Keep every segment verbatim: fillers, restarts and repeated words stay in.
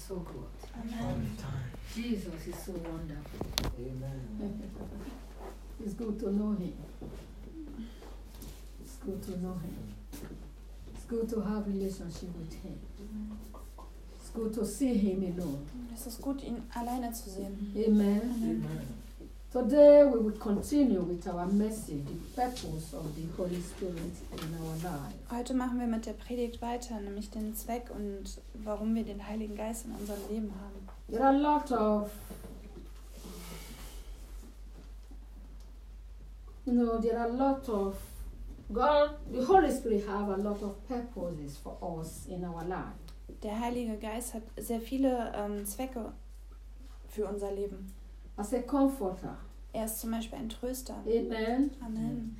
so good. Amen. Jesus is so wonderful. Amen. It's good to know him. It's good to know him. It's good to have relationship with him. It's good to see him alone. Es ist gut, ihn alleine zu sehen. Amen. Amen. Today we will continue with our message, the purpose of the Holy Spirit in our life. Heute machen wir mit der Predigt weiter, nämlich den Zweck und warum wir den Heiligen Geist in unserem Leben haben. There are a lot of, you know, there are a lot of, God, the Holy Spirit have a lot of purposes for us in our life. Der Heilige Geist hat sehr viele ähm, Zwecke für unser Leben. As a comforter. Er ist zum Beispiel ein Tröster. Amen. Amen.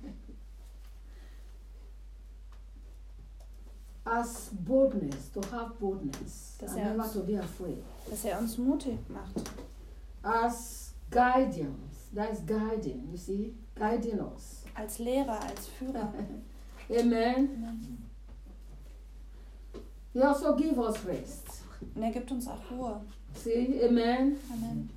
As boldness, to have boldness, Dass and er never uns- to be afraid. Dass er uns mutig macht. As guidance, that is guiding, you see, guiding us. Als Lehrer, als Führer. Amen. Amen. He also give us rest. Und er gibt uns auch Ruhe. See, amen. Amen.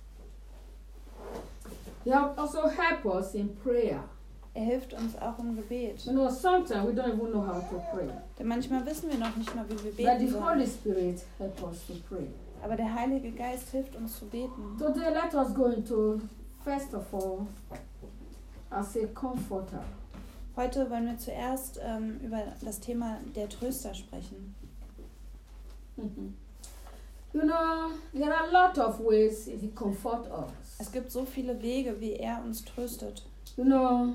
He also help us in prayer. Er hilft uns auch im Gebet. You know, sometimes we don't even know how to pray. Denn manchmal wissen wir noch nicht mal, wie wir But beten the Holy sollen. Spirit help us to pray. Aber der Heilige Geist hilft uns zu beten. Today, let us go into, first of all, as a comforter. Heute wollen wir zuerst ähm, über das Thema der Tröster sprechen. You know, there are a lot of ways he comfort us. Es gibt so viele Wege, wie er uns tröstet. You know,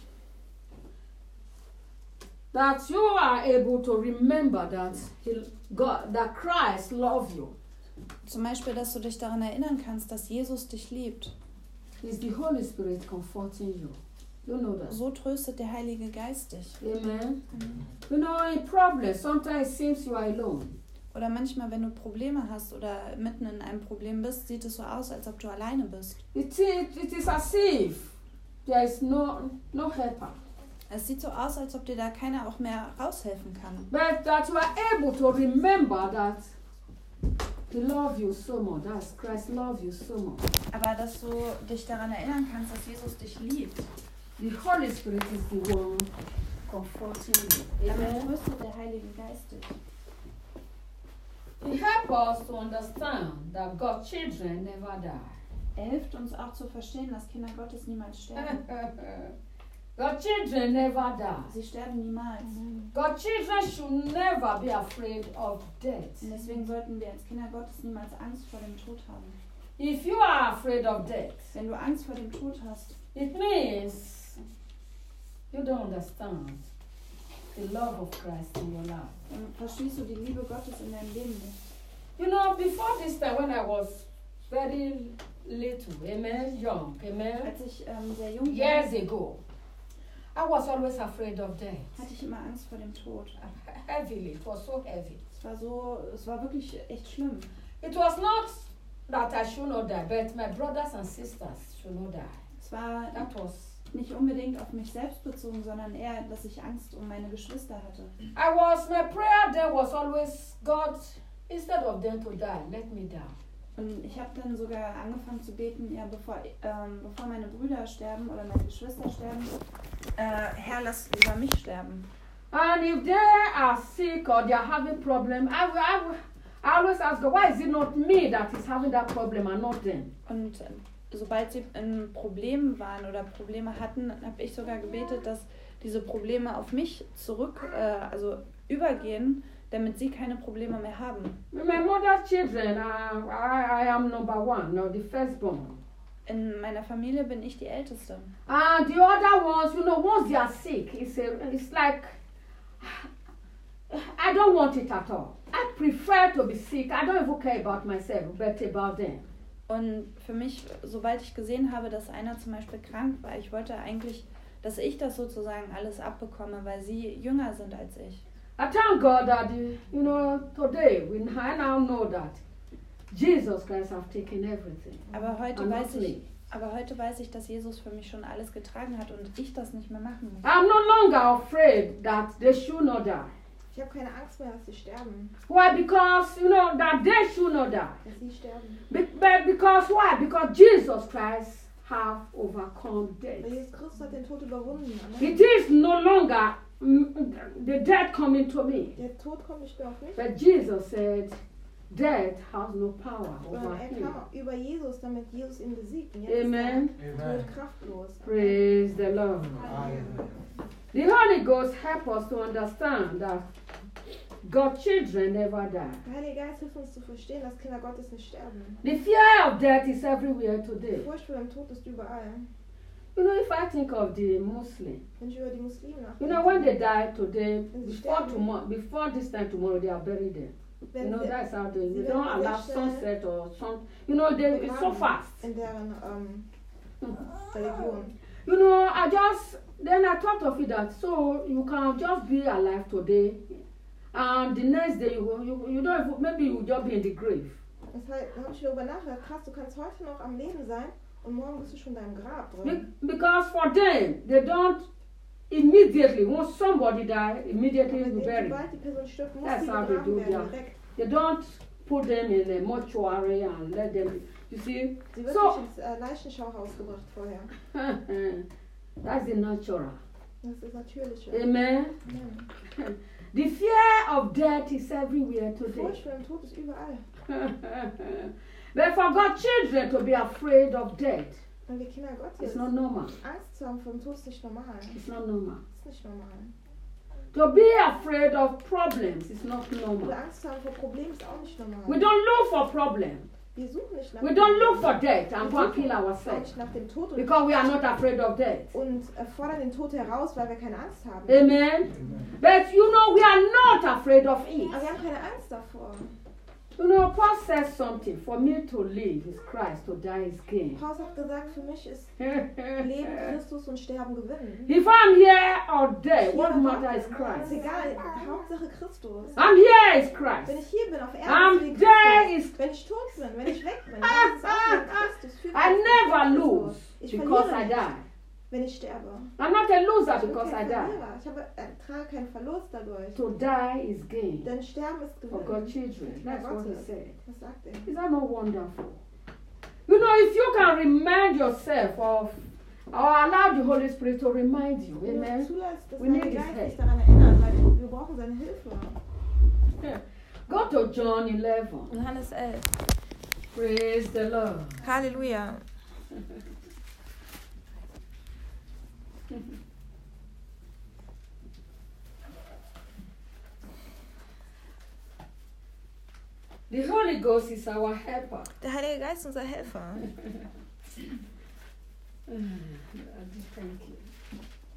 that you are able to remember that he, God, that Christ loves you. Zum Beispiel, dass du dich daran erinnern kannst, dass Jesus dich liebt. It's the Holy Spirit comforting you. You know that. So tröstet der Heilige Geist dich. Amen. You know, in problems, sometimes it seems you are alone. Oder manchmal, wenn du Probleme hast oder mitten in einem Problem bist, sieht es so aus, als ob du alleine bist. It is, it is as if there is no, no helper. Es sieht so aus, als ob dir da keiner auch mehr raushelfen kann. But that you are able to remember that he loves you so much. That Christ loves you so much. Aber dass du dich daran erinnern kannst, dass Jesus dich liebt. The Holy Spirit is the one comforting you. Damit Amen. tröstet der Heilige Geist dich. He helps us to understand that God's children never die. Er hilft uns auch zu verstehen, dass Kinder Gottes niemals sterben. God's children never die. Sie sterben niemals. God's children should never be afraid of death. Und deswegen sollten wir als Kinder Gottes niemals Angst vor dem Tod haben. If you are afraid of death, Wenn du Angst vor dem Tod hast, it means you don't understand the love of Christ in your life. dann verstehst du die Liebe Gottes in deinem Leben nicht. You know, before this time when I was very little, amen, young, amen, Als ich ähm, sehr jung war, years ago, I was always afraid of death. hatte ich immer Angst vor dem Tod. Heavily, it was so heavy. Es war so, es war wirklich echt schlimm. It was not that I should not die, but my brothers and sisters should not die. Es war That was. nicht unbedingt auf mich selbst bezogen, sondern eher, dass ich Angst um meine Geschwister hatte. I was, my prayer then was always, God, instead of them to die, let me die. Und ich habe dann sogar angefangen zu beten, ja, bevor, ähm, bevor meine Brüder sterben oder meine Geschwister sterben, äh, Herr, lass über mich sterben. And if they are sick or they are having problem, I, will, I, will, I always ask God, why is it not me that is having that problem and not them? Und äh, sobald sie in Problemen waren oder Probleme hatten, habe ich sogar gebetet, dass diese Probleme auf mich zurück, äh, also übergehen, damit sie keine Probleme mehr haben. My mother's children, uh, I, I am number one, no, the firstborn. In meiner Familie bin ich die Älteste. And the other ones, you know, once they are sick, it's, a, it's like, I don't want it at all. I prefer to be sick. I don't even care about myself, but about them. Und für mich, sobald ich gesehen habe, dass einer zum Beispiel krank war, ich wollte eigentlich, dass ich das sozusagen alles abbekomme, weil sie jünger sind als ich. I thank God that, uh, you know, today, we, I now know that Jesus Christ has taken everything. Aber heute And not weiß ich, me. aber heute weiß ich, dass Jesus für mich schon alles getragen hat und ich das nicht mehr machen muss. I'm no longer afraid that they should not die. Ich habe keine Angst mehr, dass sie sterben. Why? Because, you know, that they should not die. Dass sie sterben. Be- but because why? Because Jesus Christ have overcome Weil death. Jesus Christus hat den Tod überwunden. It Amen. is no longer mm, the death coming to me. Der Tod kommt nicht mehr auf mich, But Jesus said, death has no power over sondern er him. kam über Jesus, damit Jesus ihn besiegt. Und jetzt Amen. ist der Tod kraftlos. Praise the Lord. The Holy Ghost help us to understand that God's children never die. Der Heilige Geist hilft uns zu verstehen, dass Kinder Gottes nicht sterben. The fear of death is everywhere Die today. Furcht vor dem Tod ist überall. You know, if I think of the Muslim, Wenn ich über die Muslime you know, when nachdenke, they die today, before tomorrow, before this time tomorrow, they are buried there. You wenn know, sie that's how they, sie they werden don't allow nicht, äh, sunset or some, you know, they, it's so begraben fast. in deren ähm, Religion. You know, I just, then I thought of it that, so you can just be alive today, and the next day you, you, you don't even, maybe you will just be in the grave. Das heißt, da habe ich darüber nachgedacht, krass, du kannst heute noch am Leben sein und morgen bist du schon in deinem Grab Be- drin. because for them, they don't immediately, once somebody die, immediately Aber you die- bury. sobald die Person stirbt, muss That's sie how they do begraben werden, their- direkt. They don't put them in a mortuary and let them, you see. Sie wird So, nicht ins äh, Leichenschauhaus gebracht vorher. that's the natural. Das ist das Natürliche. Amen. Amen. The fear of death is everywhere Die today. Furcht vor dem Tod ist überall. But for God's children to be afraid of death, Und wir Kinder Gottes, it's not normal. Angst zu haben vor dem Tod ist nicht normal. It's not normal. Das ist nicht normal. To be afraid of problems is not Oder normal. Angst zu haben vor Problemen ist auch nicht normal. We don't look for problems. Wir suchen nicht nach We don't look for death Wir and go and suchen kill auch ourselves nicht nach dem Tod und, because we are not afraid of death. und äh, fordern den Tod heraus, weil wir keine Angst haben. Amen. But you know, we are not afraid of it. Aber wir haben keine Angst davor. You know, Paul says something. For me to live is Christ, to die is gain. Paulus hat gesagt, für mich ist Leben Christus und Sterben Gewinn. If I'm here or there, what Hier matters is ist Christ. egal, Hauptsache Christus. I'm here is Wenn Christ. ich hier bin auf I'm Erden, wegen there Christus. is. Wenn ich tot bin, wenn ich weg bin, dann ist es auch wegen Christus. Für I Christus, never für Christus. lose Ich because I verliere die. nicht, wenn ich sterbe. I'm not a loser Ich bin because I kein die. Verlierer. Ich habe, äh, trage keinen Verlust dadurch. To die is gain Denn Sterben ist for Gewinn. God's children. That's what he said. Was sagt er? Is that not wonderful? You know, if you can remind yourself of, or allow the Holy Spirit to remind you, Wenn du amen. zulässt, dass We dein need his Geist help. dich daran erinnert, weil wir brauchen seine Hilfe. Go to John eleven. Johannes elf. Praise the Lord. Halleluja. The Holy Ghost is our helper. Der Heilige Geist ist unser Helfer. Thank you.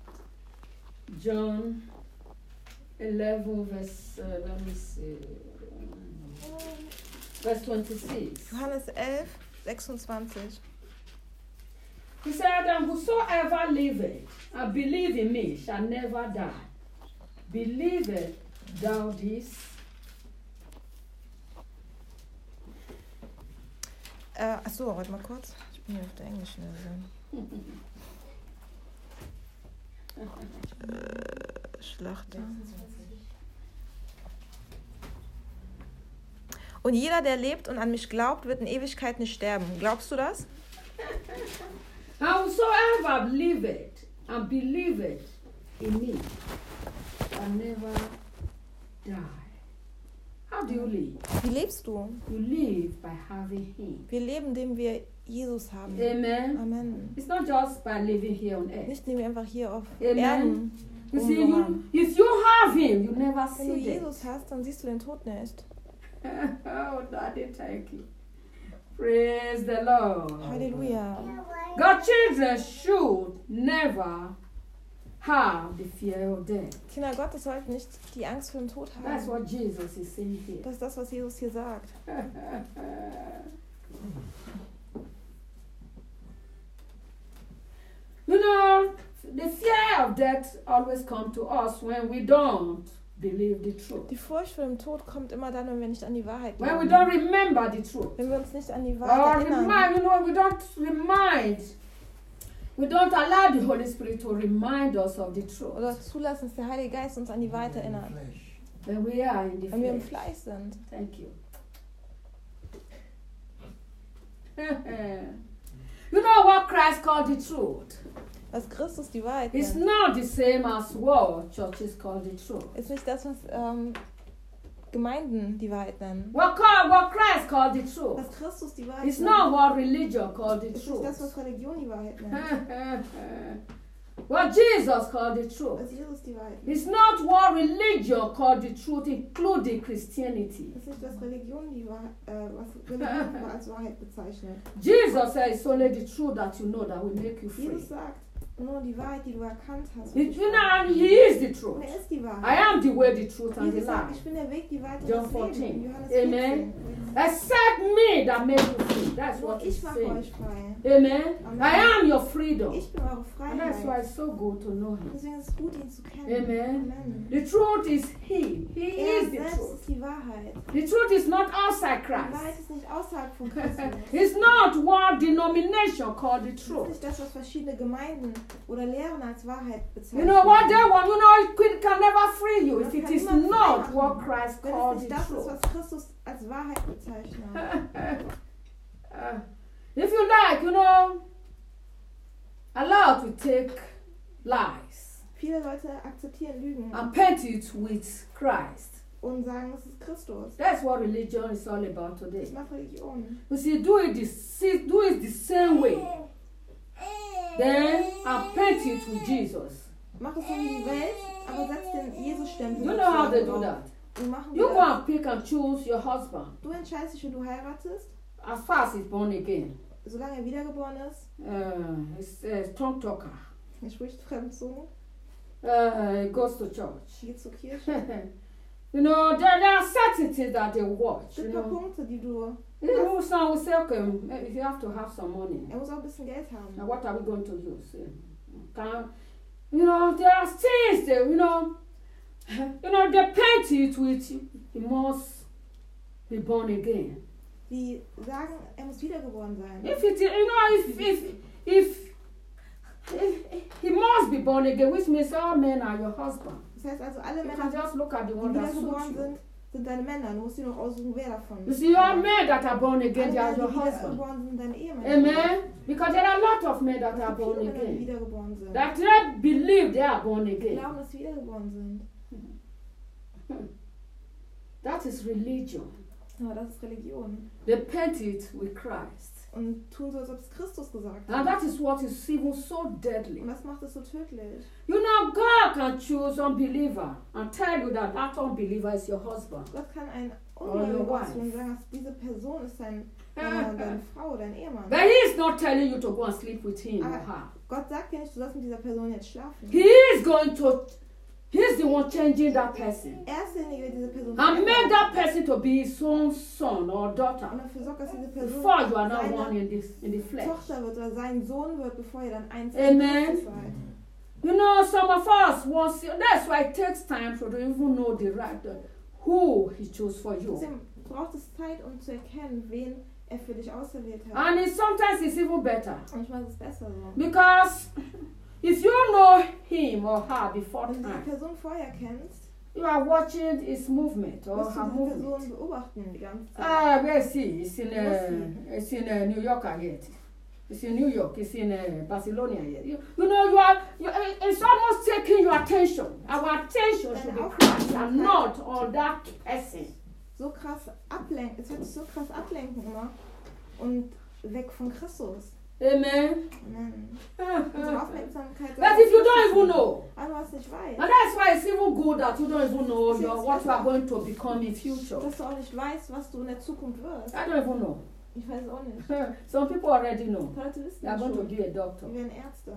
John eleven, verse, uh, let me see, verse twenty-six. Johannes elf, sechsundzwanzig. He said, and whosoever liveth and believe in me shall never die. Believest thou this? Äh, achso, warte mal kurz. Ich bin hier auf der englischen Version. Äh, Schlachter. Und jeder, der lebt und an mich glaubt, wird in Ewigkeit nicht sterben. Glaubst du das? And whosoever liveth and believeth in me shall never die. How do you live? Wie lebst du? You live by having him. Wir leben, indem wir Jesus haben. Amen. Amen. It's not just by living here on earth. Nicht, indem wir einfach hier auf Amen. Erden You see, you, rumlungern. if you have him, you never Wenn du see Jesus hast, dann siehst du den Tod nicht. it. Oh, Daddy, thank you. Praise the Lord. Halleluja. God's children should never have the fear of death. Kinder Gottes sollten nicht die Angst vor dem Tod That's haben. what Jesus is saying here. Das ist das, was Jesus hier sagt. You know, the fear of death always comes to us when we don't believe the truth. Die Furcht vor dem Tod kommt immer dann, wenn wir nicht an die Wahrheit When we glauben. don't remember the truth. Wenn wir uns nicht an die Or Wahrheit erinnern. remind, you know, we don't remind. We don't allow the Holy Spirit to remind us of the truth. Oder zulassen, dass der Heilige Geist uns an die Wahrheit erinnert. When we are in the wenn wir im flesh. Fleisch sind. Thank you. You know what Christ called the truth? Was Christus die Wahrheit It's nennt, not the same as what churches call the truth. ist nicht das, was ähm, Gemeinden die Wahrheit nennen. What, call, what Christ called the truth? Was Christus die Wahrheit It's nennt, not what religion called the ist nicht das, was truth. Religion die Wahrheit nennt. What Jesus called the truth. Was Jesus die Wahrheit nennt. It's not what religion called the truth, including Christianity. Das ist nicht, was Religion die Wahrheit, äh, was Religion als Wahrheit bezeichnet. Jesus said it's only the truth that you know that will make you free. Jesus sagt, nur die Wahrheit, die du erkannt hast. He, wird dich you know, frei. and he is the truth. Und er ist die I Wahrheit. am the way, the truth, and the Jesus sagt, life. ich bin der Weg, die Wahrheit und John das Leben. fourteen. In Johannes Amen. vierzehn. Accept me that make you free. That's Nur what he's ich mache saying. euch frei. Amen. Amen. I am your freedom. Ich bin eure And that's why Freiheit. it's so good to know him. Deswegen ist es gut, ihn zu kennen. Amen. Amen. The truth is he. He Er is the selbst truth. ist die Wahrheit. The truth is not outside Die Wahrheit Christ. ist nicht außerhalb von Christus. It's not what denomination called the Das ist truth. nicht das, was verschiedene Gemeinden oder Lehren als Wahrheit You bezeichnen. know what they want, you know, it could- can never free you if Das it kann is niemand frei not machen, what Christ wenn es called nicht the das ist, truth. was Christus als Wahrheit bezeichnet. Uh, if you like, you know, a lot will take lies Viele Leute akzeptieren Lügen and paint it with Christ. und sagen, es ist Christus. That's what religion is all about today. Ich mache Religion. You see, do it the, see- do it the same way. Then I paint it with Jesus. Mach es so wie die Welt, aber setz den Jesus-Stempel You know how they sozusagen do drauf. that. Und machen You wir go das. and pick and choose your husband Du entscheidest dich, wenn du heiratest, as far as he's born again. solange er wiedergeboren ist. Uh, he's a tongue talker. Er spricht Fremdzungen, Uh, he goes to church. geht zur Kirche. You know, there, there are certain things that they watch. Es You gibt ein paar know, Punkte, die du. even some will say, okay, if you have to have some money, Er muss auch ein bisschen Geld haben. now what are we going to use? Uh, Can, you know, there are things that, you know, you know, they paint it with, he must be born again. Die sagen, er muss wiedergeboren sein. If it, you know, if, if, if, if he must be born again, which means all men are your husband. Das heißt also, alle You can Männer, just look at the die one that wiedergeboren suits you. sind, sind deine Männer. Du musst dir noch aussuchen, wer davon. You see, all men that are born again, Alle they are Männer, your die husband. wiedergeboren sind, deine Ehemänner. Amen. Because there are a lot of men that Es are gibt born viele Männer, die again. wiedergeboren sind. That they believe they are born Die again. glauben, dass sie wiedergeboren sind. That is religion. Aber das ist Religion. They paint it with Christ. Und tun so, als ob es Christus gesagt And hat. that is what is even so deadly. Und das macht es so tödlich. You know, God can choose unbeliever and tell you that that unbeliever is your husband. Gott kann ein your Ungläubiger wife. aussuchen und sagen, dass diese Person ist dein, deine, deine Frau, dein Ehemann. But he is not telling you to go and sleep with him or Aber her. Gott sagt dir nicht, du sollst mit dieser Person jetzt schlafen. He is going to, he's the one changing that person. Er ist derjenige, der diese Person And make verändert. that person to be his own son or daughter. Und dafür sorgt, dass diese Person Before you are not seine one in, this, in the flesh. Tochter wird oder sein Sohn wird, bevor ihr dann eins Amen. mit Christus seid. You know, some of us want, that's why it takes time to even know the right, the, who he chose for you. Deswegen braucht es Zeit, um zu erkennen, wen er für dich auserwählt hat. And it, sometimes it's even better. Manchmal ist es besser so. Because if you know him or her before Wenn du die time, Person vorher kennst, you are watching his movement or wirst her du diese Person movement. beobachten die ganze Zeit. Ah, where is he? It's in, Wo uh, ist sie? it's in uh, New York yet. It's in New York. It's in uh, Barcelona yet. You, you know, you are. You, it's almost taking your attention. Our attention should be Christ and not on that person. So krass ablenken, es wird dich so krass ablenken immer und weg von Christus. Amen. Amen. But Unsere Aufmerksamkeit if you don't even know, aber was nicht weißt, and that's why it's even good that you don't even know your, what you are going to become in future. dass du auch nicht weißt, was du in der Zukunft wirst. I don't even know. Ich weiß es auch nicht. Some people already know. Leute wissen They are das going to schon. be a doctor. Wir werden Ärzte.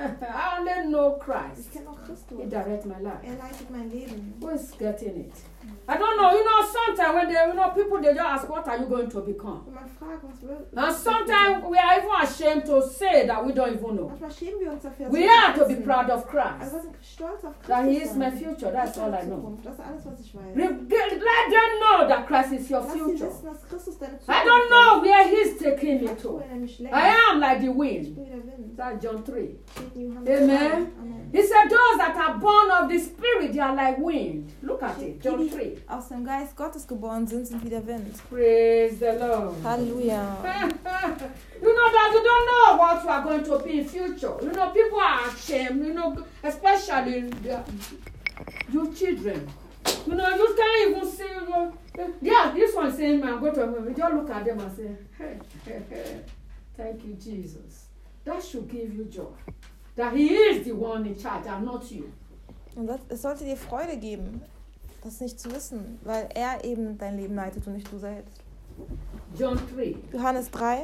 I only know Christ. Ich kenne auch Christus. He directs my life. Er leitet mein Leben. Who is getting it? I don't know. You know, sometimes when they, you know, people they just ask, "What are you going to become?" Wenn man fragt, was wird. And sometimes we are even ashamed to say that we don't even know. Manchmal schämen wir uns dafür. dass We wir are to nicht be wissen. proud of Also Christ. wir sind stolz auf Christus. That He is sein. my future. That's Das ist all I meine know. Zukunft. Das ist alles, was ich weiß. Re- ge- Let them know that Christ is your Lass sie future. wissen, dass Christus deine Zukunft I don't know where He's taking me ist. to. Wo er nämlich lenkt. I am like the Ich wind. bin wie der Wind. That's John three. Steht in Johannes Amen. drei. Amen. He said, those that are born of the Spirit, they are like wind. Look at it, John Die, three. die aus dem Geist Gottes geboren sind, sind wie der Wind. Praise the Lord. Halleluja. You know that you don't know what you are going to be in future. You know, people are ashamed, you know, especially the, your children. You know, you can't even see, you know, yeah, this one saying, I'm going to, you just look at them and say, hey, hey, hey, thank you, Jesus. That should give you joy. That he is the one in charge and not you. Und das, es sollte dir Freude geben, das nicht zu wissen, weil er eben dein Leben leitet und nicht du selbst. John three. Johannes drei.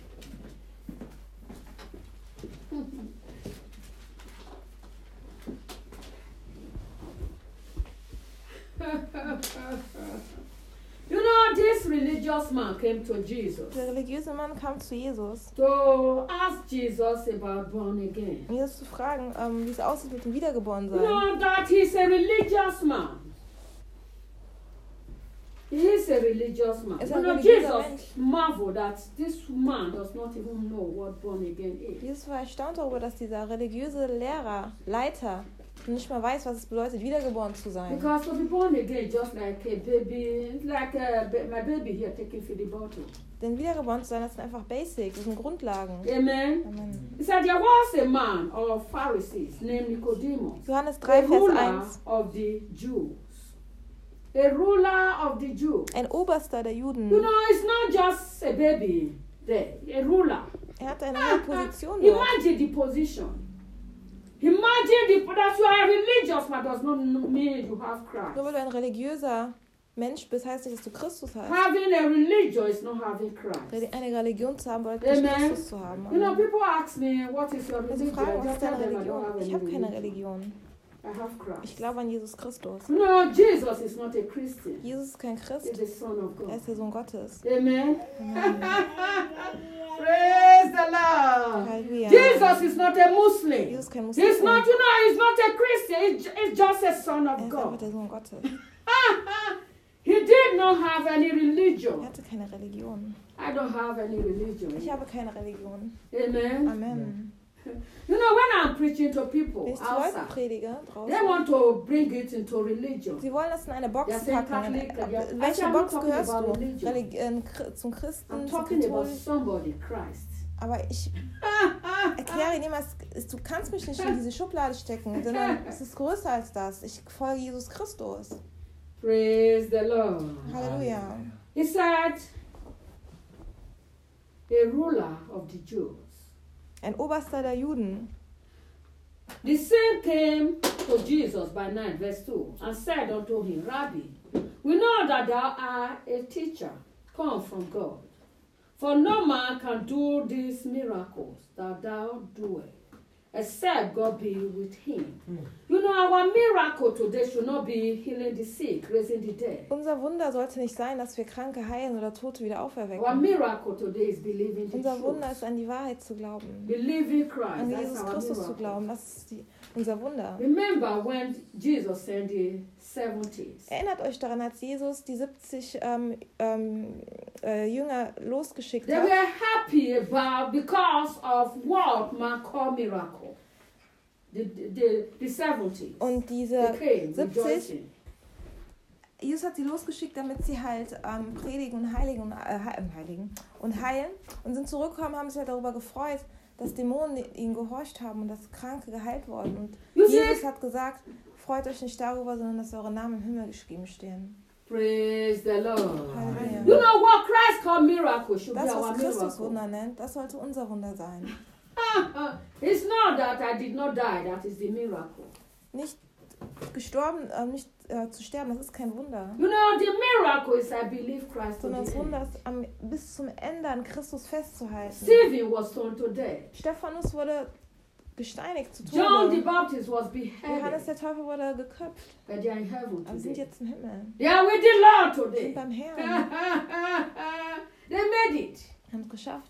You know, this religious man came to Jesus Der religiöse Mann kam zu Jesus, to ask Jesus about born again. um Jesus zu fragen, ähm, wie es aussieht mit dem You Wiedergeborensein. know that he's a religious man. He is a religious man. Es ist You ein know, religiöser Jesus Mensch. marveled that this man does not even know what born again is. Jesus war erstaunt darüber, dass dieser religiöse Lehrer, Leiter, nicht mal weiß, was es bedeutet, wiedergeboren zu sein. Because to be born again, just like a baby, like a, ba- my baby here taking for the bottle. Denn wiedergeboren zu sein, das sind einfach Basic, das sind Grundlagen. Amen. Amen. He said there was a man of Pharisees named Nicodemus, Johannes a drei, Vers ruler eins. of the Jews. A ruler of the Jews. Ein Oberster der Juden. You know, it's not just a baby there, a ruler. Er hatte eine hohe Position dort. Imagine the position. Imagine the, that you are a religious man does not mean you have Christ. Nur weil du ein religiöser Mensch bist, heißt nicht, dass du Christus hast. Having a religion is not having Christ. Eine Religion zu haben, bedeutet nicht Amen. Christus zu haben. You know, people ask me, what is your Wenn sie religion? fragen, I was just ist tell deine them I don't Religion? have Ich any habe keine religion. Religion. I have Christ. Ich glaube an Jesus Christus. You know, Jesus is not a Christian. Jesus ist kein He's Christ, the Son of er God. ist der Sohn Gottes. Amen. Amen. Praise the Lord. Halleluja. Jesus is not a Muslim. Jesus ist kein He's Muslim. not, you know, he's not a Christian. He's, he's just a son Er of ist einfach God. der Sohn Gottes. He did not have any Er religion. hatte keine Religion. I don't have any religion. Ich habe keine Religion. Amen. Amen. You know, when I'm preaching to people Wenn ich zu Leuten outside, predige, they draußen, want to bring it into religion. sie wollen das in eine Box Ja, sind packen. In Catholic, ja. in welche I'm Box not talking gehörst about du? religion. Religi äh, Chri- zum Christen, I'm zum talking about Katholik. somebody, Christ. Aber ich erkläre niemals, du kannst mich nicht in diese Schublade stecken, sondern es ist größer als das. Ich folge Jesus Christus. Praise the Lord. Halleluja. He said, a ruler of the Jews. Ein Oberster der Juden. The same came to Jesus by night, verse two, and said unto him, Rabbi, we know that thou art a teacher, come from God. For no man can do these miracles that thou doest, except God be with him. Mm. You know, our miracle today should not be healing the sick, raising the dead. Unser Wunder sollte nicht sein, dass wir Kranke heilen oder Tote wieder Our auferwecken. miracle today is believing the Unser Wunder truth. ist, an die Wahrheit zu glauben. Believing Christ. An That's Jesus our Christus zu miracle. glauben. Das ist die, unser Wunder. Remember when Jesus sent the seventies. Erinnert euch daran, als Jesus die siebzig ähm, ähm, äh, Jünger losgeschickt They hat. were happy about because of what man call miracle. The, the, the, the seventies. Und They diese came siebzig, rejoicing. Jesus hat sie losgeschickt, damit sie halt ähm, predigen und heiligen, und, äh, he- heiligen und heilen. Und sind zurückgekommen, haben sich halt darüber gefreut, dass Dämonen ihnen gehorcht haben und dass Kranke geheilt wurden. Und You see? Jesus hat gesagt, freut euch nicht darüber, sondern dass eure Namen im Himmel geschrieben stehen. Praise the Lord. Halleluja. You know what Christ called miracle should Das, be our was Christus miracle. Wunder nennt, das sollte unser Wunder sein. It's not that I did not die, that is the miracle. Nicht gestorben, äh, nicht äh, zu sterben, das ist kein Wunder. You know, the miracle is I believe Christ to Sondern das the Wunder end. ist, am, bis zum Ende an Christus festzuhalten. Stephen was stoned to death. Stephanus wurde gesteinigt zu John the Tode. Baptist was Johannes beheaded. der Täufer wurde geköpft. But they are in heaven Aber sind today. jetzt im Himmel. They are with the Lord Sind today. beim Herrn. They made it. Haben es geschafft.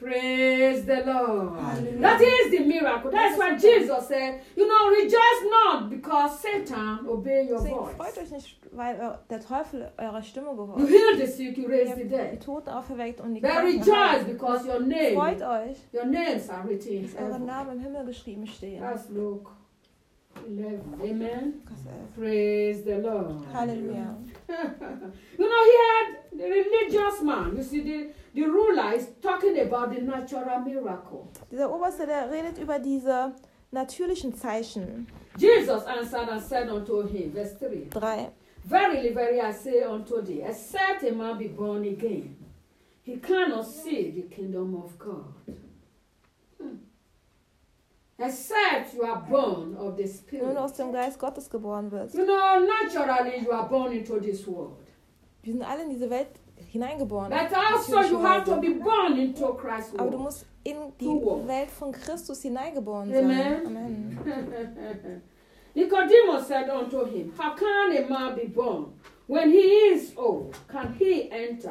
Praise the Lord. Hallelujah. That is the miracle. That's why Jesus said, you know, rejoice not because Satan obey your Deswegen voice. freut euch nicht, weil eu- der Teufel eurer Stimme You gehorcht. heal the sick, you Ihr raise habt the die dead. Toten auferweckt und die But Kranken rejoice heilt. because your Freut name, euch, your names are written in dass eure heaven. Namen im Himmel geschrieben stehen. That's Luke eleven. Amen. Lukas elf. Praise the Lord. Halleluja. You know, here, the religious man, you see, the, the ruler is talking about the natural miracle. Dieser Oberste, der redet über diese natürlichen Zeichen. Jesus answered and said unto him, verse three, Drei. Verily, verily, I say unto thee, except a man be born again, he cannot see the kingdom of God. Hmm. Except you are born of the Nur Spirit. wenn du aus dem Geist Gottes geboren wirst. You know, naturally you are born into this world. Wir sind alle in diese Welt hineingeboren. But also you have to be natürlicherweise. born into Christ's Aber du world. musst in die Two. Welt von Christus hineingeboren Amen. sein. Amen. Nicodemus said unto him, how can a man be born when he is old? Can he enter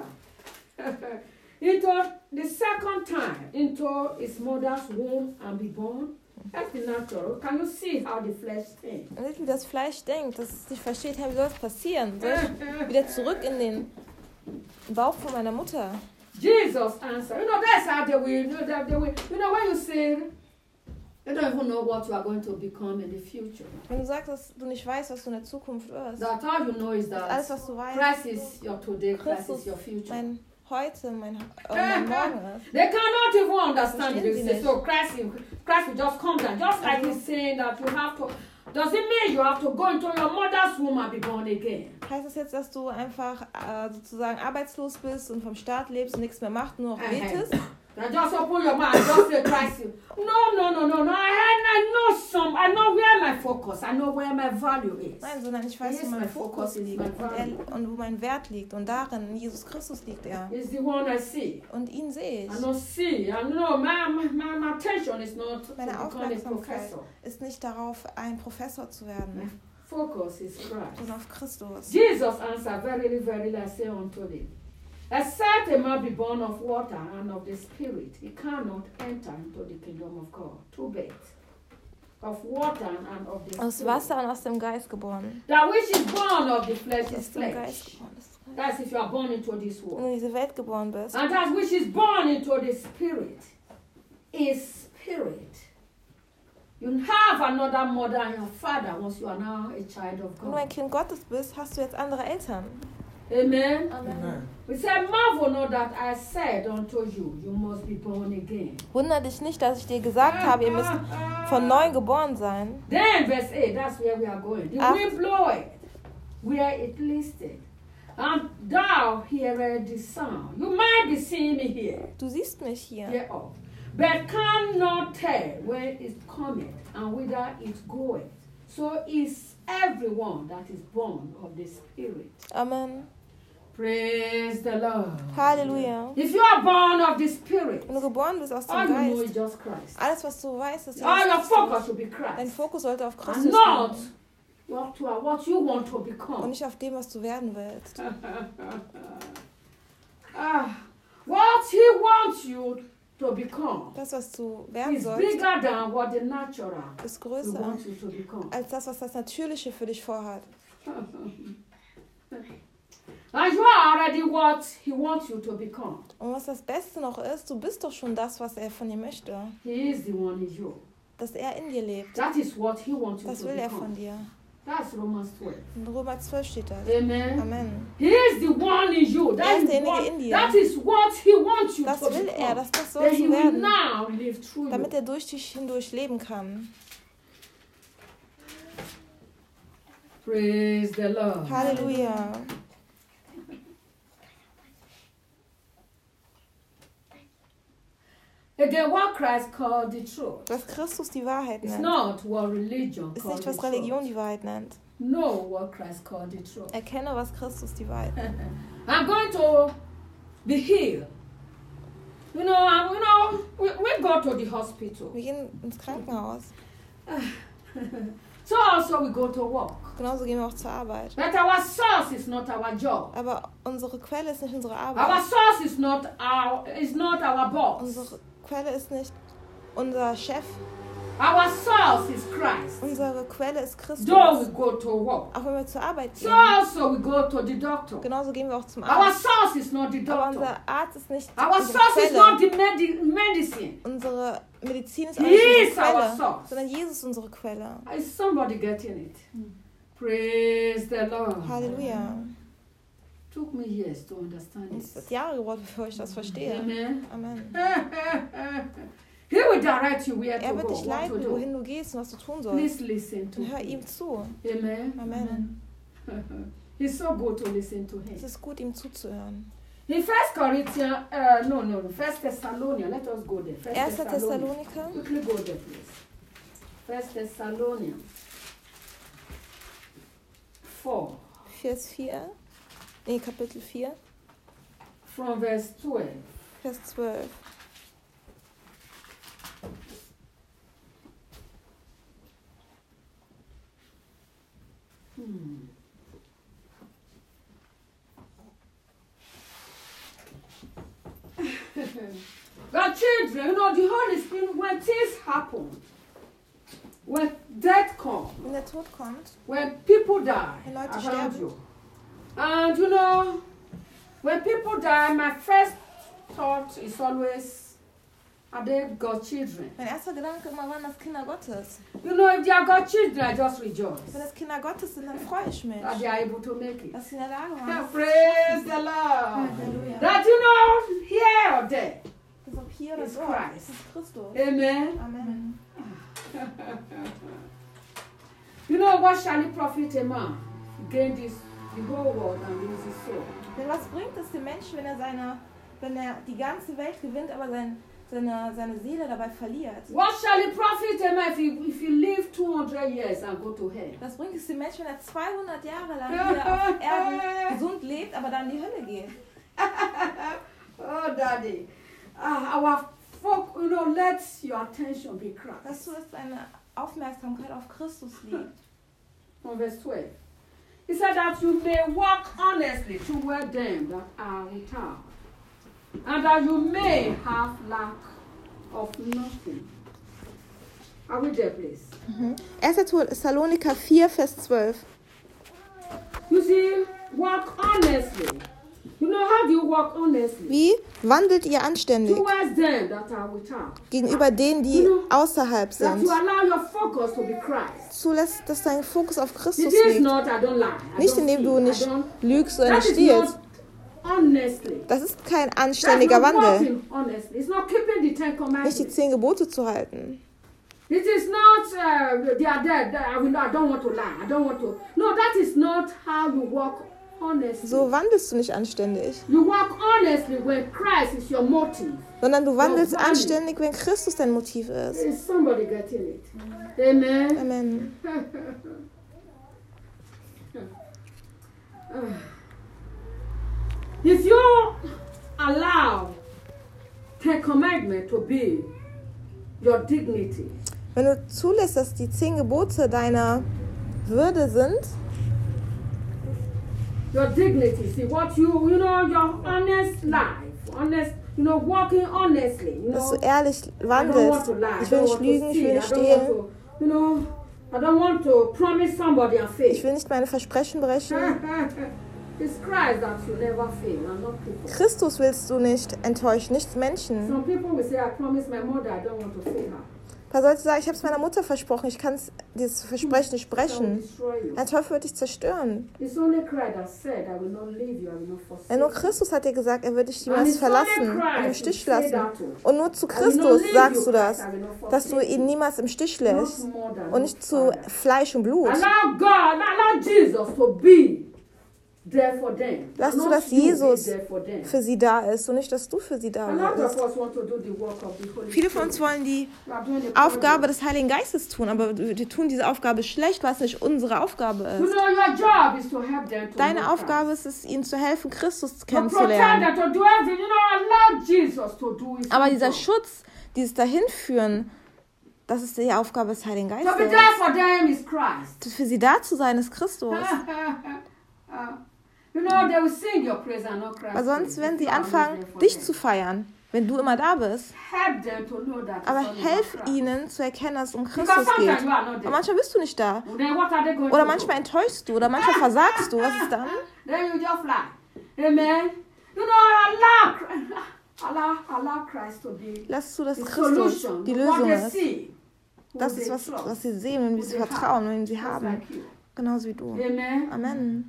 into the second time into his mother's womb and be born? That's the natural. Can you see how the flesh thinks? Und nicht, wie das Fleisch denkt, dass es nicht versteht, hey, wie soll das passieren? Soll ich wieder zurück in den Bauch von meiner Mutter? Jesus answered, you know, that's how they will, you know, that they will, you know, when you say, you don't even know what you are going to become in the future. Wenn du sagst, dass du nicht weißt, was du in der Zukunft wirst, That all you know is alles, that was du weißt, Christ is your today, Christ Christus is your future. mein Heute, mein, äh, mein Morgen ist. They cannot even understand Verstehen it. Sie They say, nicht. so Christ, Christ will just come down. Just like he's saying that you have to, does it mean you have to go into your mother's womb and be born again? Heißt das jetzt, dass du einfach äh, sozusagen arbeitslos bist und vom Staat lebst und nichts mehr machst, nur noch betest? Now just open your mouth, just say Christ. No, no, no, no, no. I, I know some, I know where my focus, I know where my value is. Nein, sondern ich weiß, Yes, wo mein my Fokus focus is liegt my und, value. er, und wo mein Wert liegt. Und darin, in Jesus Christus liegt er. It's the one I see. Und ihn sehe ich. I don't see. I know my, my, my, my attention is not to Meine become a Aufmerksamkeit professor. ist nicht darauf, ein Professor zu My werden, focus is Christ. sondern auf Christus. Jesus answered, verily, verily, I say unto thee, except a man be born of water and of the Spirit, he cannot enter into the kingdom of God. Two bits. Of water and of the Aus Spirit. Wasser und aus dem Geist geboren. That which is born of the flesh is Aus dem Geist flesh. geboren ist. That's if you are born into this Wenn world. du in diese Welt geboren bist. And that which is born into the Spirit is spirit. You have another mother and your father once you are now a child of Wenn du ein God. Kind Gottes bist, hast du jetzt andere Eltern. Amen. Amen. We said, marvel not that I said unto you, you must be born again. Wunder dich nicht, dass ich dir gesagt habe, ihr müsst von neuem geboren sein. Then verse eight, that's where we are going. The Acht. wind bloweth where it listed, and thou hearest the sound. You might be seeing me here, Du siehst mich hier, hereof, but cannot tell where it cometh and whither it goeth. So is everyone that is born of the Spirit. Amen. Praise the Lord. Halleluja. If you are born of the Spirit, Wenn du geboren bist aus all dem you know is Geist, just Christ. alles was du weißt, ist All your Jesus focus Christus. should be Dein Christ. Fokus sollte auf And Christus not sein what, you are, what you want to und become. nicht auf dem, was du werden willst. Ah, what he wants you to become Das, was du werden is sollst, bigger than what the natural ist will größer want you to become. als das, was das Natürliche für dich vorhat. And you are already what he wants you to become. Und was das Beste noch ist, du bist doch schon das, was er von dir möchte. He is the one in you. Dass er in dir lebt. That is what he wants you Das to will er become. von dir. That's Romans twelve. In Römer zwölf steht das. Amen. Amen. He is the one in you. Er That ist is, derjenige what, in dir. that is what he wants you Das to will er, become. das, das That sollst he du will werden, now live through damit you. er durch dich hindurch leben kann. Praise the Lord. Halleluja. Again, what Christ called the truth. Was Christus die Wahrheit It's nennt, not what religion ist called nicht, the was truth. Religion die Wahrheit nennt. Know what Christ called the truth. Erkenne, was Christus die Wahrheit nennt. I'm going to be healed. You know, um, you know, we, we go to the hospital. Wir gehen ins Krankenhaus. So also we go to work. Genauso gehen wir auch zur Arbeit. But our source is not our job. Aber unsere Quelle ist nicht unsere Our Arbeit. source is not our is not our boss. Unsere Quelle ist nicht unser Chef. Our source is Christ. Unsere Quelle ist Christus. Though we go to work. Auch wenn wir zur Arbeit So gehen. also we go to the doctor. Genauso gehen wir auch zum Our Arzt. source is not the Aber doctor. unser Arzt ist nicht Our unsere source is not Quelle. the medi- medicine. Unsere Medizin ist auch He nicht is unsere our Quelle, source. sondern Jesus ist unsere Quelle. Is somebody getting it? Praise the Lord. Halleluja. Took me years to understand Und es this. hat Jahre gedauert, bevor ich das verstehe. Amen. Amen. He will direct you where to Er wird go, dich what to leiten, do. wohin du gehst und was du tun sollst. Please listen to Und hör him. ihm zu. Amen. Amen. It's so good to listen to him. Es ist gut, ihm zuzuhören. In First Corinthians, uh, no, no, First Thessalonians. Let us go there. First Erster Thessalonians. Thessaloniker, Quickly go there, please. First Thessalonians four, Vers vier. Nee, Kapitel vier, from verse twelve. Vers zwölf. Hmm. God, children, you know, the Holy Spirit, when things happen, when death comes, Wenn der Tod kommt, when people die Wenn Leute around sterben. you, and you know, when people die, my first thought is always, are they God's children? mein erster Gedanke immer waren das Kinder Gottes. You know, if they are God's children, I just rejoice Wenn das Kinder Gottes sind, dann freue ich mich, that they are able to make it. dass sie in der Lage waren. Yeah, das praise the Lord. Halleluja. That you know, here or there. Das ob hier oder Is dort. Christ. Das ist Christus. Amen. Amen. You know, what shall it profit a man? Gain this the whole world and lose his soul. Denn was bringt es dem Menschen, wenn er seine, wenn er die ganze Welt gewinnt, aber sein, seine, seine Seele dabei verliert? What shall it profit a man if you, if you live two hundred years and go to hell? Was bringt es dem Menschen, wenn er zweihundert Jahre lang hier auf Erden gesund lebt, aber dann in die Hölle geht? Oh, Daddy. Uh, our folk, you know, let your attention be Christ. Dass du, dass deine Aufmerksamkeit auf Christus liegt. From verse twelve. He said that you may walk honestly toward them that are without, and that you may have lack of nothing. Are we there, please? erster Thessaloniker vier, Vers zwölf. You see, walk honestly. You know, how do you walk honestly? Wie wandelt ihr anständig Towards them that are without. gegenüber denen, die außerhalb That sind? you allow your focus to be Christ. Zulässt, dass dein Fokus auf It Christus is liegt. not, I don't lie. I Nicht don't indem du steal, I nicht don't- lügst oder That nicht is stiehlst. not honestly. Das ist kein That's anständiger not Wandel. walking honestly. It's not keeping the Ten Nicht die Commandments. zehn Gebote zu halten. It is not, uh, they are dead. I, will, I don't want to lie. I don't want to. No, that is not how you walk honestly. So wandelst du nicht anständig, You walk honestly when Christ is your motive. sondern du wandelst No, wandel. anständig, wenn Christus dein Motiv ist. Is somebody getting it? Amen. Amen. If you allow the commandment to be your dignity, Wenn du zulässt, dass die zehn Gebote deiner Würde sind, your dignity, see what you, you know, your honest life, honest, you know, walking honestly, you dass know. du ehrlich I don't want wandelst. to lie. I Ich will don't nicht want to lügen, ich will steal. nicht I don't want stehlen. to, you know, I don't want to promise somebody and fail. Ich will nicht meine Versprechen brechen. It's Christ that you never fail, and not people. Christus willst du nicht enttäuschen, nicht Menschen. Some people will say, I promise my mother I don't want to fail her. Da sollst du sagen, ich habe es meiner Mutter versprochen, ich kann dieses Versprechen nicht I will brechen. destroy you. Der Teufel wird dich zerstören. It's only Christ that said, I will not leave you, I will not forsake Denn nur you. Christus hat dir gesagt, er wird dich And niemals it's only verlassen und im Christ Stich who said lassen. that to. Und nur zu I will not Christus leave sagst you, du das, Christ, I will not dass du forsake ihn you. niemals im Stich Not lässt more than und nicht zu Father. Fleisch und Blut. Allow God, allow Jesus to be there for them. Lass Not du, dass you be Jesus there for them. für sie da ist und nicht, dass du für sie da A lot of bist. us want to do the work of the Holy Viele von uns Spirit. wollen die We are doing a Aufgabe project. des Heiligen Geistes tun, aber wir tun diese Aufgabe schlecht, weil es nicht unsere Aufgabe You ist. know, your job is to help them to Deine know Aufgabe Christ. ist es, ihnen zu helfen, Christus To protect kennenzulernen. them, to do everything. You know, allow Jesus to do his Aber own dieser job. Schutz, dieses Dahinführen, Das ist die Aufgabe des Heiligen To be Geistes. there for them is Christ. Für sie da zu sein, ist Christus. You know, they will sing your praise and not Christ. Weil sonst praise. werden sie You are anfangen, there for dich them. zu feiern, wenn du immer da bist. Help them to know that it's Aber all about helf Christ. ihnen zu erkennen, dass es um Because Christus sometimes geht. you are not Und there. manchmal bist du nicht da. Then what are they going Oder to manchmal do? enttäuschst du. Oder manchmal versagst du. Was ist dann? Then you just fly. Amen. You know, allow, allow, allow Christ to be Lass zu, dass the Christus solution. die What Lösung they ist. see, who Das they ist, was, trust, was sie sehen und wie who sie they have, vertrauen und wen sie just haben. like you. Genauso wie du. Amen. Amen.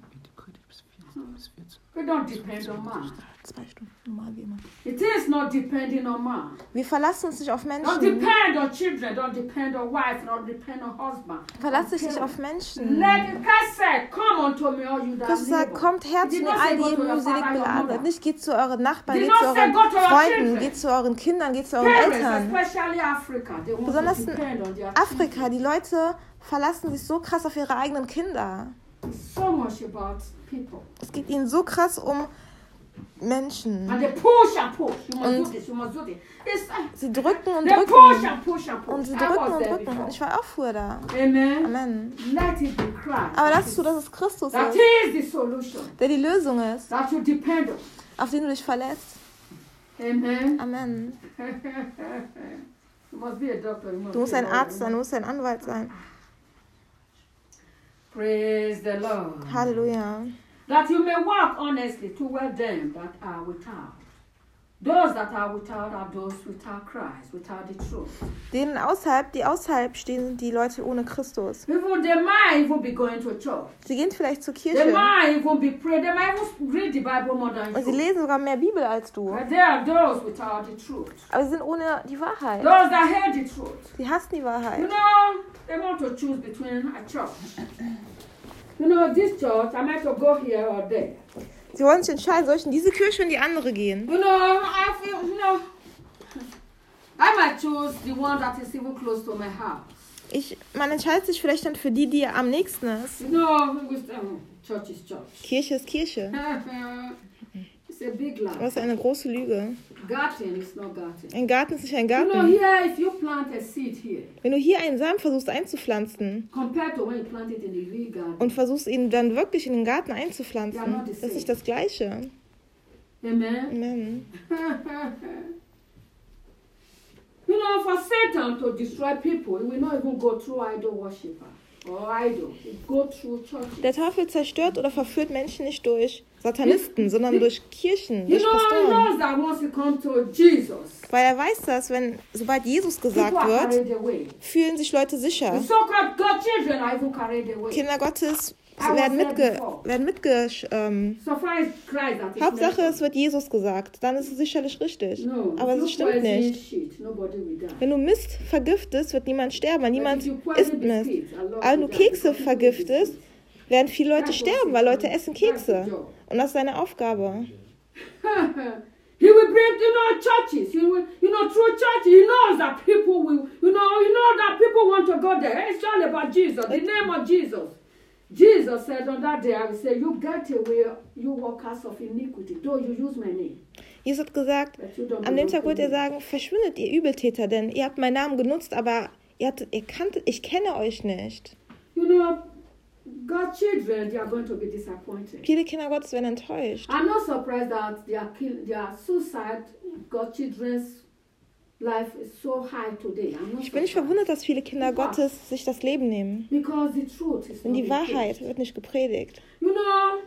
We don't depend on man. Zwei Stunden, normal wie immer. It is not depending on man. Wir verlassen uns nicht auf Don't Menschen. depend on children. Don't depend on wife. Don't depend on husband. Verlass dich nicht auf Menschen. Let Christ say, "Come unto me, all you that Christus sagt, labor." kommt her He zu did mir, not all say, die "Go ihr to your mühselig father, your beladen mother." seid. Nicht geht zu euren Nachbarn, Did geht not zu say, euren "Go to your Freunden, children." geht zu euren Kindern, geht zu euren Parents, Eltern. especially Africa, they want Besonders to in depend on their Afrika, die Leute verlassen sich so krass auf ihre eigenen Kinder. children. It's so much about people. Es geht ihnen so krass um Menschen. And they push and push. You must Und do this, you must do this. It's, sie drücken und they push drücken. and push and push. Und sie I drücken was und there drücken. before. Und ich war auch früher da. Amen. Amen. Let it be Christ. Aber that lass zu, is- dass es Christus That ist, is the solution. der die Lösung ist, That you depend on. auf den du dich verlässt. Amen. Amen. You must be a doctor. You must Du musst be a ein lawyer, Arzt you sein, du musst ein Anwalt sein. must- Praise the Lord. Halleluja. That you may walk honestly toward them that are without. Those that are without are those without Christ, without the truth. Denen außerhalb, die außerhalb stehen, sind die Leute ohne Christus. Even they might even be going to church. Sie gehen vielleicht zur They Kirche might even be praying. They might even read the Bible more than und sie you. lesen sogar mehr Bibel als du. But they are those without the truth. Aber sie sind ohne die Wahrheit. Those that hate the truth. Sie hassen die You Wahrheit. know, they want to choose between a church. You know, this church, I might to go here or there. Sie wollen sich entscheiden, soll ich in diese Kirche oder in die andere gehen? You know, I feel, you know, I might choose the one that is even close to my house. Ich, man entscheidet sich vielleicht dann für die, die am nächsten ist. You know, with, um, church is church. Kirche ist Kirche. It's a big Das lie. ist eine große Lüge. Garden is not garden. Ein Garten ist nicht ein You know, Garten. here, if you plant a seed here, Wenn du hier einen Samen versuchst einzupflanzen compared to when you plant it in the real garden, und versuchst ihn dann wirklich in den Garten einzupflanzen, das ist nicht das Gleiche. amen. Amen. You know, for Satan to destroy people, he will not even go through idol worshiper or idol. He go through churches. Der Teufel zerstört oder verführt Menschen nicht durch Satanisten, sondern durch Kirchen, You durch know, he Pastoren. knows that once you come to Jesus, Weil er weiß, dass wenn, sobald Jesus gesagt people are wird, carried away. fühlen sich Leute The sicher. so-called God children are even carried away. Kinder Gottes I was werden there mitge... before. Werden mitge ähm, So far as Christ that is Hauptsache, es mentioned. wird Jesus gesagt. Dann ist es sicherlich richtig. No, Aber if es you stimmt poison nicht. shit, nobody will die. Wenn du Mist vergiftest, wird niemand sterben, weil But niemand if you isst poison Mist. biscuits, a lot Aber wenn du will die Kekse because people vergiftest, eat werden viele Leute That's what sterben, he weil Leute does. essen That's the Kekse. job. Und das ist seine Aufgabe. biscuits. He will bring, you know, churches. He will, you know, through church, he knows that people will, you know, you know that people want to go there. It's all about Jesus, the name of Jesus. Jesus said on that day, I will say, you get away, you workers of iniquity, though you use my name. Jesus hat gesagt, But you don't an dem belong Tag to wird er me. sagen, verschwindet ihr Übeltäter, denn ihr habt meinen Namen genutzt, aber ihr, hattet, ihr kanntet, ich kenne euch nicht. You know, God's children, they are going to be disappointed. Viele Kinder Gottes werden enttäuscht. I'm not surprised that their, kill, their suicide, God's children's life is so high today. I'm not Ich bin nicht surprised. verwundert, dass viele Kinder Gottes sich das Leben nehmen. Because the truth is Denn not die being Wahrheit preached. wird nicht gepredigt. You know,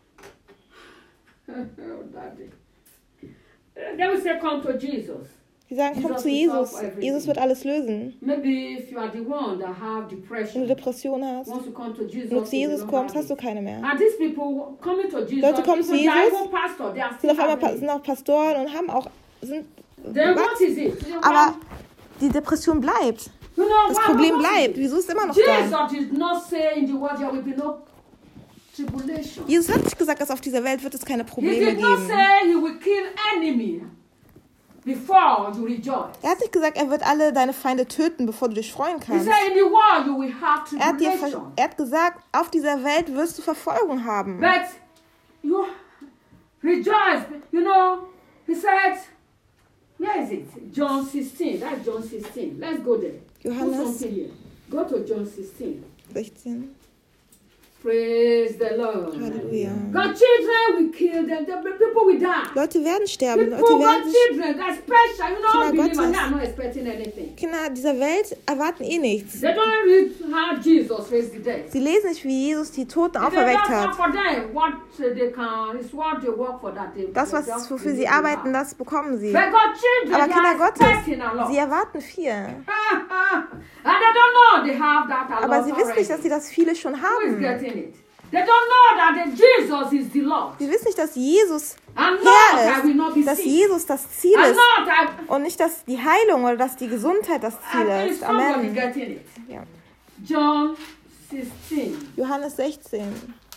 oh, Daddy. They will say, come to Jesus. Sie sagen, komm Jesus zu will Jesus. solve everything. Jesus wird alles lösen. Maybe if you are the one that have Wenn depression, du Depression hast, once you come to Jesus, wenn du zu you Jesus don't kommst, have hast du it. keine mehr. And these people coming to Jesus, Leute kommen zu even they are Jesus, even pastor, they are Sind still auf einmal Pa- having sind it. auch Pastoren und haben auch sind Then what was? is it? Aber die Depression bleibt. You know, Das what- Problem what is bleibt. it? Wieso ist es immer noch da? Jesus did not say in the world there will be no tribulation. Jesus hat nicht gesagt, dass auf dieser Welt wird es keine He Probleme did not geben. say he will kill enemy before you rejoice. Er hat nicht gesagt, er wird alle deine Feinde töten, bevor du dich freuen He kannst. said in the world you will have Er hat, dir, ver- tribulation. er hat gesagt, auf dieser Welt wirst du Verfolgung haben. But you rejoice. You know, he said, where is it? John sixteen. That's John sixteen. Let's go there. Put Johannes something here. Go to John sixteen. sechzehn. Praise the Lord. Halleluja. God's children will kill them. The people will die. Leute werden sterben. People, Leute werden God's sich, children, that's special. You know, Kinder believers, Gottes. they are not expecting anything. Kinder dieser Welt erwarten eh nichts. They don't read how Jesus raised the dead. Sie lesen nicht, wie Jesus die Toten It's auferweckt just not hat. for them. What uh, they can, it's what they work for that they, Das, they was just wofür sie believe arbeiten, in. das bekommen sie. But God's children, Aber they Kinder are Gottes, expecting a lot. sie erwarten viel. And they don't know they have that a Aber lot sie wissen nicht, dass already. sie das viele schon Who is haben. getting it? They don't know that the Jesus is the Lord. Sie wissen nicht, dass Jesus And not I will Herr not be ist, dass sick. Jesus das Ziel And ist not I, und nicht, dass die Heilung oder dass die Gesundheit das Ziel I is ist. somebody Amen. getting it. Ja. John sixteen. Johannes sechzehn.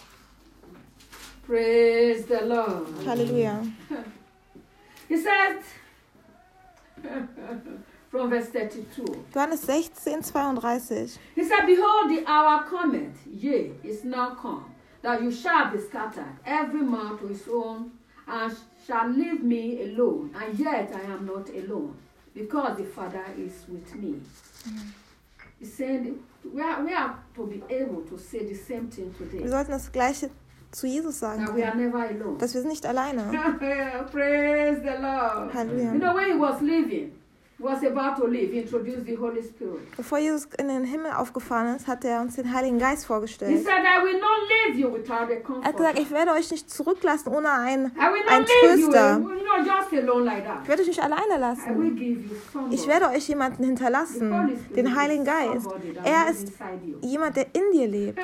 Praise the Lord. Halleluja. He said, from verse thirty-two, Johannes sechzehn, zweiunddreißig. he said, behold, the hour cometh, yea, is now come, that you shall be scattered, every man to his own, and shall leave me alone. And yet I am not alone, because the Father is with me. He's saying we are, we are to be able to say the same thing Wir today, sollten das Gleiche zu Jesus sagen that we are können, never alone. dass wir sind nicht alleine. Praise the Lord. Halleluja. You know, when he was leaving, he was about to leave, he introduced the Holy Spirit. Bevor Jesus in den Himmel aufgefahren ist, hat er uns den Heiligen Geist He vorgestellt. said, I will not leave you without a Er hat comforter. gesagt, ich werde euch nicht zurücklassen ohne einen, I will einen not leave you, Tröster. you know, just alone like Ich that. werde euch nicht alleine I will lassen. give you somebody. Ich werde euch jemanden The hinterlassen, Holy Spirit den Heiligen is Geist. somebody that Er lives ist inside you. jemand, der in dir lebt.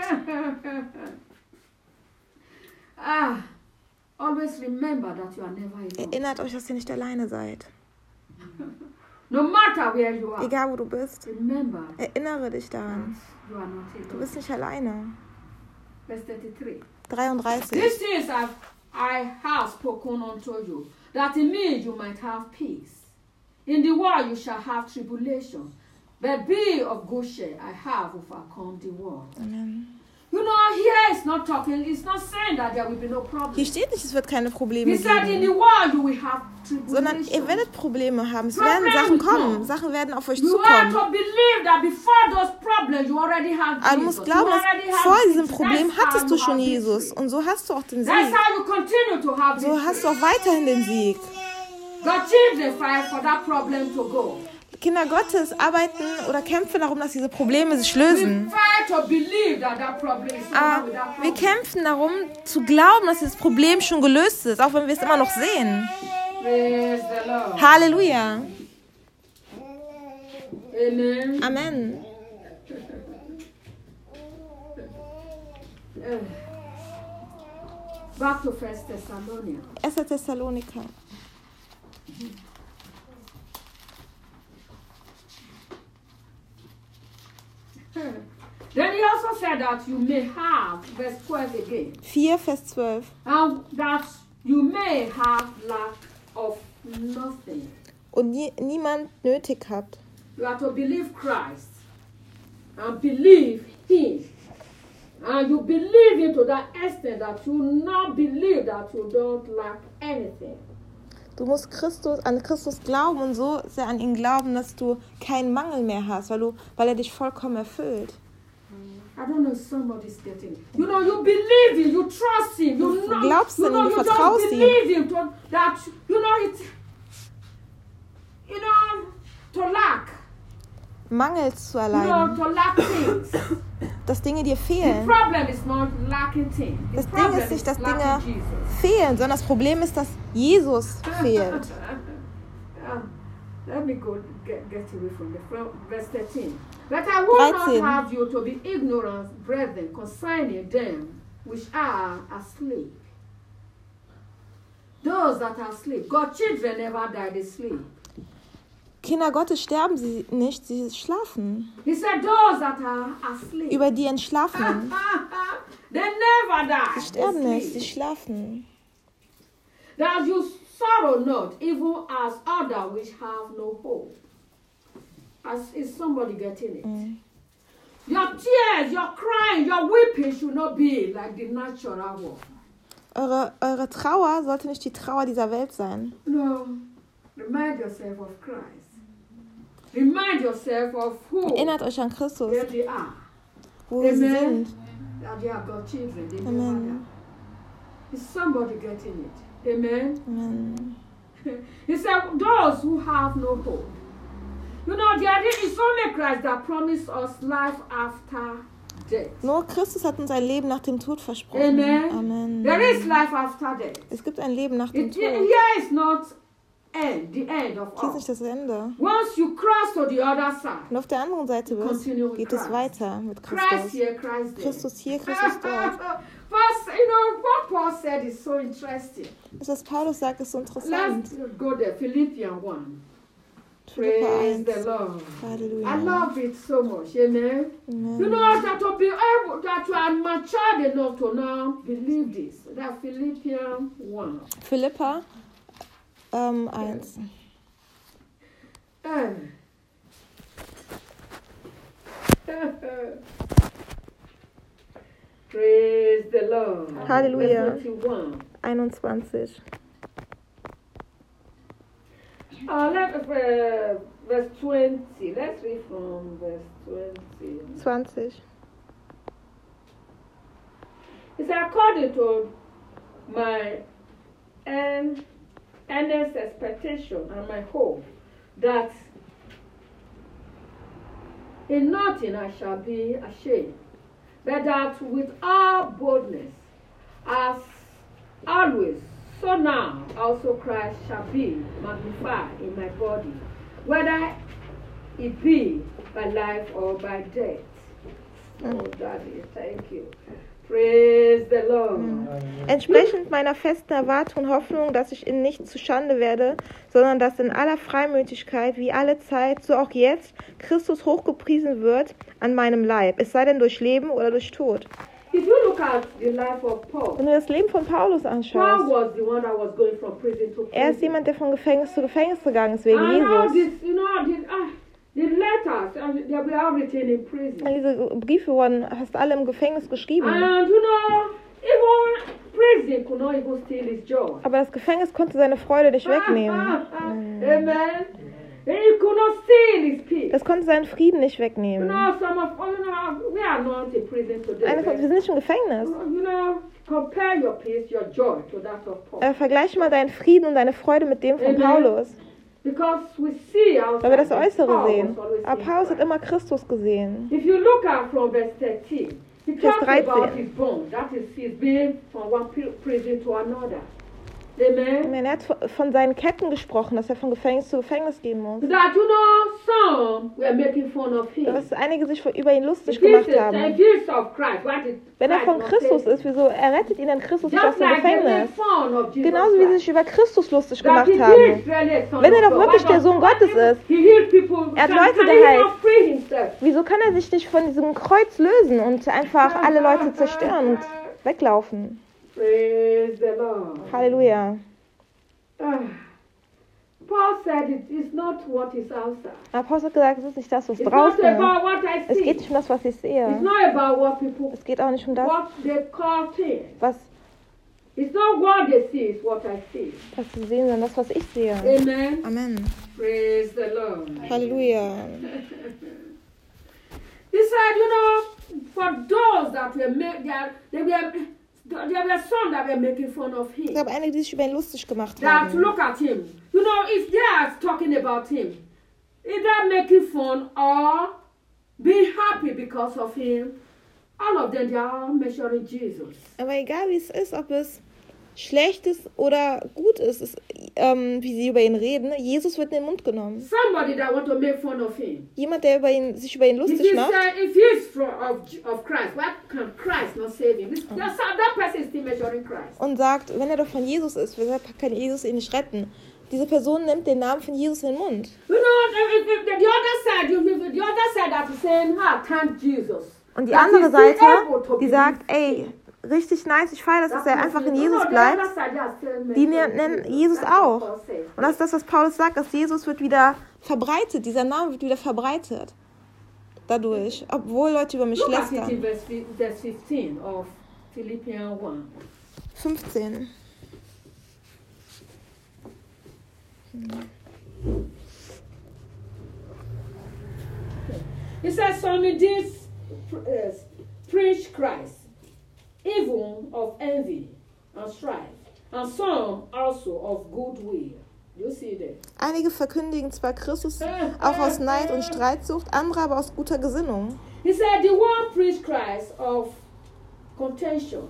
ah, always remember that you are never alone. Erinnert euch, dass ihr nicht alleine seid. No matter where you are, Egal, wo du bist. remember Erinnere dich that daran. you are not Du alone. bist nicht alleine. Verse thirty-three. dreiunddreißig. These things have, I have spoken unto you, that in me you might have peace. In the world you shall have tribulation, but be of good cheer, I have overcome the world. Amen. You know, here it's not talking, it's not saying that there will be no problem. Hier steht nicht, es wird keine Probleme He said in the geben, world you will have sondern ihr tribulation. werdet Probleme haben. Es werden Sachen kommen. Sachen werden auf euch You have zukommen. to believe that before those problems you already have Aber du Jesus. musst glauben, you already dass have vor diesem victory. Problem That's how hattest du you schon have Jesus. victory. Und so hast du auch den That's Sieg. how you continue to have So victory. hast du auch weiterhin den Sieg. God children fight for that problem to go. Kinder Gottes arbeiten oder kämpfen darum, dass diese Probleme sich We lösen. fight to believe that that problem is over Aber with that wir problem. kämpfen darum, zu glauben, dass dieses Problem schon gelöst ist, auch wenn wir es immer noch sehen. Praise the Lord. Halleluja. Amen. Amen. Uh, Back to First Thessalonians. erster Thessaloniker. Then he also said that you may have, verse twelve again, vier, Vers zwölf. and that you may have lack of nothing. Und nie, niemand nötig habt. You have to believe Christ and believe Him. And you believe Him to that extent that you not believe that you don't lack anything. Du musst Christus, an Christus glauben und so sehr an ihn glauben, dass du keinen Mangel mehr hast, weil, du, weil er dich vollkommen erfüllt. I don't know if somebody's getting it. You know, you believe Him, you trust Him, you Du know, glaubst you an ihn, know, du you don't vertraust ihm. believe Him to, that, you know, it, you know, to lack, Mangel zu you know, erleiden, to lack things. dass Dinge dir The fehlen. problem is not lacking things. The Das Ding problem ist nicht, dass lacking Dinge Jesus. fehlen, sondern das Problem ist, dass Jesus fehlt. Um, let me go get, get away from the from verse thirteen. But I will dreizehn. not have you to be ignorant, brethren, concerning them which are asleep. Those that are asleep. God's children never die, they sleep. Kinder Gottes sterben sie nicht, sie schlafen. He said, those that are asleep. Über die Entschlafenen. They never die. Sie sterben they nicht, sie sleep. schlafen. That you sorrow not, even as others which have no hope. As is somebody getting it? Mm. Your tears, your crying, your weeping should not be like the natural one. Eure, eure Trauer sollte nicht die Trauer dieser Welt sein. No, remind yourself of Christ. Remind yourself of who Erinnert euch an Christus, where they are. wo sie Amen. sind. That they have got children. They Amen. never die. Is somebody getting it? Amen. Amen. He said, those who have no hope. You know, there is only Christ that promised us life after death. Nur Christus hat uns ein Leben nach dem Tod versprochen. Amen. Amen. There is life after death. Es gibt ein Leben nach dem It, Tod. here is not end, the end of Hier ist all. nicht das Ende. Once you cross to the other side, Und auf der anderen Seite bist, geht es weiter mit Christ Christus. here, Christ there. Christus hier, Christus dort. But, you know, what Paul said is so interesting. Das, was Paulus sagt, ist so interessant. Let's go there, Philippians one. Philipper Praise eins. the Lord. Halleluja. I love it so much, amen. Amen. You know that to be able, that you are matured enough to now believe this. That Philippians one. Philipper ähm, eins. Uh. Praise the Lord. Hallelujah. Verse twenty-one. einundzwanzig. Uh, let, uh, verse twenty. Let's read from verse twenty. zwanzig. It's according to my earn- earnest expectation and my hope that in nothing I shall be ashamed, but that with all boldness, as always, so now also Christ shall be magnified in my body, whether it be by life or by death. Oh, Daddy, thank you. Praise the Lord. Entsprechend meiner festen Erwartung und Hoffnung, dass ich in nichts zustande werde, sondern dass in aller Freimütigkeit, wie alle Zeit, so auch jetzt, Christus hochgepriesen wird an meinem Leib, es sei denn durch Leben oder durch Tod. If you look at the life of Paul, Wenn du das Leben von Paulus Paul anschaust, was the one that was going from prison to prison. er ist jemand, der von Gefängnis zu Gefängnis gegangen ist, wegen and all Jesus. this, you know, the, uh, the letters, uh, they were all written in prison. Und diese Briefe wurden fast alle im Gefängnis geschrieben. And you know, even prison could not even steal his joy. Aber das Gefängnis konnte seine Freude nicht wegnehmen. Amen. He could not steal his peace. Das konnte seinen Frieden nicht You wegnehmen. know, some of us, you know, we are not in prison today. Eine von, wir sind nicht im Gefängnis. You know, compare your peace, your joy to that of Paul. Äh, vergleiche mal deinen Frieden und deine Freude mit dem von Amen. Paulus. Because we see outside, Weil wir das that Äußere Paul sehen. was always Aber in Paulus hat Christ. immer Christus gesehen. If you look at from verse thirteen, he Vers talks about dreizehn. his bond. That is, he's been from one pri- prison to another. Amen. Er hat von seinen Ketten gesprochen, dass er von Gefängnis zu Gefängnis gehen muss. That, you know, some were making fun of him. Dass einige sich über ihn lustig If he's gemacht the haben. gifts of Christ, what did Wenn er Christ von not Christus say? ist, wieso errettet ihn denn Christus nicht aus Just dem like they made Gefängnis? fun of Jesus Genauso wie sie Christ. sich über Christus lustig That gemacht he haben. is really a son Wenn er of doch God. wirklich Why der not- Sohn Gottes ist, He healed people. Er hat Can- Leute can he geheilt. not free himself? Wieso kann er sich nicht von diesem Kreuz lösen und einfach alle Leute zerstören und weglaufen? Praise the Lord. Halleluja. Ah. Paul said it is not what is outside. Aber Paulus hat gesagt, es ist nicht das, was It's not draußen ist. about what I Es see. geht nicht um das, was ich It's sehe. not about what people, Es geht auch nicht um das, what they call things. was, It's not what they see, it's what I see. was sie sehen, sondern das, was ich sehe. Amen. Amen. Praise the Lord. Halleluja. He said, you know, for those that were made, they, are, they were, there were some that were making fun of Es him. gab einige, die sich über ihn lustig gemacht That haben. look at him. You know, if they are talking about him, either making fun or being happy because of him, all of them, they are all measuring Jesus. Aber egal wie es ist, ob es schlecht ist oder gut ist, ist ähm, wie sie über ihn reden, Jesus wird in den Mund genommen. Somebody that want to make fun of him. Jemand, der über ihn, sich über ihn If lustig he macht, said, if he is from, of, of Christ, why can Christ not save him? This, that's, that person is still measuring Christ. und sagt, wenn er doch von Jesus ist, weshalb kann Jesus ihn nicht retten? Diese Person nimmt den Namen von Jesus in den Mund. You know, if, if, if the other side, you, if the other side that is saying, ah, thank Jesus. Und die That andere is still Seite, able to die believe sagt, him. ey, richtig nice, ich feiere das, dass er That einfach is- in no, Jesus the bleibt. other side, they are still Die mentioning nennen Jesus. Jesus That's what auch. Paul says. Und das ist das, was Paulus sagt, dass Jesus wird wieder verbreitet, dieser Name wird wieder verbreitet. Dadurch, obwohl Leute über mich Look at it in lästern. verse, fi- verse fifteen of Philippians one. fünfzehn. He says, some indeed uh, preach Christ, even of envy and strife, and some also of goodwill. You see that? Einige verkündigen zwar Christus auch aus Neid und Streitsucht, andere aber aus guter Gesinnung. He said, the one preach Christ of contention,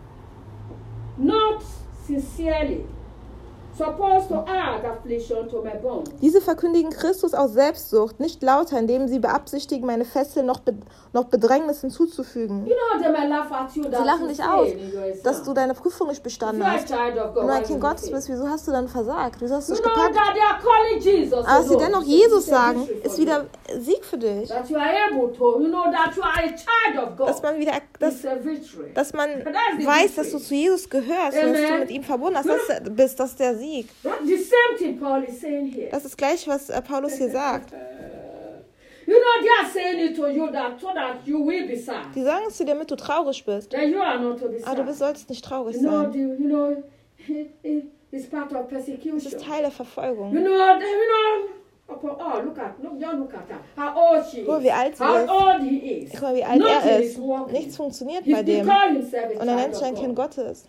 not sincerely, supposed to add affliction to my bones. Diese verkündigen Christus aus Selbstsucht, nicht lauter, indem sie beabsichtigen, meine Fesseln noch, be- noch Bedrängnis hinzuzufügen. You know, they may laugh at you Sie that lachen you dich fail aus, in your exam. dass du deine Prüfung nicht bestanden If you are a hast. child of God, Wenn du ein why Kind do you Gottes fail? bist, wieso hast du dann versagt? Wieso hast du You es know gepackt? that they are calling Jesus Aber dass sie alone. dennoch So Jesus it's a sagen, victory ist for wieder Sieg für dich. you. That you are able to, you know, that you are a child of God. Dass man wieder, dass, It's a victory. dass man That's the weiß, dass victory. du zu Jesus gehörst und dass du Amen. mit ihm verbunden hast, dass, bist, das ist der Sieg. That, the same thing Paul is saying here. Das ist gleich, was äh, Paulus hier sagt. You know, they are saying it to you that so that you will be sad. Die sagen es zu dir, damit du traurig bist. That you are not to be sad. Aber du bist, solltest nicht traurig You know, sein. the, you know, it, it, it's part of Das persecution. ist Teil der You Verfolgung. know, the- you know. upon- Oh, look at, look, just look at her. How old she Guck mal, is. wie alt sie How ist. old he is. Guck mal, wie alt Nothing er is ist. working. Nichts funktioniert He's bei dem. become himself a Und er nennt sich ein child Kind of God. Gottes.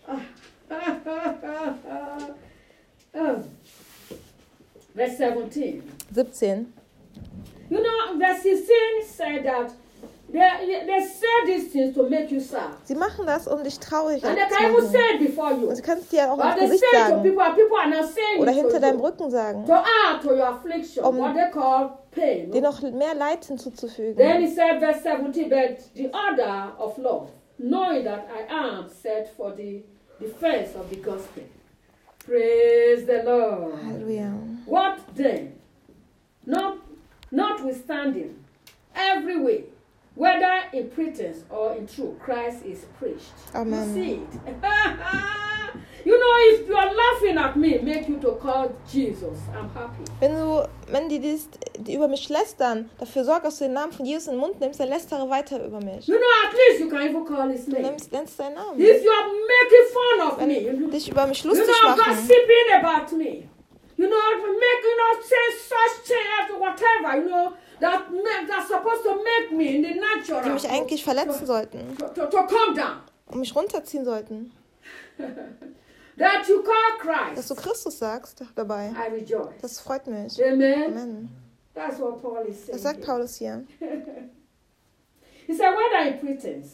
Oh. Verse seventeen. siebzehn. You know, verse sixteen said that they, they say these things to make you sad. Sie machen das, um dich traurig zu And they can even machen. say it before you. Und sie können es dir auch But ins they Gesicht say to sagen. people, people are not saying Oder it to hinter deinem you. Rücken sagen. To add to your affliction, Um what they call pain. Dir No? noch mehr Leid Then hinzuzufügen. he said, verse seventeen, but the order of love, knowing that I am set for the defense of the gospel. Praise the Lord. Halleluja. What then? Not, notwithstanding, every way, whether in pretense or in truth, Christ is preached. Amen. You see it? You know, if you are laughing at me, make you to call Jesus. I'm happy. Wenn du, wenn die, dies, die über mich lästern, dafür sorg, dass du den Namen von Jesus in den Mund nimmst, dann lästere weiter über mich. You know, at least you can even call his Du name. nimmst, nennst deinen Namen. If you are making fun of me, you Wenn know, dich über mich you lustig know, machen, gossiping about me. You know, make you know, say such things or whatever, you know, that make, that's supposed to make me in the natural. die mich eigentlich verletzen sollten, to, to, to come down. und mich runterziehen sollten, That you call dass du Christ. Christus sagst dabei. I rejoice. Das freut mich. Amen. Amen. That's what Paul is saying. Das sagt here. Paulus hier. He said, whether in pretense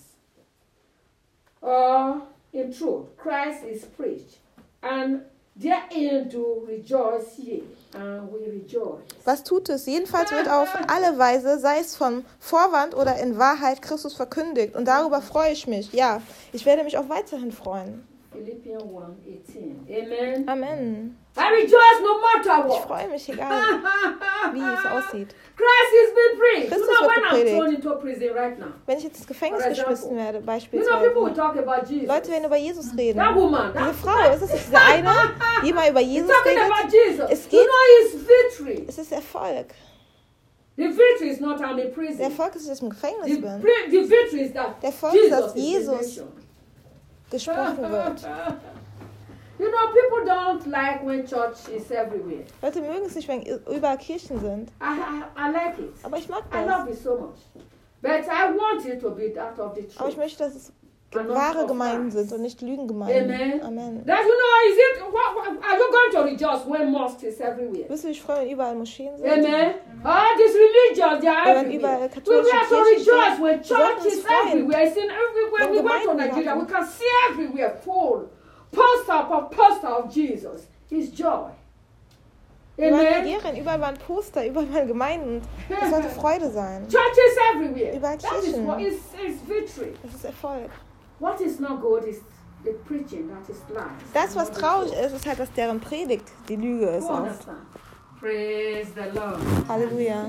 or in truth, Christ is preached, and therein do rejoice ye, and we rejoice. Was tut es? Jedenfalls wird auf alle Weise, sei es von Vorwand oder in Wahrheit, Christus verkündigt. Und darüber freue ich mich. Ja, ich werde mich auch weiterhin freuen. Philippians one eighteen. Amen. Amen. I rejoice no matter Ich what. freue mich, egal wie es aussieht. Christ is being preached. Christus you know, wird when I'm gepredigt. thrown into prison right now. Wenn ich jetzt ins Gefängnis For example, geschmissen werde, You know, people will beispielsweise. talk about Jesus. Leute werden über Jesus reden. That woman, Diese that, Frau, ist es nicht diese eine, die mal über He's Jesus talking about redet? Jesus. Es You geht- know his victory. Es ist Erfolg. The victory is not I'm in Der prison. Erfolg ist, dass ich im The, Gefängnis bin. pri- the victory is that Der Erfolg ist, Jesus dass is the Jesus nation. gesprochen wird. You know, people don't like when church is everywhere. Leute mögen es nicht, wenn überall Kirchen sind. I, I, I like it. Aber ich mag I das. love it so much. But I want it to be that of the Aber ich truth. möchte, dass es And not wahre of Gemeinden lies. sind und nicht Lügengemeinden. Amen. Amen. That you know, is it? What, what, are you going to rejoice when mosque is everywhere? Wirst du dich freuen, wenn überall Moscheen sind? Amen. All these religions, they are Wenn everywhere. überall We katholische have to Kirchen rejoice sind. when Wir sollten church uns is freuen. everywhere. It's in everywhere. Wenn We went to Gemeinden Nigeria, haben. we can see everywhere full poster upon poster of Jesus. His joy. Überall in Amen. Nigerien, überall waren Poster, überall waren Gemeinden. Das sollte Freude sein. Churches everywhere. Überall That is Kirchen. what is, is victory. Das ist Erfolg. What is not good is the preaching that is lies. Das, was Not the traurig truth. ist, ist halt, dass deren Predigt die Lüge ist. You Auch. understand? Praise the Lord. Halleluja.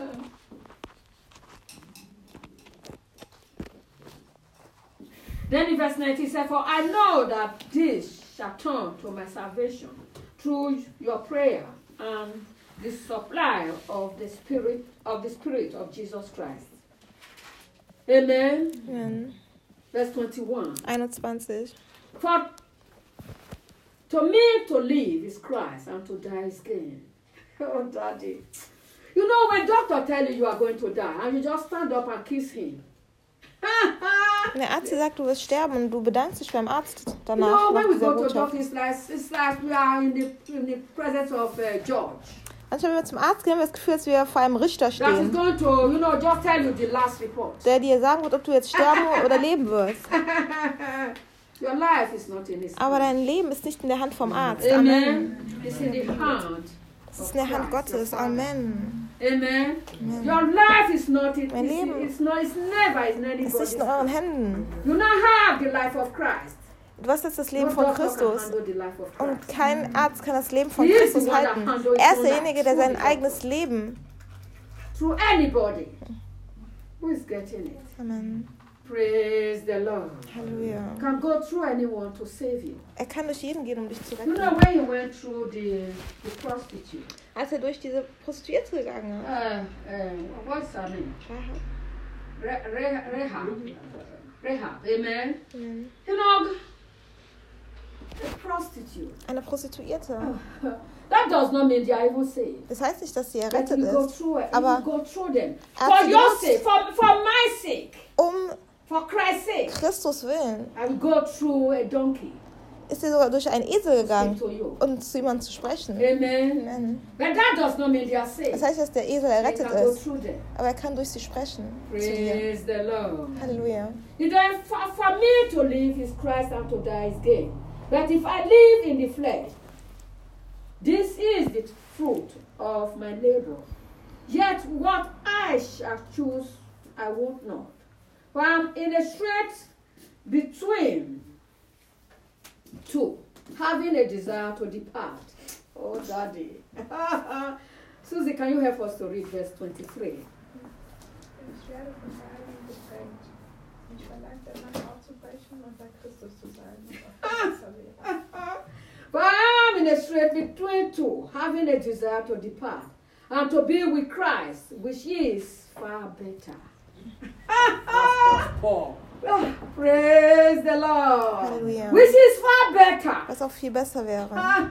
Then in verse nineteen, he said, for I know that this shall turn to my salvation through your prayer and the supply of the Spirit of the Spirit of Jesus Christ. Amen. Amen. Verse twenty-one. einundzwanzig. For to me to live is Christ and to die is gain. Oh, Daddy. You know, when doctor tell you you are going to die, and you just stand up and kiss him. Wenn der Arzt dir sagt, du wirst sterben und du bedankst dich beim Arzt You danach know, nach when we dieser go to Botschaft. doctor, it's like, it's like we are in the, in the presence of uh, George. Manchmal, wenn wir zum Arzt gehen, haben wir das Gefühl, dass wir vor einem Richter That is stehen, going to, you know, just tell you the last report. der dir sagen wird, ob du jetzt sterben oder leben wirst. Your life is not in his Aber hand. dein Leben ist nicht in der Hand vom Arzt. Amen. Amen. It's in the hand. Es ist in der Hand Gottes. Amen. Amen. Amen. Your life is not in Mein it's, Leben it's not it's never in Es ist anybody's nicht in euren Händen. You now have the life of Christ. Du hast jetzt das No Leben von doctor can Christus. handle the life of Und Christ. kein Arzt kann das Leben von He is the Christus one that halten. handles Er ist your derjenige, der life. sein eigenes Leben. Through anybody who is getting it. Amen. Praise the Lord. Halleluja. Can go through anyone to save you. Er kann durch jeden gehen, um dich zu You know retten. when he went through the the prostitute. Als er durch diese Prostituierte gegangen ist. Uh, uh, what's her name? Rahab. Re- Re- Rehab. Rehab. Amen. Amen. You know, a prostitute. Eine Prostituierte. That does not mean they are even saved. Das heißt nicht, dass sie But errettet you go ist, through it. Aber You go through them. er hat For sie your genutzt. sake, for, for my sake, um for Christ's sake. Christus willen. I will go through a donkey. Ist sie sogar durch einen Esel Speak gegangen, to you. um zu jemandem zu sprechen. Amen. Amen. But that does not mean they are saved. Das heißt, dass der Esel They errettet can go ist, through them. aber er kann durch sie sprechen. Zu dir. Praise the Lord. Halleluja. And then for, for me to live is Christ and to die is gain. But if I live in the flesh, this is the fruit of my labor. Yet what I shall choose, I won't know. For I'm in a strait between two, having a desire to depart. Oh, Daddy. Susie, can you help us to read verse twenty-three? Ich werde von beiden gedrängt. Ich verlange der Mann aufzubrechen und bei Christus zu sein und auf dem Wasser leben. But I am in a strait between two, having a desire to depart and to be with Christ, which is far better. Paul. Ah, praise the Lord. Halleluja. Which is far better. Was auch viel besser wäre.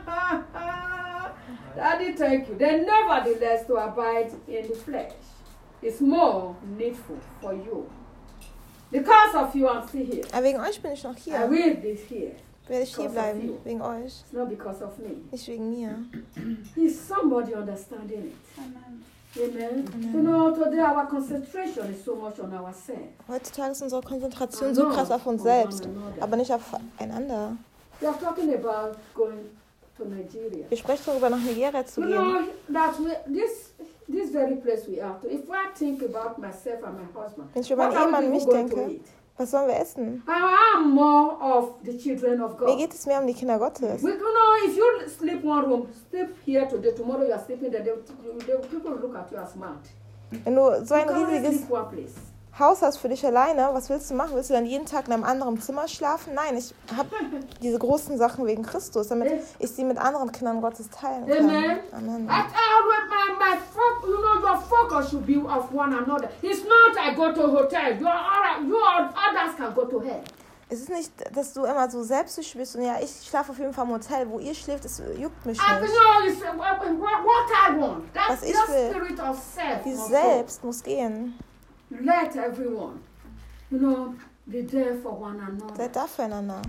Daddy, thank you. Then, nevertheless, to abide in the flesh is more needful for you. Because of you, I'm still here. Aber wegen euch bin ich noch I hier. will be here. Werde ich hier because of bleiben. you. Wegen euch. It's not because of me. Nicht wegen mir. Is somebody understanding it? Amen. Amen. You know, today our concentration is so much on ourselves. Heutzutage ist unsere Konzentration so krass auf uns selbst, aber nicht auf einander. We are talking about going to Nigeria. Wir sprechen darüber, nach Nigeria zu You gehen. know that we, this this very place we are to. If I think about myself and my husband, Wenn ich über meinen what are Ehemann und we mich going to denke, eat? was sollen wir essen? I am more of the children of Mir God. geht es mehr um die Kinder Gottes. We, you know, if you sleep one room, sleep here today, tomorrow you are sleeping there, they, they, people look at you as mad. Wenn du so You ein can't riesiges sleep one place. Haus hast für dich alleine, was willst du machen? Willst du dann jeden Tag in einem anderen Zimmer schlafen? Nein, ich habe diese großen Sachen wegen Christus, damit ich sie mit anderen Kindern Gottes teilen kann. Amen. Amen. I always my my focus, you know, your focus should be of one another. It's not I go to hotel. You are you are others can go to hell. Es ist nicht, dass du immer so selbstsüchtig bist und ja, ich schlafe auf jeden Fall im Hotel, wo ihr schläft, es juckt mich I nicht. know it's uh, what, what I want. That Was ich that will. spirit of self. Dieses must go. Selbst muss gehen. Let everyone, you know, be there for one another. Seid da füreinander.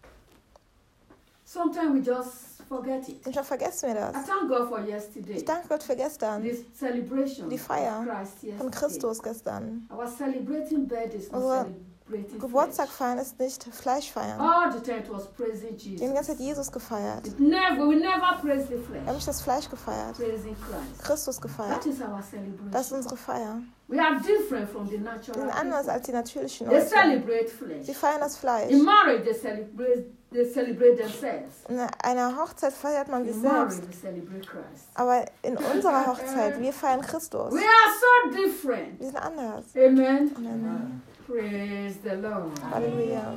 Sometimes we just forget it. Manchmal vergessen wir I das. thank God for yesterday. Ich danke Gott für gestern, This celebration Die Feier of Christ yesterday. von Christus gestern. Our celebrating birthdays, not Unser celebrating Geburtstag flesh. feiern ist nicht Fleisch feiern. All the time it was praising Wir haben die Jesus. ganze Zeit Jesus gefeiert. It never, we never praise the Wir haben flesh. nicht das Fleisch gefeiert, Praising Christ. Christus That gefeiert. is our Das ist celebration. unsere Feier. We are different from the Wir natural sind anders people. als die natürlichen They Leute. celebrate flesh. Sie feiern das Fleisch. In marriage, they celebrate, they celebrate themselves. In einer Hochzeit feiert man sich In marriage, selbst. we celebrate Christ. Aber in unserer Hochzeit, wir feiern Christus. We are so different. Wir sind anders. Amen. Amen. Praise the Lord. Halleluja.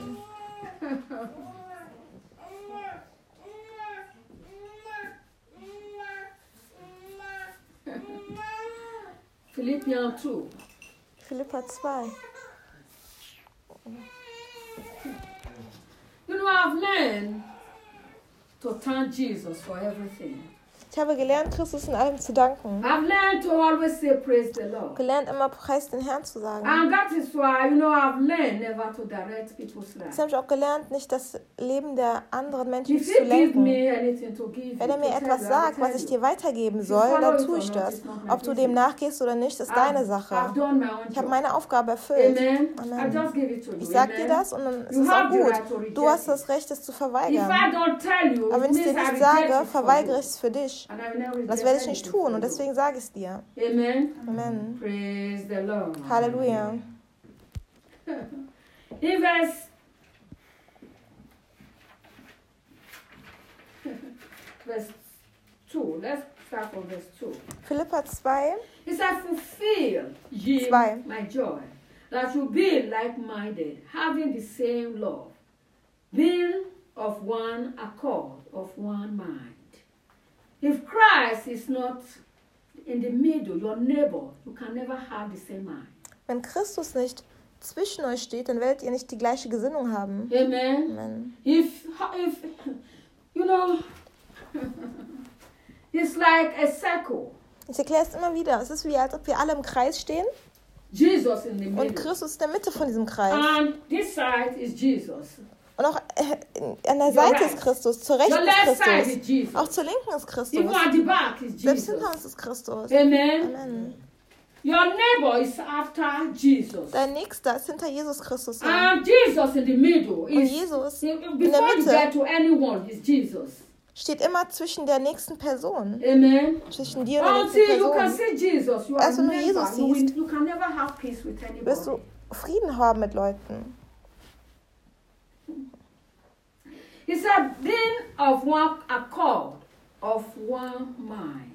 Philippians two. Philippa zwei. You know, I've learned to thank Jesus for everything. Ich habe gelernt, Christus in allem zu danken. I've learned to always say praise the Lord. Gelernt, immer Preis den Herrn zu sagen. And that is why, you know, I've learned never to direct people's Das lives. habe ich auch gelernt, nicht das Leben der anderen Menschen If zu he gives lenken. me anything to give Wenn you, er mir to etwas tell you, I will sagt, was tell ich you. dir weitergeben soll, dann tue ich das. Ob du dem nachgehst oder nicht, ist deine I've Sache. done my own Ich habe job. meine Aufgabe erfüllt. Amen. I Amen. just give it to you. Ich sag dir Amen. das und dann ist You es auch have the gut. right to reject Du hast it. das Recht, es zu If I verweigern. don't tell you, Aber it wenn ich es dir means I nicht reject sage, it for verweigere you. ich es für dich. And I will not Das reject werde ich nicht anything tun for und you. deswegen sage ich es dir. Amen. Amen. Praise the Lord. Halleluja. In verse verse two, let's start from verse two. Philipper zwei, He said, fulfill ye Zwei. my joy, that you be like-minded, having the same love, being of one accord, of one mind. If Christ is not in the middle, your neighbor, you can never have the same mind. wenn Christus nicht zwischen euch steht, dann werdet ihr nicht die gleiche Gesinnung haben. Amen. Amen. If, if you know, it's like a circle. Ich erkläre es immer wieder. Es ist wie, als ob wir alle im Kreis stehen Jesus in the und middle. Christus in der Mitte von diesem Kreis. And this side is Jesus. Und auch äh, an der Seite ist Christus, zur Rechten Your left ist side Christus. is Jesus. Auch zur Linken ist Christus. Even at the back is Selbst Jesus. hinter uns ist Christus. Amen. Amen. Your neighbor is after Jesus. Dein Nächster ist hinter Jesus Christus. her. And Jesus in the middle Und is Jesus before in der you get Mitte to anyone is Jesus. steht immer zwischen der nächsten Person. Amen. Zwischen dir und der Until nächsten you can Person. see Jesus, you are Erst wenn du never, Jesus you, will, siehst, you can never have peace with Wirst du anybody. Frieden haben mit Leuten. He said, being of one accord, of one mind.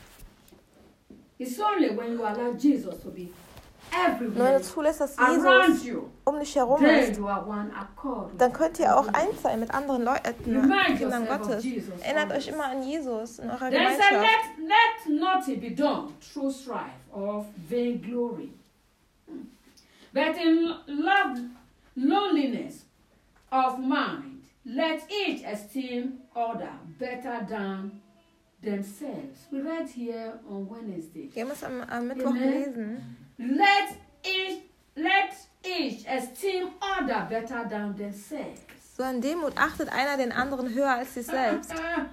It's only when you allow Jesus to be Nur wenn everywhere du zulässt, dass around Jesus you, um dich herum then ist, you are one accord. with dann könnt ihr auch everyone. eins sein mit anderen Leuten, Remind Kindern yourself of Gottes. Jesus Erinnert euch always. immer an Jesus in eurer Then he said, Gemeinschaft. let, let nothing be done through strife of vainglory, but in love, loneliness of mind, let each esteem other better than themselves. We read here on Wednesday. Wir haben es am, am Mittwoch Amen. gelesen. Let each, let each esteem other better than themselves. So in Demut achtet einer den anderen höher als sich selbst.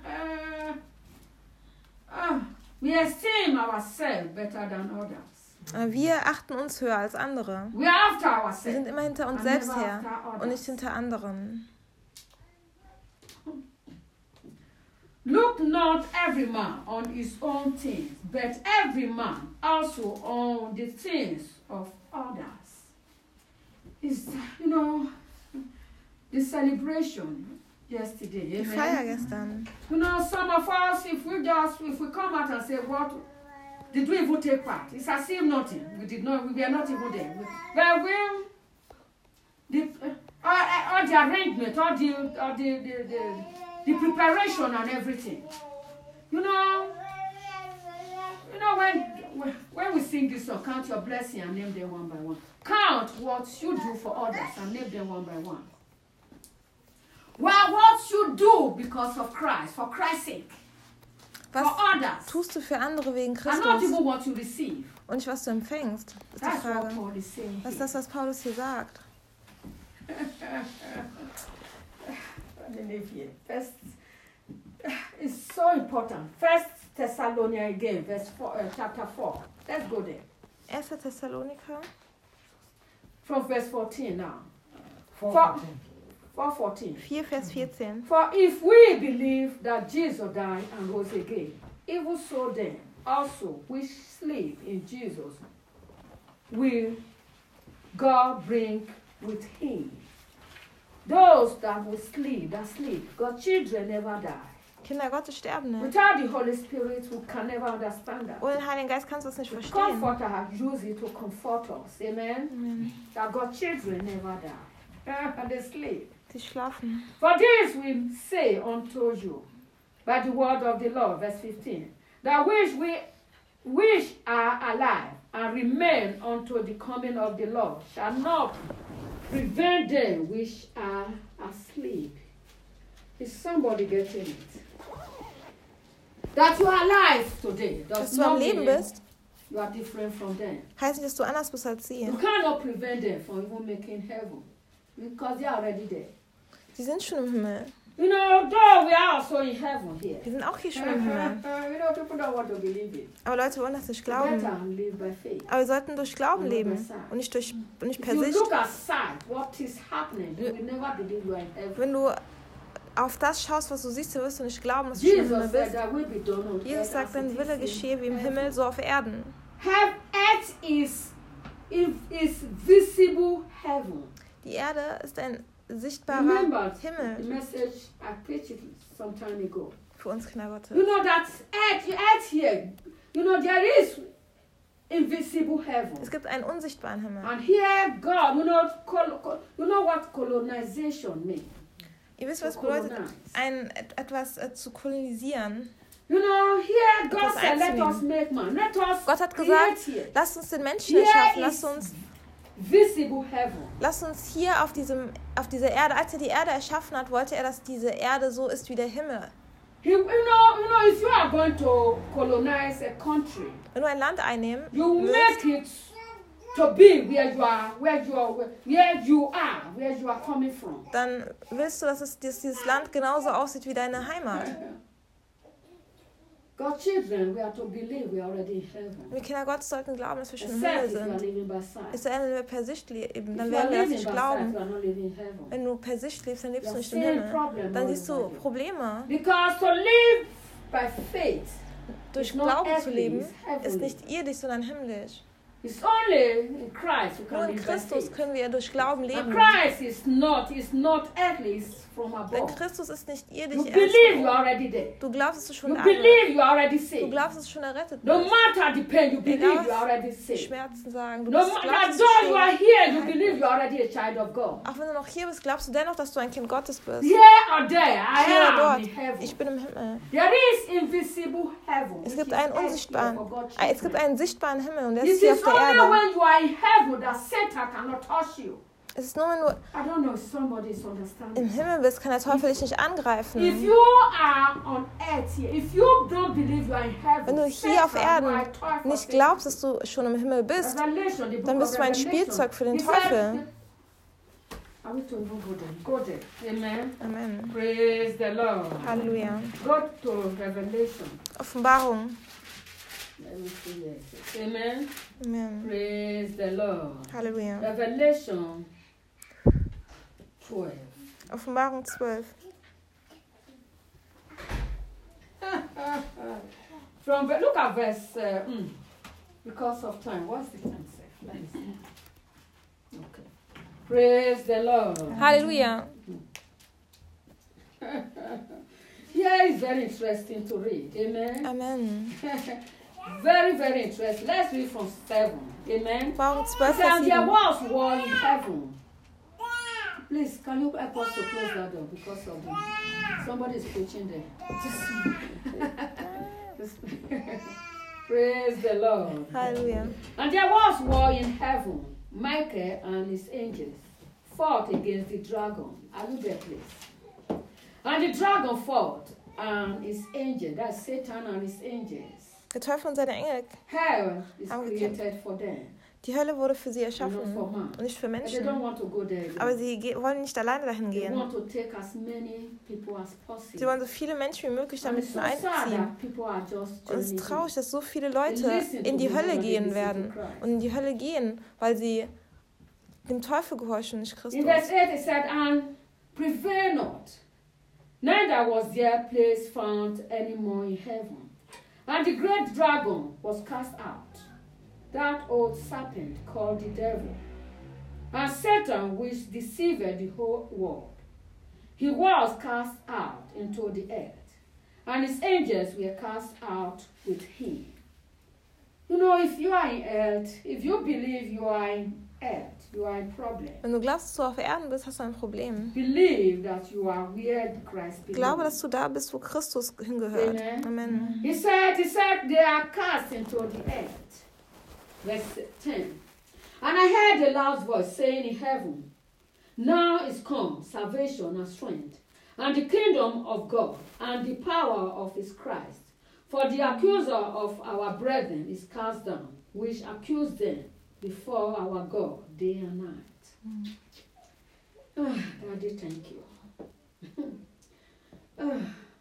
Ah, we esteem ourselves better than others. Wir achten uns höher als andere. We are after Wir ourselves. sind immer hinter uns And selbst never her after others. und nicht hinter anderen. Look not every man on his own things, but every man also on the things of others. It's, you know, the celebration yesterday. Die amen? Feier gestern. You know, some of us, if we just, if we come out and say, what, did we even take part? It's as if nothing. We did not, we were not even there. We, but we, the, uh, all, all the arrangement, all the, all the, the, the, the preparation and everything. You know, you know when, when we sing this song, count your blessing and name them one by one. Count what you do for others and name them one by one. Well, what you do because of Christ, for Christ's sake, Was for others, tust du für andere wegen and not Christus even what you receive. und nicht was du empfängst? Ist die That's what Frage. Paul is saying. Was ist das, was Paulus hier sagt? First, it's so important. First Thessalonians again, verse four, uh, chapter four. Let's go there. erster Thessaloniker From verse fourteen now. four For- fourteen. four fourteen. vier, Vers vierzehn. For if we believe that Jesus died and rose again, even so then also we sleep in Jesus, will God bring with him. Those that will sleep, that sleep. God's children never die. Kinder Gottes sterben nicht. Without the Holy Spirit, we can never understand that. Ohne den Heiligen Geist kannst du es nicht The verstehen. Comforter has used it to comfort us. Amen. Amen. That God's children never die. And they sleep. Sie schlafen. For this we say unto you, by the word of the Lord, verse fifteen, that which we which are alive and remain unto the coming of the Lord shall not prevent them which are asleep. Is somebody getting it? That you are alive today Dass does du am not Leben mean bist, you are different from them. heißt nicht, dass du anders bist als sie. You cannot prevent them from even making heaven because they are already there. Sie sind schon im Himmel. You know, though we are also in heaven here. Wir sind auch hier schon im Himmel. You know, people don't want to believe it. Aber Leute wollen das nicht Better glauben. live by faith. Aber wir sollten durch Glauben leben und nicht, durch, und nicht If per you Sicht. look aside what is happening, you will never believe you are in heaven. Wenn du auf das schaust, was du siehst, dann wirst du nicht glauben, dass du schon im Himmel Jesus said bist. that will be done on Jesus earth sagt, as dein it Wille is in geschehe wie im heaven. Himmel, so auf Erden. Have earth is, is is visible heaven. Die Erde ist ein sichtbarer Remember the Himmel message I preached some time ago. für uns Kinder Gottes. You know that earth, earth here, you know there is invisible heaven. Es gibt einen unsichtbaren Himmel. And here God, you know, col- col- you know what colonization means. Ihr wisst, was To bedeutet, colonize. ein, et- etwas äh, zu kolonisieren. You know, here God Etwas said, let einzunehmen. us make man. Let us Gott hat create gesagt, here. lasst uns den Menschen Here erschaffen, is lasst uns, visible heaven. lasst uns hier auf, diesem, auf dieser Erde, als er die Erde erschaffen hat, wollte er, dass diese Erde so ist wie der Himmel. He, you know, you know, if you are going to colonize a country, Wenn du ein Land einnehmen you willst, make it to be where you are, where you are, where you are, where you are coming from. dann willst du, dass, es, dass dieses Land genauso aussieht wie deine Heimat. God's children, we are to believe we are already in heaven. Wir Kinder Gottes sollten glauben, dass wir schon im Except Himmel if you are sind. living by sight. Es sei denn, wenn wir per Sicht leben, If dann you are werden wir das living nicht by sight, glauben. you are not living in heaven. Wenn du per Sicht lebst, dann lebst You du are nicht im seeing Himmel. problem Dann all siehst du over you. Probleme. Because to live by faith Durch is not Glauben zu earthly, leben it's ist heavenly. nicht irdisch, sondern himmlisch. It's only in Christ you Nur can in live by Christus faith. können wir durch Glauben And leben. Christ is not is not earthly, it's from Denn above. Christus ist nicht You irdisch. er believe you ist- are already there. Du glaubst, dass du schon You da bist. believe you are already Du saved. glaubst, dass du schon errettet No bist. matter the pain, you believe Egal you are already was die saved. Schmerzen sagen. Du No bist, matter glaubst, dass though du you are schon here, you geheilt believe bist. you are already a child of God. Auch wenn du noch hier bist, glaubst du dennoch, dass du ein Kind Gottes bist. Here or there, I Hier oder am dort. in heaven. Ich bin im Himmel. There is invisible heaven. Es which gibt is einen earth here unsichtbaren, for God's es gibt children. einen sichtbaren Himmel und der It ist hier auf is der only Erde. when you are in heaven that Satan cannot touch you. Es ist nur, wenn du I don't know if somebody is im understanding. Himmel bist, kann der Teufel dich nicht If angreifen. you are on earth here, if you don't believe you are in heaven, Wenn du hier auf Satan Erden will touch nicht you. glaubst, dass du schon im Himmel bist, Revelation, the book dann bist of du ein Revelation. Spielzeug für den He said- Teufel. Are we to even go there? Go there. Amen. Amen. Praise the Lord. Halleluja. Go to Revelation. Offenbarung. Let me see this. Amen. Amen. Praise the Lord. Halleluja. Revelation twelve. Offenbarung zwölf. From the- look at verse. Uh, mm, because of time. What's the time say? Let me see. Okay. Praise the Lord. Halleluja. Here is very interesting to read. Amen. Amen. Very, very interesting. Let's read from seven. Amen. Offenbarung zwölf, It Vers says, there sieben. was war in heaven. Please, can you help us to close that door because of the, somebody is preaching there. Just, just praise the Lord. Halleluja. And there was war in heaven. Michael and his angels fought against the dragon. Are you there, please? And the dragon fought and his angels, that's Satan and his angels. Der Teufel und seine Engel. Hell is Haben created for them, Die Hölle wurde für sie and not erschaffen for man. und nicht für But they don't Menschen. want to go there. Aber sie ge- wollen nicht alleine dahin They gehen. want to take as many people as possible. Sie wollen so viele Menschen wie möglich And damit it's so einziehen. sad that people are just Und es ist joining traurig, in. dass so viele Leute in die Hölle gehen werden. Und in die Hölle gehen, weil sie dem Teufel gehorchen, nicht In Christus. verse eight it said, and prevail not, neither was their place found any more in heaven. And the great dragon was cast out, that old serpent called the devil, and Satan, which deceived the whole world. He was cast out into the earth, and his angels were cast out with him. You know, if you are in earth, if you believe you are in earth, you are in problem. Wenn du glaubst, dass du auf Erden bist, hast du ein Problem. Believe that you are where Christ belongs. Glaube, dass du da bist, wo Christus hingehört. Amen. Amen. He said, he said, they are cast into the earth. Verse ten. And I heard a loud voice saying in heaven, now is come salvation and strength, and the kingdom of God, and the power of his Christ. For the accuser of our brethren is cast down, which accuse them before our God day and night. Mm. Ah, Daddy, thank you. ah.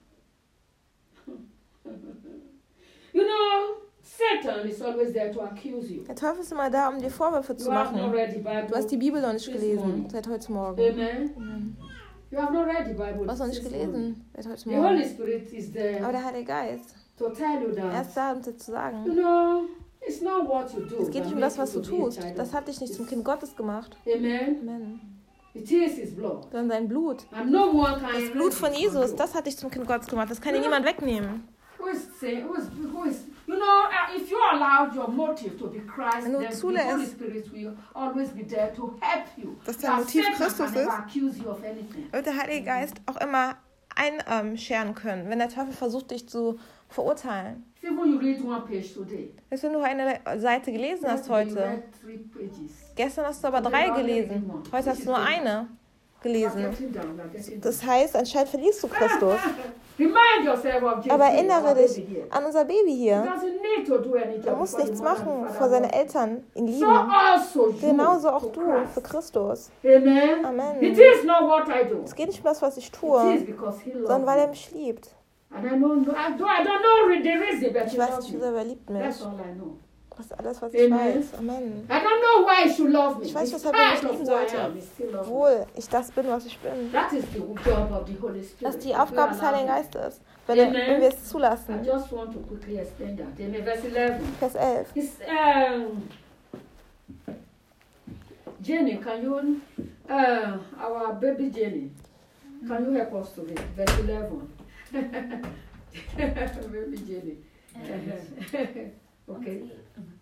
You know, Satan is always there to accuse you. Der Teufel ist immer da, um dir Vorwürfe zu You have machen. not read the Bible. Du hast die Bibel noch nicht this gelesen, morning. seit heute Morgen. Amen. Amen. You have not read the Bible. Du hast noch nicht this morning. gelesen, seit heute The Holy Morgen. Spirit is there Aber der Heilige Geist, to tell you er that, ist da, um dir zu you sagen, know, it's not what you do. es geht that nicht um makes das, was du you to be a tust. child Das of- hat dich nicht zum Kind Gottes gemacht. Amen. Amen. It is His blood. Sondern sein Blut. And no one can Das Blut von erase it Jesus, from das hat dich zum Kind Gottes gemacht. Das kann dir niemand wegnehmen. you. Who is saying, who is, who is, you know, uh, if you allow your motive to be Christ, Wenn du then the zulässt, Holy Spirit will always be there to help you. dass dein That Motiv Satan Christus can never ist, accuse you of anything. wird der Heilige Geist auch immer einscheren können, wenn der Teufel versucht, dich zu verurteilen. Even you read one page today. Als wenn du eine Seite gelesen hast yesterday you heute. read three pages. Gestern hast du aber drei gelesen. Heute hast du nur eine You are gelesen. getting down, you are getting down. Das heißt, anscheinend verlierst du Christus. Remind yourself of Jesus. Aber erinnere our dich baby here. an unser Baby He hier. doesn't need to do any Er job muss before nichts the mother and machen, father bevor seine love. Eltern ihn So lieben. also you Genauso auch to du Christ. für Christus. Amen. Amen. It is not what I do. Es geht nicht um das, was ich It is tue, because He sondern loves weil er me. mich liebt. And I don't know, I don't, I don't know the reason, but Ich He weiß loves nicht, me. wieso er liebt mich. That's all I know. Das ist alles, was ich Amen. weiß. Amen. I don't know why He should love me. Ich weiß, In weshalb er mich spite of lieben who I sollte. am, He still loves me. Obwohl ich das bin, was ich bin. That is the job of the Holy Spirit. Dass die If you Aufgabe des allow Heiligen Him. Geistes. Wenn, er, Amen. wenn wir es I zulassen. just want to quickly explain that. In verse eleven. Vers elf. It's, um, Jenny, can you, uh, our baby Jenny, can you help us to read verse eleven? Baby Jenny. Okay. Und sie,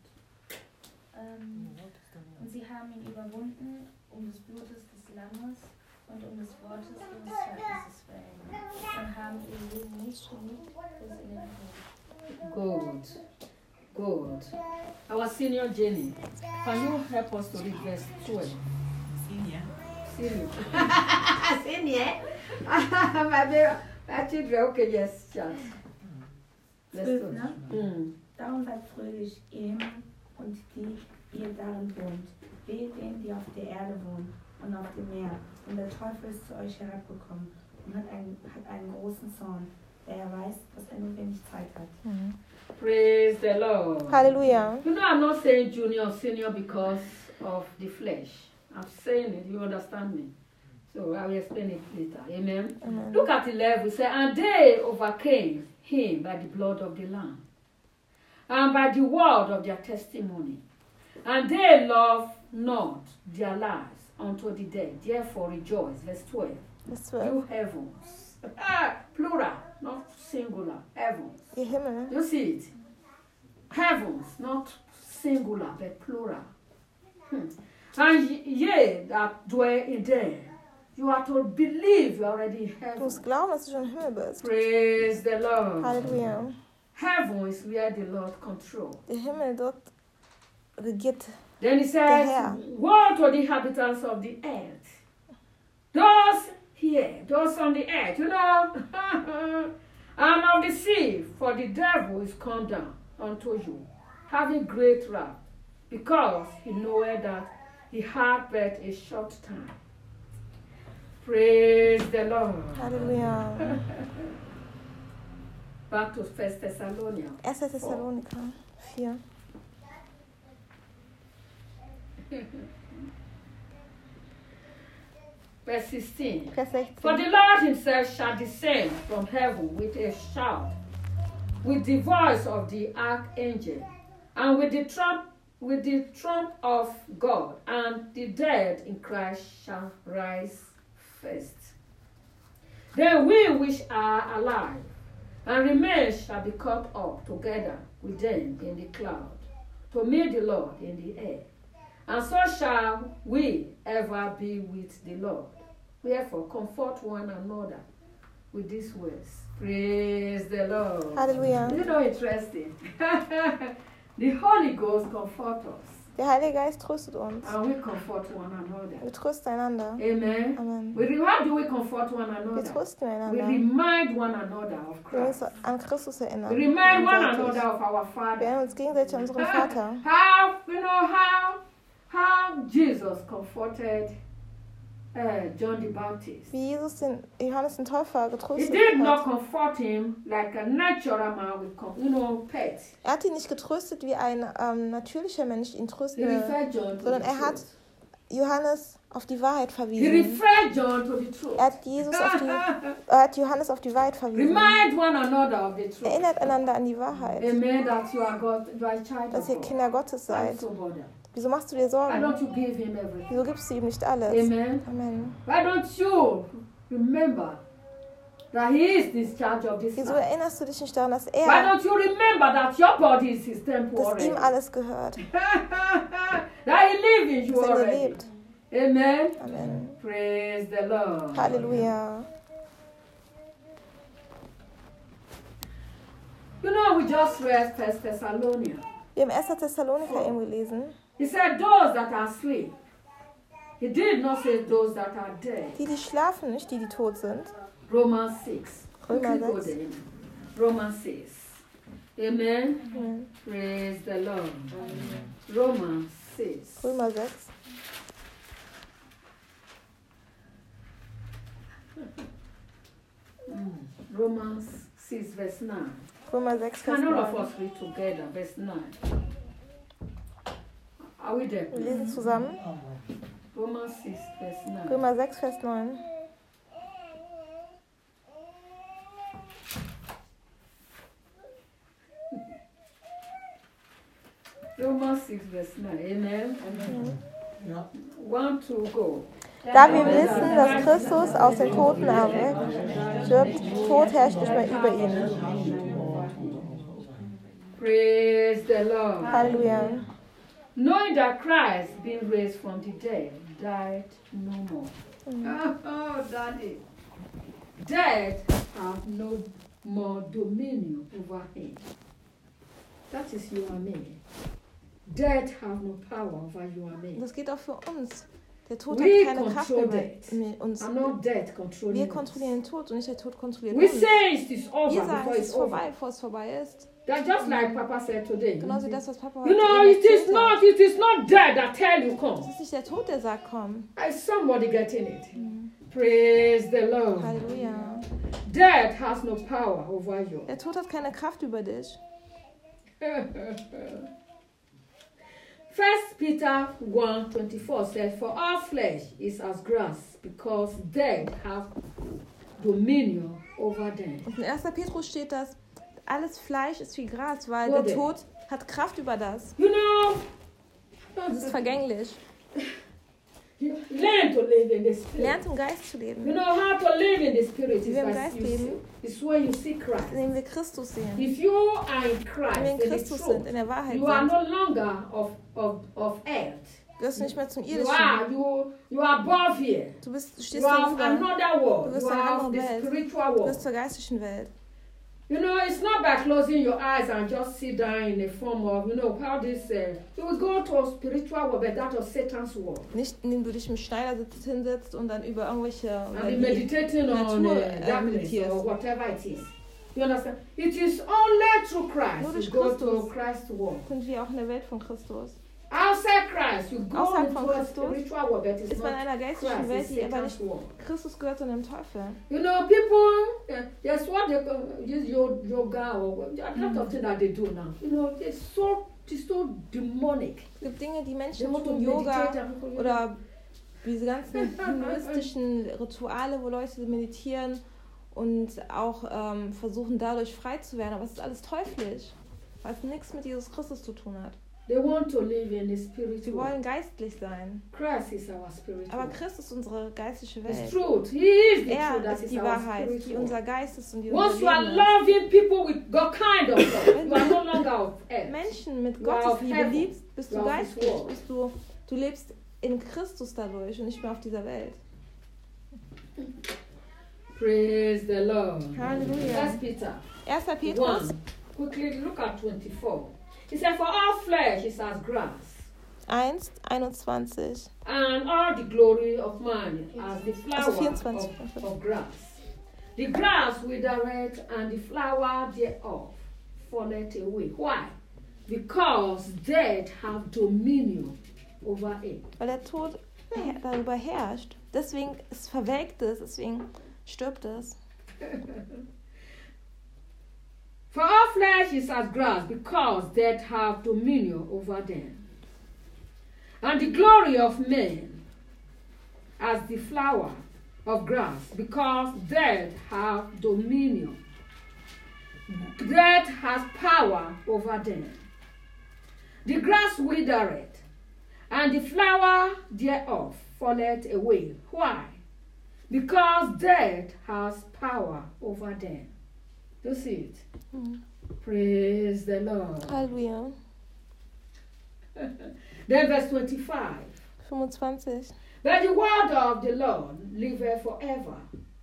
ähm, und sie haben ihn überwunden um des Blutes des Lammes und um des Wortes ihres Zeugnisses willen und haben ihr Leben nicht geliebt bis in den Tod. Good. Good. Our senior Jenny, can you help us to read verse twelve? Senior. Senior. Senior? my, baby, my children, okay, yes, chance. Let's Zwölf, go. ne? Mm. Darum seid fröhlich, ihr Himmel und die, ihr darin wohnt. Wehe denen, die auf der Erde wohnen und auf dem Meer. Und der Teufel ist zu euch herabgekommen und hat einen, hat einen großen Zorn, der er weiß, dass er nur wenig Zeit hat. Mhm. Praise the Lord. Halleluja. You know, I'm not saying junior or senior because of the flesh. I'm saying it, you understand me? So I will explain it later. Amen. Amen. Look at eleven. It says, and they overcame him by the blood of the Lamb and by the word of their testimony. And they loved not their lives unto the death. Therefore rejoice. Verse twelve. Vers zwölf. You heavens. Ah, plural, not singular. Heavens. Ihr Himmel. You see it? Heavens, not singular, but plural. Hmm. And ye- ye that dwell in them, you are to believe you are already in Du heaven. musst glauben, dass du schon im Himmel bist. Praise the Lord. Halleluja. Heaven is where the Lord controls. Der Himmel, dort regiert. Then he Der says, Herr. woe to the inhabitants of the earth. Those here, those on the earth, you know, and of the sea, for the devil is come down unto you, having great wrath, because he knoweth that he had but a short time. Praise the Lord. Halleluja. Back to First Thessalonians. erster Thessaloniker vier. Verse sixteen. Vers For sechzehn. the Lord himself shall descend from heaven with a shout, with the voice of the archangel, and with the trump, with the trump of God, and the dead in Christ shall rise first. Then we which are alive and remain shall be caught up together with them in the cloud, to meet the Lord in the air. And so shall we ever be with the Lord. Wherefore, comfort one another with these words. Praise the Lord. Halleluja. You know, interesting. The Holy Ghost comforts us. Der Heilige Geist tröstet uns. And we comfort one another. Wir trösten einander. Amen. Amen. We, how do we comfort one Wir another? trösten We einander. remind one another of Wir uns Christ. an Christus We erinnern. remind one Gegenseitig. another of our Wir Father. erinnern uns gegenseitig an unseren Vater. How, you know, how, how Jesus comforted uh, John the Baptist. Wie Jesus den Johannes den Täufer He getröstet did not hat. comfort him like a natural man would, com- you know, pet. Er hat ihn nicht getröstet, wie ein ähm, natürlicher Mensch ihn He trösten. referred John to Sondern the er hat truth. Johannes auf die Wahrheit He verwiesen. referred John to the truth. Er hat Jesus auf die, er hat Johannes auf die Wahrheit verwiesen. Remind one another of the truth. Erinnert einander an die Wahrheit, Amen. That you are God, you are a child dass of ihr God. Kinder Gottes I'm seid. so bothered. Wieso machst du dir Why Sorgen? don't you give him everything? Wieso gibst du ihm nicht alles? Amen. Amen. Why don't you remember that he is this charge of this Wieso life? erinnerst du dich nicht daran, dass Why er, don't you remember that your body is his temple dass already? ihm alles gehört, That he lives in you dass er in dir already. lebt? Amen. Amen. Praise the Lord. Halleluja. You know, we just read First Thessalonians. Wir haben erster Thessaloniker eben gelesen. He said, those that are asleep. He did not say those that are dead. Die, die schlafen, nicht die, die tot sind. Romans six. Römer Quickly go sechs. there. Romans six. Amen. Amen. Praise the Lord. Romans six. Römer sechs. Mm. Romans six, verse nine. Römer sechs, Vers Can all of neun. us read together, verse nine? Are we there? Wir lesen zusammen. Romans six, verse nine. Römer sechs, Vers neun. Romans six, verse nine. Amen. One, two, go. Da wir wissen, dass Christus aus den Toten erweckt, stirbt, Tod herrscht nicht mehr über ihn. Praise the Lord. Halleluja. Knowing that Christ, being raised from the dead, died no more. Mhm. Oh, Daddy. Death have no more dominion over him. That is you and me. Death have no power over you and me. Das geht auch für uns. Der Tod We hat keine Kraft control über death. mi- uns. And not death controlling Wir us. kontrollieren den Tod und nicht der Tod kontrolliert We uns. say it is over Wir sagen, before es it's ist vorbei, over. bevor es vorbei ist. That's just like Papa said today. Genauso wie das, was Papa You heute know, eben it is erzählt not, hat. it is not death that tell you Es come. ist nicht der Tod, der sagt, komm. Is somebody getting it? Praise the Lord. Halleluja. Death has no power over you. Der Tod hat keine Kraft über dich. First Peter one twenty-four says, "For all flesh is as grass, because death have dominion over them." Und in erster Petrus steht das, alles Fleisch ist wie Gras, weil Wo der denn? Tod hat Kraft über das. You know, Es ist vergänglich. learn to live in the spirit. Lernt im Geist zu You leben, know how to live in the spirit is, Wie wir im by Geist you see, leben. is when you see Christ. indem wir Christus sehen. If you are in Christ, Wenn wir in in the Christus truth, sind, in der Wahrheit you are sind, no longer of, of, of earth. gehörst du nicht mehr zum You Irdischen. are, you, you are above here. Du, bist, du You stehst are of darüber. another world. Du bist You eine are of andere the Welt. spiritual Du world. bist zur geistlichen Welt. You know, it's not by closing your eyes and just sit down in a form of, you know, how this, uh, you will go to a spiritual world, but that of Satan's world. Nicht indem du dich im Schneidersitz hinsetzt und dann über irgendwelche And über be die meditating on Natur, uh, äh, darkness meditierst. or whatever it is. You understand? It is only through Nur Christ durch you go Christus. to Christ's world. sind wir auch in der Welt von Christus. Outside Christ, you go Außerhalb into von a Christus spiritual world, but it's Ist man in not einer geistlichen Christ, Welt, it's die aber Satan's nicht world. Christus gehört, sondern dem Teufel. You know, people, uh, that's what they call this yo- yoga or a lot of things that they do now. You know, it's so, it's so demonic. Es gibt Dinge, die They Menschen want to tun, Yoga meditate and- oder diese ganzen hinduistischen Rituale, wo Leute meditieren und auch ähm, versuchen dadurch frei zu werden. Aber es ist alles teuflisch, weil es nichts mit Jesus Christus zu tun hat. They want to live in the spirit Wir world. wollen geistlich sein. Christ is our spirit Aber world. Christus ist unsere geistliche It's Welt. truth. He is the Er truth. That ist is die our Wahrheit, spirit die world. unser Geist ist und die Once unser you are Leben ist. loving people with God kind of love, you are no longer of earth. Menschen mit You are Gottes of Liebe heaven. liebst, bist You du are of His geistlich. world. Bist du, du lebst in Christus dadurch und nicht mehr auf dieser Welt. Praise the Lord. Halleluja. First Peter erster Petrus, one. Quickly look at twenty-four. He said, "For all flesh is as grass, eins, einundzwanzig. And all the glory of man as the flower Also vierundzwanzig. of, of grass. The grass withereth, and the flower thereof falleth away. Why? Because death have dominion over it. Weil der Tod her- darüber herrscht. Deswegen es verwelkt es, deswegen stirbt es. For all flesh is as grass, because death have dominion over them. And the glory of men as the flower of grass, because death have dominion. Death has power over them. The grass withereth, and the flower thereof falleth away. Why? Because death has power over them. You see it? Mhm. Praise the Lord. Halleluja. Then verse twenty-five. fünfundzwanzig. But the word of the Lord liveth forever.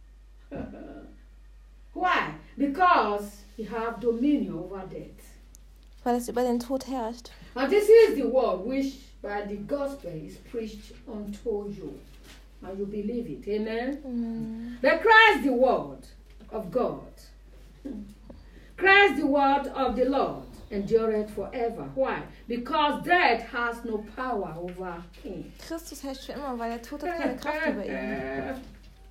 Why? Because he have dominion over death. Weil es über den Tod herrscht. And this is the word which by the gospel is preached unto you. And you believe it. Amen? Mhm. But Christ the word of God. Christ the word of the Lord endureth forever. Why? Because death has no power over him. Christus herrscht für immer, weil der Tod hat keine Kraft über ihn.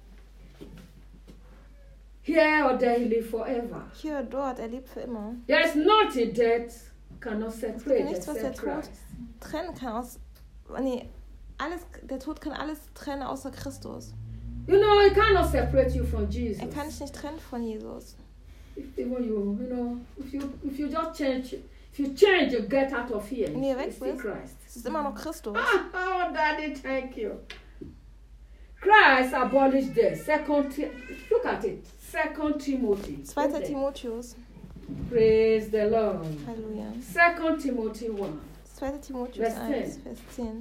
Here or there he live forever. Hier, dort, er lebt für immer. There is nothing that cannot Es gibt separate nichts, was der except Tod Christ. trennen kann aus. Nee, alles, der Tod kann alles trennen außer Christus. You know, he cannot separate you from Jesus. Er kann dich nicht trennen von Jesus. If even you, you know, if you if you just change, if you change, you get out of here. Nee, It's weg still bist. Christ. Es ist immer noch Christus. Oh, Daddy, thank you. Christ abolished death. Second, Ti- look at it. Second Timothy. Zweiter Okay. Timotheus. Praise the Lord. Halleluja. Second Timothy one. Zweiter Timotheus Vers eins, zehn. Vers zehn.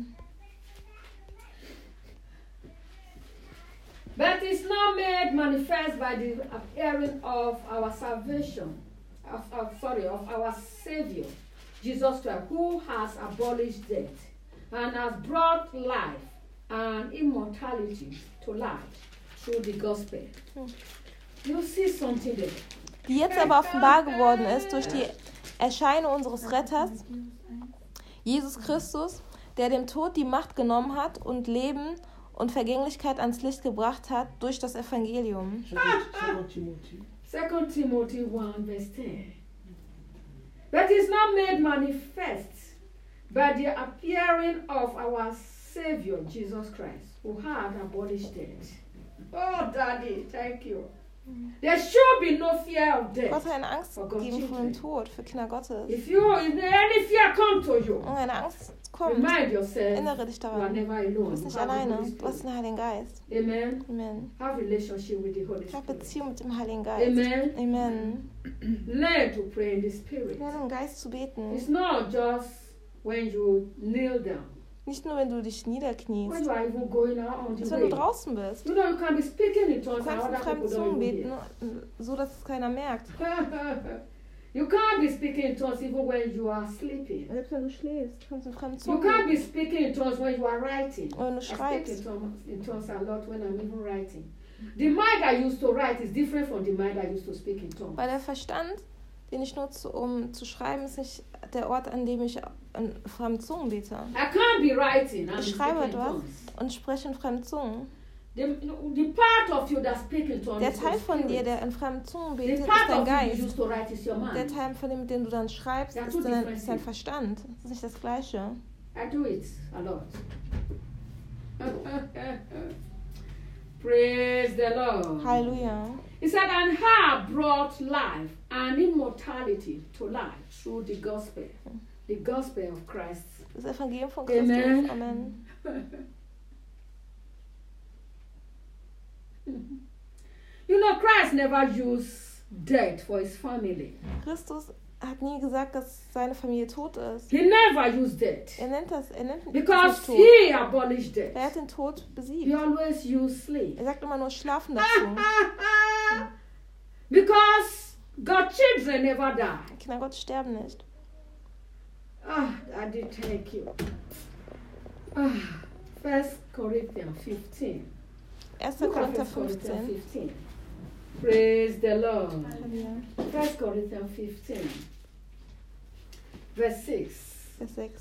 But it's not made manifest by the appearing of our salvation, of, of sorry, of our Savior, Jesus Christ, who has abolished death and has brought life and immortality to light through the gospel. You see something there. Die jetzt aber offenbar geworden ist durch die Erscheinung unseres Retters, Jesus Christus, der dem Tod die Macht genommen hat und Leben und Vergänglichkeit ans Licht gebracht hat durch das Evangelium. Second Timothy. Second Timothy one verse ten. But is not made manifest by the appearing of our Savior Jesus Christ, who had abolished death. Oh, Daddy, thank you. There should be no fear of death. Gott hat eine Angst For God's gegeben vor dem children. Tod für Kinder Gottes. If you, if any fear come to you, Und eine Angst kommt, remind yourself erinnere dich you are daran. never alone. Du bist You nicht have the alleine, Holy du hast Spirit. den Heiligen Geist. Amen. Amen. Have relationship with the Holy Ich habe Spirit. Beziehung mit dem Heiligen Geist. Amen. Amen. Learn to pray in the Spirit. Lerne im Geist zu beten. It's not just when you kneel down. Nicht nur, wenn du dich When niederkniest. you are even going out on Das the ist, wenn du way. draußen bist. You know, you can be speaking in Du tongues and kannst in other fremden people don't Zungen even beten, hear. so dass es keiner merkt. You can't be speaking in tongues even when you are sleeping. Selbst wenn du schläfst, kannst du in fremden You Zungen can't beten. be speaking in tongues when you are writing. Und wenn du I speak in schreibst. tongues, in tongues a lot when I'm even writing. The mind I used to write is different from the mind I used to speak in tongues. Weil der Verstand, den ich nutze, um zu schreiben, ist nicht der Ort, an dem ich in fremden Zungen bete. I can't be writing and Ich be schreibe speaking in etwas tongues. und spreche in fremden Zungen. The, the part of you that speaks in tongues Der is Teil your von dir, spirit. der in fremden Zungen The betet, ist part dein of you you Geist. used to write is your Der mind. Teil von dem, mit dem du dann schreibst, Ja, ist two dein, different ist dein things. Verstand. Das ist nicht das Gleiche. I do it a lot. Praise the Lord. Halleluja. He said, and have brought life and immortality to life through the gospel, the gospel of Christ. Das Evangelium von Christus. Amen. Amen. You know, Christ never used death for his family. Christus hat nie gesagt, dass seine Familie tot ist. He never used death Er nennt das, er nennt das because nicht tot. he abolished Er death. hat den Tod He besiegt. always used sleep. Er sagt immer nur Schlafen dazu. Because God's children never die. Kinder Gottes sterben nicht. Ah, Daddy, thank you. Ah, First Corinthians fifteen. erster Look at Korinther First Corinthians fünfzehn. fifteen. Praise the Lord. Halleluja. First Corinthians fifteen, verse six. Vers sechs.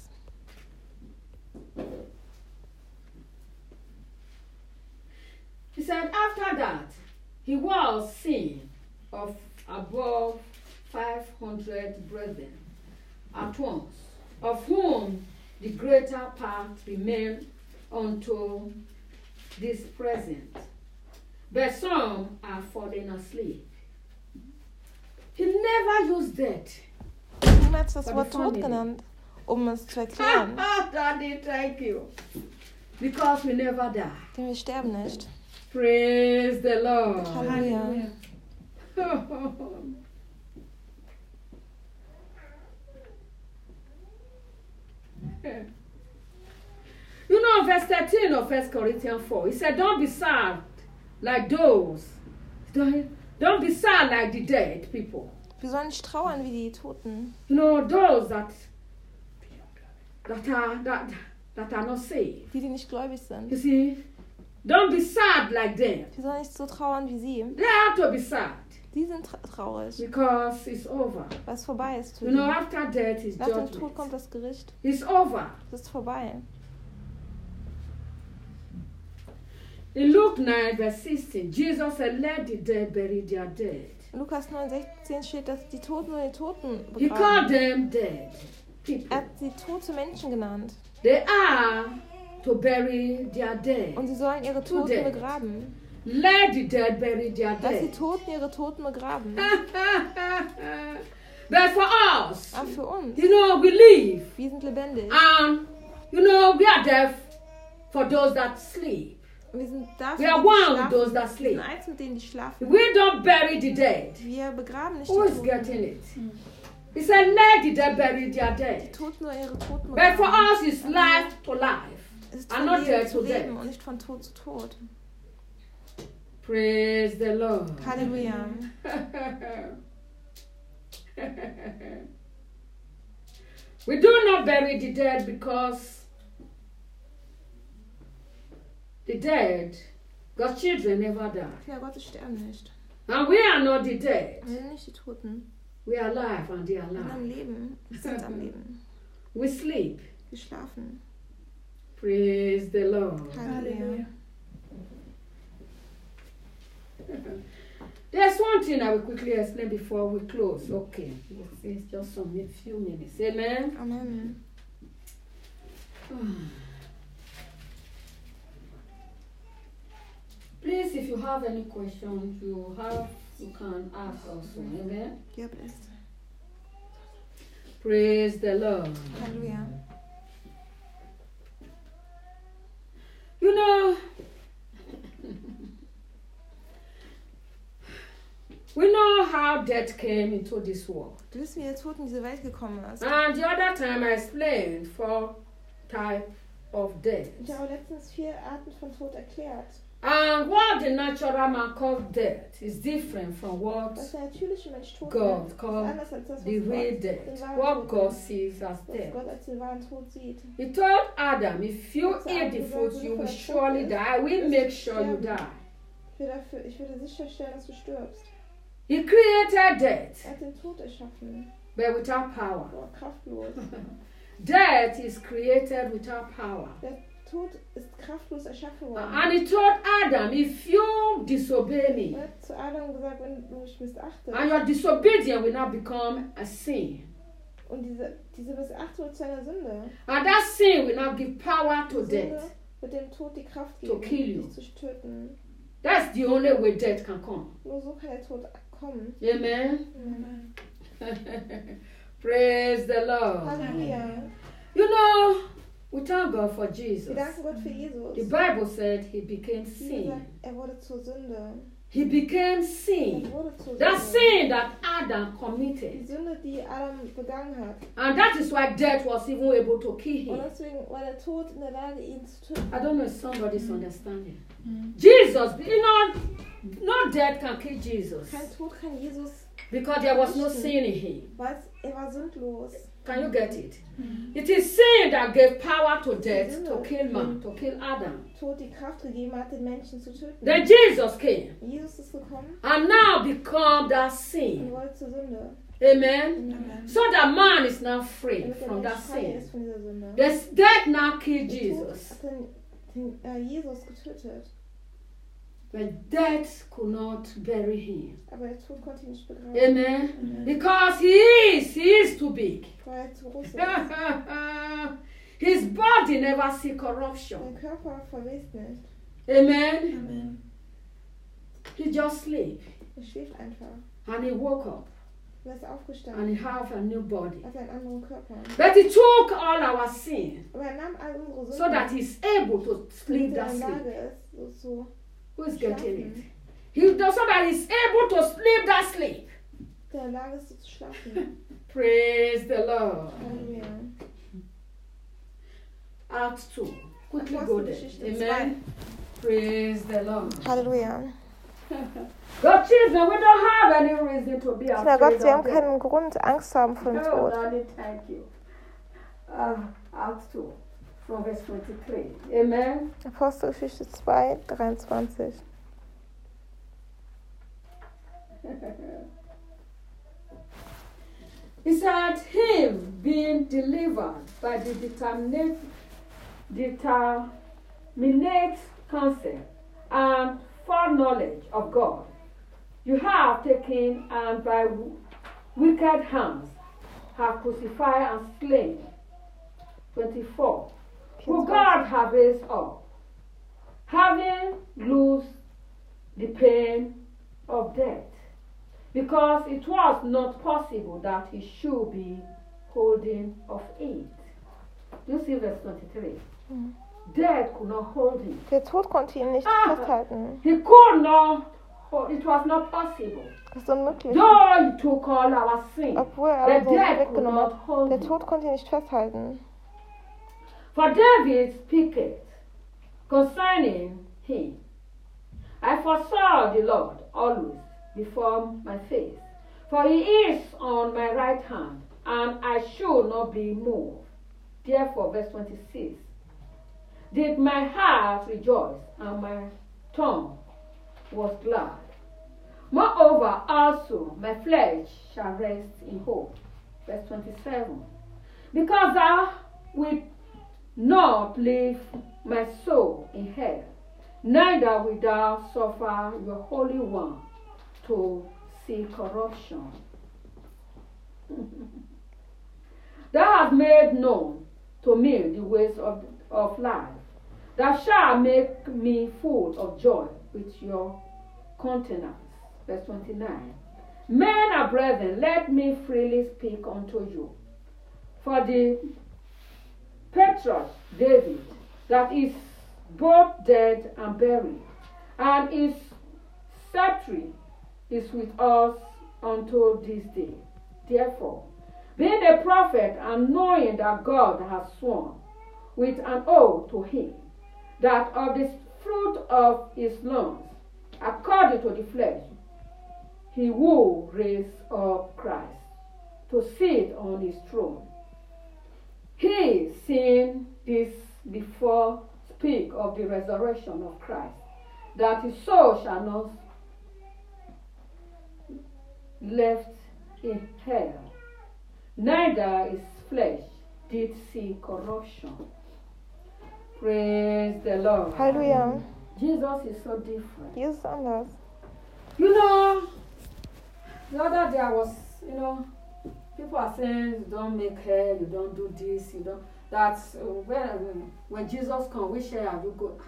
He said, after that, he was seen of above five hundred brethren at once, of whom the greater part remain unto this present, but some are fallen asleep. He never used that. Niemals das For Wort the Tod family. genannt, um es zu erklären. Daddy, thank you. Because we never die. Denn wir sterben nicht. Praise the Lord. Halleluja. You know, verse thirteen of First Corinthians four, he said, don't be sad like those. Don't, don't be sad like the dead people. Wir sollen nicht trauern wie die Toten. You know, those that that are that, that are not saved. Die, die nicht gläubig sind. You see, don't be sad like them. Wir sollen nicht so trauern wie sie. They have to be sad Die sind tra traurig, because it's over. weil es vorbei ist für You know, die. after death is Nach dem Tod judgment. kommt das Gericht. It's over. Es ist vorbei. In Luke nine, verse sixteen, Jesus said, let the dead bury their dead. In Lukas neun sechzehn steht, dass die Toten nur die Toten He called begraben. them dead people. Er hat sie tote Menschen genannt. They are to bury their dead. Und sie sollen ihre To Toten dead. begraben. Let the dead bury their Lass die dead. Toten ihre Toten begraben. But for us, Aber für uns, you know, we live. wir sind lebendig. And, you know, we are deaf for those that sleep. Wir sind da für We are die, die one with those schlafen. that Wir sind sleep. eins mit denen, die schlafen. We don't bury the dead. Wir begraben nicht Who die is Toten. getting it? He said, let the dead bury their Die dead. Toten nur ihre Toten But for begraben. us, it's life to life. Es ist and von not Leben death zu to death. Leben und nicht von Tod zu Tod. Praise the Lord. Halleluja. We do not bury the dead because the dead, God's children never die. Kinder Gottes sterben nicht. And we are not the dead. Wir sind nicht die Toten. We are alive and they are Wir sind am alive. Leben. Wir sind am Leben. We sleep. Wir schlafen. Praise the Lord. Halleluja. There's one thing I will quickly explain before we close. Okay. It's, it's just some few minutes. Amen. Amen. Please, if you have any questions, you have you can ask also. Amen. Ihr blessed. Praise the Lord. Halleluja. You know, we know how death came into this world. Du wissen, wie der Tod in diese Welt gekommen ist. And the other time I explained four types of death. Ich habe letztens vier Arten von Tod erklärt. And what the natural man calls death is different from what Was der natürliche Mensch Tod God nennt, ist called anders als das, was the real Gott death, den wahren what Tod God nennt, sees as was death. Gott als den wahren Tod sieht. He told Adam, if you eat the fruit, you will surely die. I will make sure you die. Ich, will dafür, ich würde sicherstellen, dass du stirbst. He created death, Er hat den Tod erschaffen, but without power. aber kraftlos. Death is created without power. Der Tod ist kraftlos erschaffen worden. And he told Adam, if you disobey me, Er hat zu Adam gesagt, wenn du mich missachtest, and your disobedience will not become a sin. und diese, diese Missachtung wird zu einer Sünde. And that sin will not give power to Die Sünde death. wird dem Tod die Kraft To geben, kill you. dich zu töten. That's the only way death can come. Nur so kann der Tod kommen. Amen. Amen. Praise the Lord. Halleluja. You know, we thank God for Wir Jesus. danken Gott für Jesus. The Bible said he became Wie sin. gesagt, er wurde zur Sünde. He became Er sin. wurde zur That Sünde. sin that Adam Die committed. Sünde, die Adam begangen hat. And that is why death was even able to kill Und him. deswegen war der Tod in der Lage, ihn zu töten. I don't know if somebody's understanding. Jesus, you know, no death can kill Jesus Kein Tod kann Jesus, because there was no sin in him. weil er war sündlos. Can you get it? Mm-hmm. It is sin that gave power to death, Sünde, to kill man, die to kill Adam. Tod die Kraft gegeben hat, den Menschen zu töten. Then Jesus came Jesus ist gekommen and now become that und sin. wurde zur Sünde. Amen. Amen. So that man is now free Damit der from Mensch that frei sin. ist von dieser Sünde. The death now killed Der Tod Jesus. hat den, den, äh, Jesus getötet, But death could not bury him. aber der Tod konnte ihn nicht begraben, Amen. Amen. Because he is, he is too big. weil er zu groß ist. His body never see corruption. Sein Körper verwest nicht. Amen. Amen. He just sleep Er schläft einfach. and he woke up Er ist and aufgestanden, he have a new body. hat einen anderen Körper. But he took all our sin Aber er nahm all unsere so that Sünden, he's able to sleep damit er that in der sleep. Lage ist, so zu Who is getting it? schlafen. He does so that he's able to sleep that sleep. Der in der Lage ist, so zu schlafen. Praise the Lord. Halleluja. Acts two. Quickly go there. Apostelgeschichte Amen. Praise the Lord. Halleluja. God, children, we don't have any reason to be Kinder afraid Gottes, wir haben of death. keinen Grund, Angst zu haben vor dem Oh, Tod. Daddy, thank you. Uh, Acts two, from verse twenty-three. Amen. Apostelgeschichte zwei, dreiundzwanzig. He said, him being delivered by the determinate, determinate counsel and foreknowledge of God, you have taken and by w- wicked hands have crucified and slain. twenty-four. Who God have raised up, having loosed the pain of death, because it was not possible that he should be holding of it. You see verse twenty-three. Mhm. Death could not hold him. Der Tod konnte ihn nicht Ah. festhalten. He could not hold, it was not possible. Das ist unmöglich. Though he took all our sin, Obwohl er the alle Sünden death could weggenommen not hat. hold Der him. Tod konnte ihn nicht festhalten. For David speaketh concerning him, I foresaw the Lord always before my face, for he is on my right hand, and I should not be moved. Therefore, verse twenty-six, did my heart rejoice, and my tongue was glad. Moreover, also my flesh shall rest in hope. Verse twenty-seven, because thou wilt not leave my soul in hell, neither wilt thou suffer your Holy One to see corruption. Thou hast made known to me the ways of, of life. Thou shalt make me full of joy with your countenance. Verse twenty-nine. Men and brethren, let me freely speak unto you. For the patriarch David, that is both dead and buried, and his sceptre is with us unto this day. Therefore, being a prophet and knowing that God has sworn with an oath to him, that of the fruit of his loins, according to the flesh, he will raise up Christ to sit on his throne. He, seeing this before, speak of the resurrection of Christ, that his soul shall not left in hell, neither his flesh did see corruption. Praise the Lord. Halleluja. Jesus is so different. Jesus ist anders. You know, the other day I was, you know, people are saying you don't make hair, you don't do this, you don't. That's uh, when when Jesus comes, which hair have you got?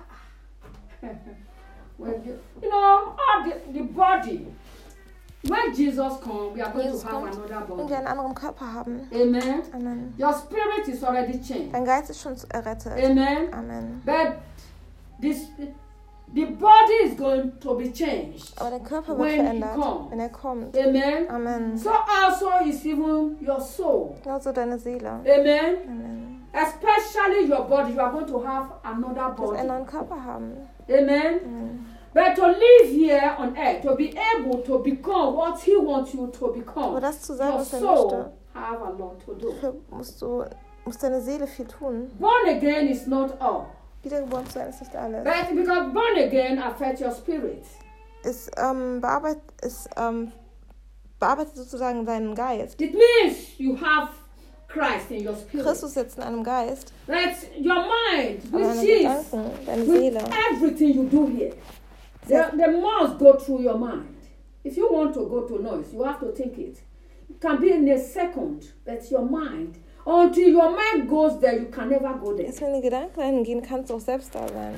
When you, you know, all the, the body. When Jesus comes, we are going Jesus to have kommt, another wenn wir body. einen anderen Körper haben. Amen. Amen. Your spirit is already changed. Dein Geist ist schon errettet. Amen. Amen. But this, the body is going to be changed. Aber der Körper wird When he verändert, comes. wenn er kommt. Amen. Amen. So also is even your soul. Genauso deine Seele. Amen. Amen. Especially your body, you are going to have another Du wirst einen body. neuen Körper haben. Amen. Amen. But to live here on earth, to be able to become what He wants you to Aber become, das zu sein, your was er soul möchte, have a lot to do. Dafür musst du, muss deine Seele viel tun. Born again is not all. Wiedergeboren zu sein ist nicht alles. But because born again affects your spirit. Es ähm, bearbeitet, es, ähm, bearbeitet sozusagen deinen Geist. It means you have Christ in your spirit. Christus sitzt in einem Geist. That's your mind, Aber deine which is Gedanken, deine with Seele. everything you do here. They, they must go through your mind. If you want to go to noise, you have to think it. It can be in a second, but your mind. Until your mind goes there, you can never go there. Erst wenn die Gedanken dahin gehen, kannst du auch selbst da sein.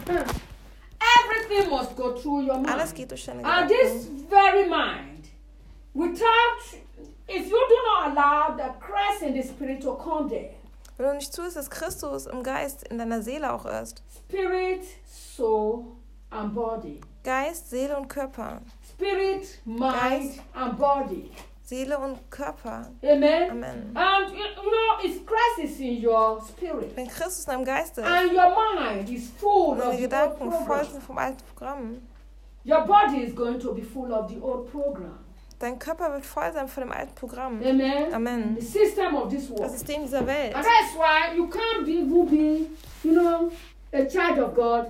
Everything must go through your mind. Alles geht durch deine And this Gedanken. very mind, without, if you do not allow the Christ in the spirit to come there, Wenn du nicht tust, dass Christus im Geist in deiner Seele auch ist. spirit, soul, and body. Geist, Seele und Körper. Spirit, mind, Geist. and body. Seele und Körper. Amen. Amen. And you, you know, if Christ is in your spirit, Wenn Christus in deinem Geist ist and your mind is full und of deine the old Gedanken voll program, sind vom alten Programm, your body is going to be full of the old program. dein Körper wird voll sein von dem alten Programm. Amen. Amen. The system of this world. Das System dieser Welt. And that's why you can't be, will be, you know, a child of God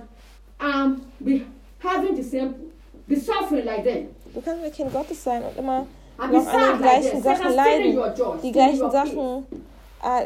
and be having the same, be suffering like them. Du kannst ein Kind Gottes sein und immer And be noch an sad den like gleichen them. Sachen Satan stealing leiden. your joy, Die stealing gleichen your peace. Sachen, äh,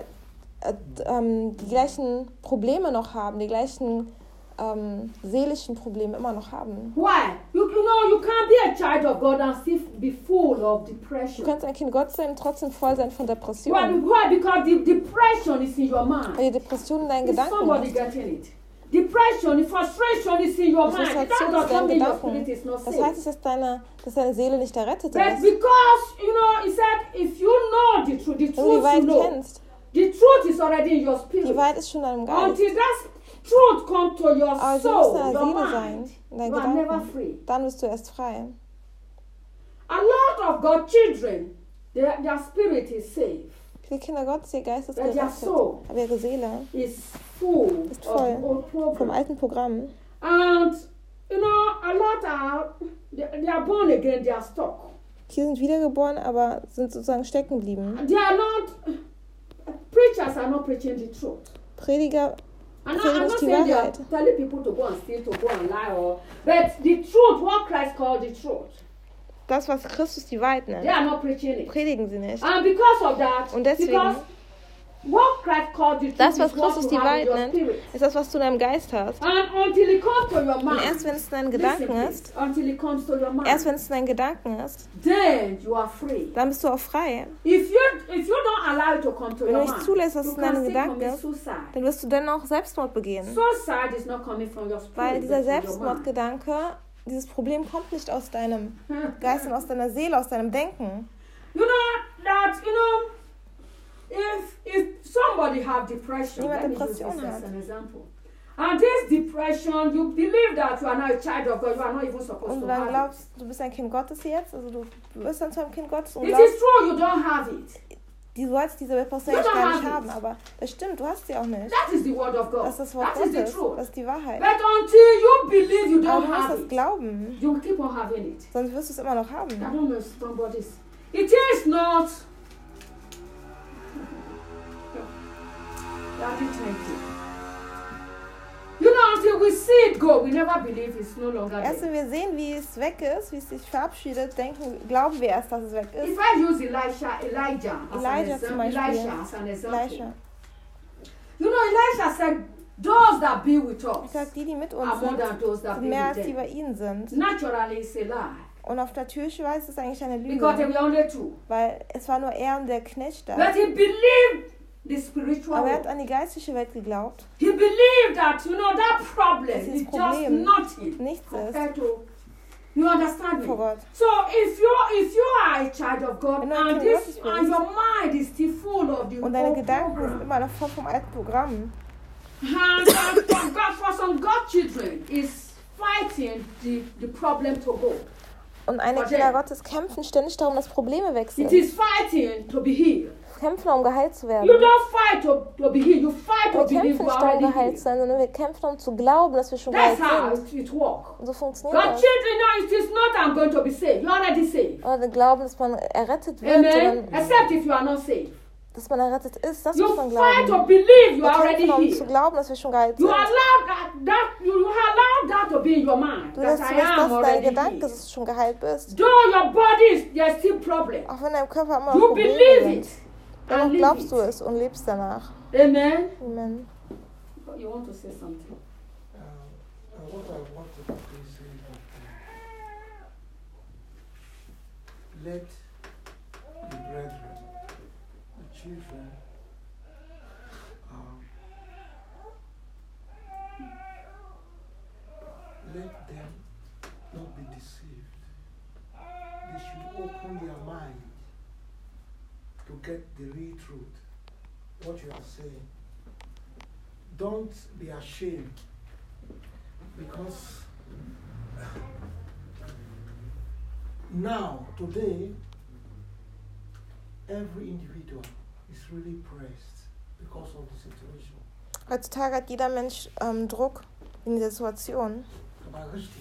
äh, ähm, die gleichen Probleme noch haben, die gleichen ähm, seelischen Probleme immer noch haben. Why? You, you know, you can't be a child of God and still be full of Du depression. kannst ein Kind Gottes sein und trotzdem voll sein von Why? Depressionen. Why? Because the depression is in your mind. Weil die Depression in deinen Is Gedanken somebody ist. getting it? Depression, the frustration is in your Die mind. That Frustration does ist not deinen mean your Gedanken. spirit is not Das safe. heißt nicht, dass deine, dass deine Seele nicht errettet But ist. because, you know, he said, if you know the truth, the Wenn du die truth you Wahrheit know, kennst, the truth is already in your die spirit. Wahrheit ist schon in deinem Geist. Until that truth comes to your Aber sie muss in soul, deiner your Seele sein, mind, in deinen you are never Gedanken. free. Dann bist du erst frei. A lot of God's children, their, their spirit is safe, Viele Kinder Gottes, ihr Geist ist but their gerettet. soul Aber ihre Seele is full Ist of voll the old vom program. alten Programm. And, you know, a lot are, they, they are born again, they are stuck. Hier sind wiedergeboren, aber sind sozusagen stecken geblieben. They are not, preachers are not preaching the truth. Prediger, I'm not, Predigen I'm nicht not die saying they are Wahrheit. telling people to go and steal, to go and lie, or, but the truth, what Christ called the truth, Das, was Christus die Wahrheit they nennt, are not preaching it. predigen sie nicht. And because of that, Und deswegen- because what Christ called the truth Das, was is what Christus you die have in Wahrheit your nennt, spirit. ist das, was du in deinem Geist hast. And until it comes to your Und mind, erst wenn es in deinen listen, Gedanken please, ist, until it comes to your mind, erst wenn es in deinen Gedanken ist, then you are free. dann bist du auch frei. If you if you don't allow it to come to Wenn your du nicht mind, zulässt, dass you es in can deinen still Gedanken commit ist, suicide. dann wirst du dennoch Selbstmord begehen. Suicide is not coming from your spirit, Weil dieser but from your mind. Selbstmordgedanke, dieses Problem kommt nicht aus deinem Geist und aus deiner Seele, aus deinem Denken. You know that you know if if somebody have depression, Jemand let me use Depression this as hat. an example. And this depression, you believe that you are not a child of God, you are not even supposed Und to du dann have it. glaubst, du bist ein Kind Gottes jetzt, also du wirst dann zu einem Kind Gottes und It glaubst, is true, you don't have it. du sollst diese Depression You don't gar nicht have haben, it. aber das stimmt, du hast sie auch nicht. That is the word of God. Das ist das Wort That is the Gottes, truth. das ist die Wahrheit. But until you believe you Aber don't du musst have das it, glauben, you will keep on having it. sonst wirst du es immer noch I haben. don't know if somebody's. It is not. Daddy, thank you. You know, until we see it go, we never believe it's no longer Erst there. wenn wir sehen, wie es weg ist, wie es sich verabschiedet, denken, glauben wir erst, dass es weg ist. If I use Elisha, Elijah as Elijah an zum example, Beispiel. Elisha as an example. Elisha. You know, Elisha said, "Those that be with Ich us sag, die, die mit uns are more sind, than those that sind be mehr with als die them." bei ihnen sind. Naturally, it's a lie Und auf der Türschweiß ist es eigentlich eine because there Lüge, were only two. weil es war nur er und der Knecht da. But he believed the spiritual Aber er world. hat an die geistliche Welt geglaubt. He believed that, you know, that problem Das is ist just Problem. nothing Nichts ist compared to, you understand me? vor Gott. So if you if you are a child of God Wenn du ein and, Kind this, Gottes and bist your mind is still full of the Und deine old Gedanken sind program, immer noch voll vom alten Programm. and uh, for, God, for some God children is fighting the, the problem to go. Und einige Okay. Kinder Gottes kämpfen ständig darum, dass Probleme weg It sind. is fighting to be healed. Kämpfen, um geheilt zu werden. You don't fight to, to be healed. You fight to Wir believe kämpfen you nicht are darum, already geheilt healed. zu sein, sondern wir kämpfen, um zu glauben, dass wir schon That's geheilt how sind. it, it works. Und so funktioniert God das. children know it is not I'm going to be saved. You're already saved. Oder wir glauben, dass man errettet wird, Amen. sondern Except if you are not saved. dass man errettet ist, das You muss man fight glauben. to believe you Wir are already kämpfen, um zu here. glauben, dass wir schon geheilt You sind. allow that, that you, you allow that to be in your mind. Du That lässt I zu, dass am das dein already Gedanke ist, here. dass du schon geheilt bist. Though your body is there's still problem. Auch wenn deinem Körper immer noch You Probleme believe it. sind. And Dennoch live glaubst it. du es und lebst danach. Amen. Amen. You want to say something? Uh, uh, what I want to do is say that uh, let the brethren, the children, um, let them not be deceived. They should open their mind to get the real truth, what you are saying. Don't be ashamed, because now, today, every individual is really pressed because of the situation. Heutzutage hat jeder Mensch ähm, Druck in dieser Situation. Aber richtig.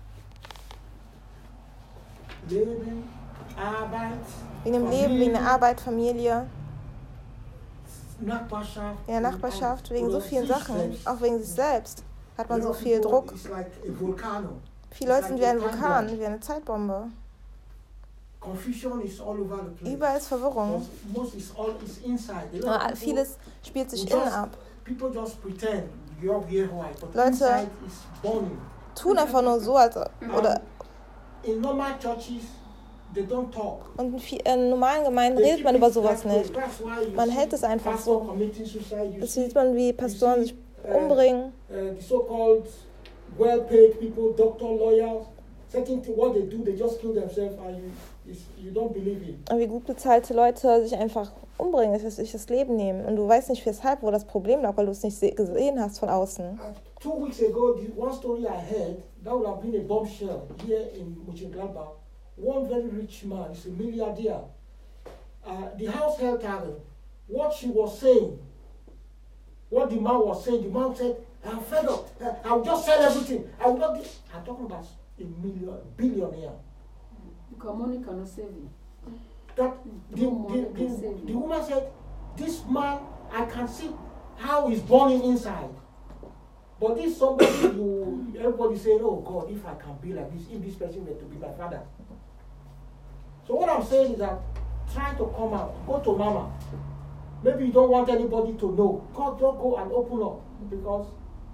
Leben, Arbeit, Wegen dem Leben, wegen der Arbeit, Familie, Nachbarschaft, in der Nachbarschaft, wegen so oder vielen sich Sachen, selbst. auch wegen sich selbst, hat man You so know, viel people, Druck. It's like a volcano. Viele Leute sind wie ein Vulkan, wie eine Zeitbombe. Confusion is all over the place. Überall ist Verwirrung. Because most is all is inside. A lot Ja, of people- vieles spielt sich we innen just- ab. People just pretend you're here white, but Leute inside is burning. Tun einfach nur so, als oder In normal churches, they don't talk. und in, viel, in normalen Gemeinden They redet man keep über it sowas that way. nicht. That's why you Man see hält es einfach pastor so. committing suicide. You Das see, sieht man, wie Pastoren sich uh, umbringen. uh, the so-called well-paid people, doctor, lawyers, certain things, what they do, they just kill themselves, and you, it's, you don't believe it. Und wie gut bezahlte Leute sich einfach umbringen, dass sich das Leben nehmen. Und du weißt nicht weshalb, wo das Problem lag, weil du es nicht se- gesehen hast von außen. Uh, two weeks ago, the one story I heard, that would have been a bombshell here in Mönchengladbach. One very rich man, he's a milliardaire. Uh, the house held her. What she was saying, what the man was saying, the man said, I'm fed up. Uh, I'll just sell everything. I will not get. I'm talking about a million, billionaire. Because money cannot save you. That the, No money the, can the, save the you. woman said, this man, I can see how he's burning inside. But this somebody you, everybody saying, oh God, if I can be like this, if this person were to be my father. So what I'm saying is that try to come out, go to mama. Maybe you don't want anybody to know. God, don't go and open up, because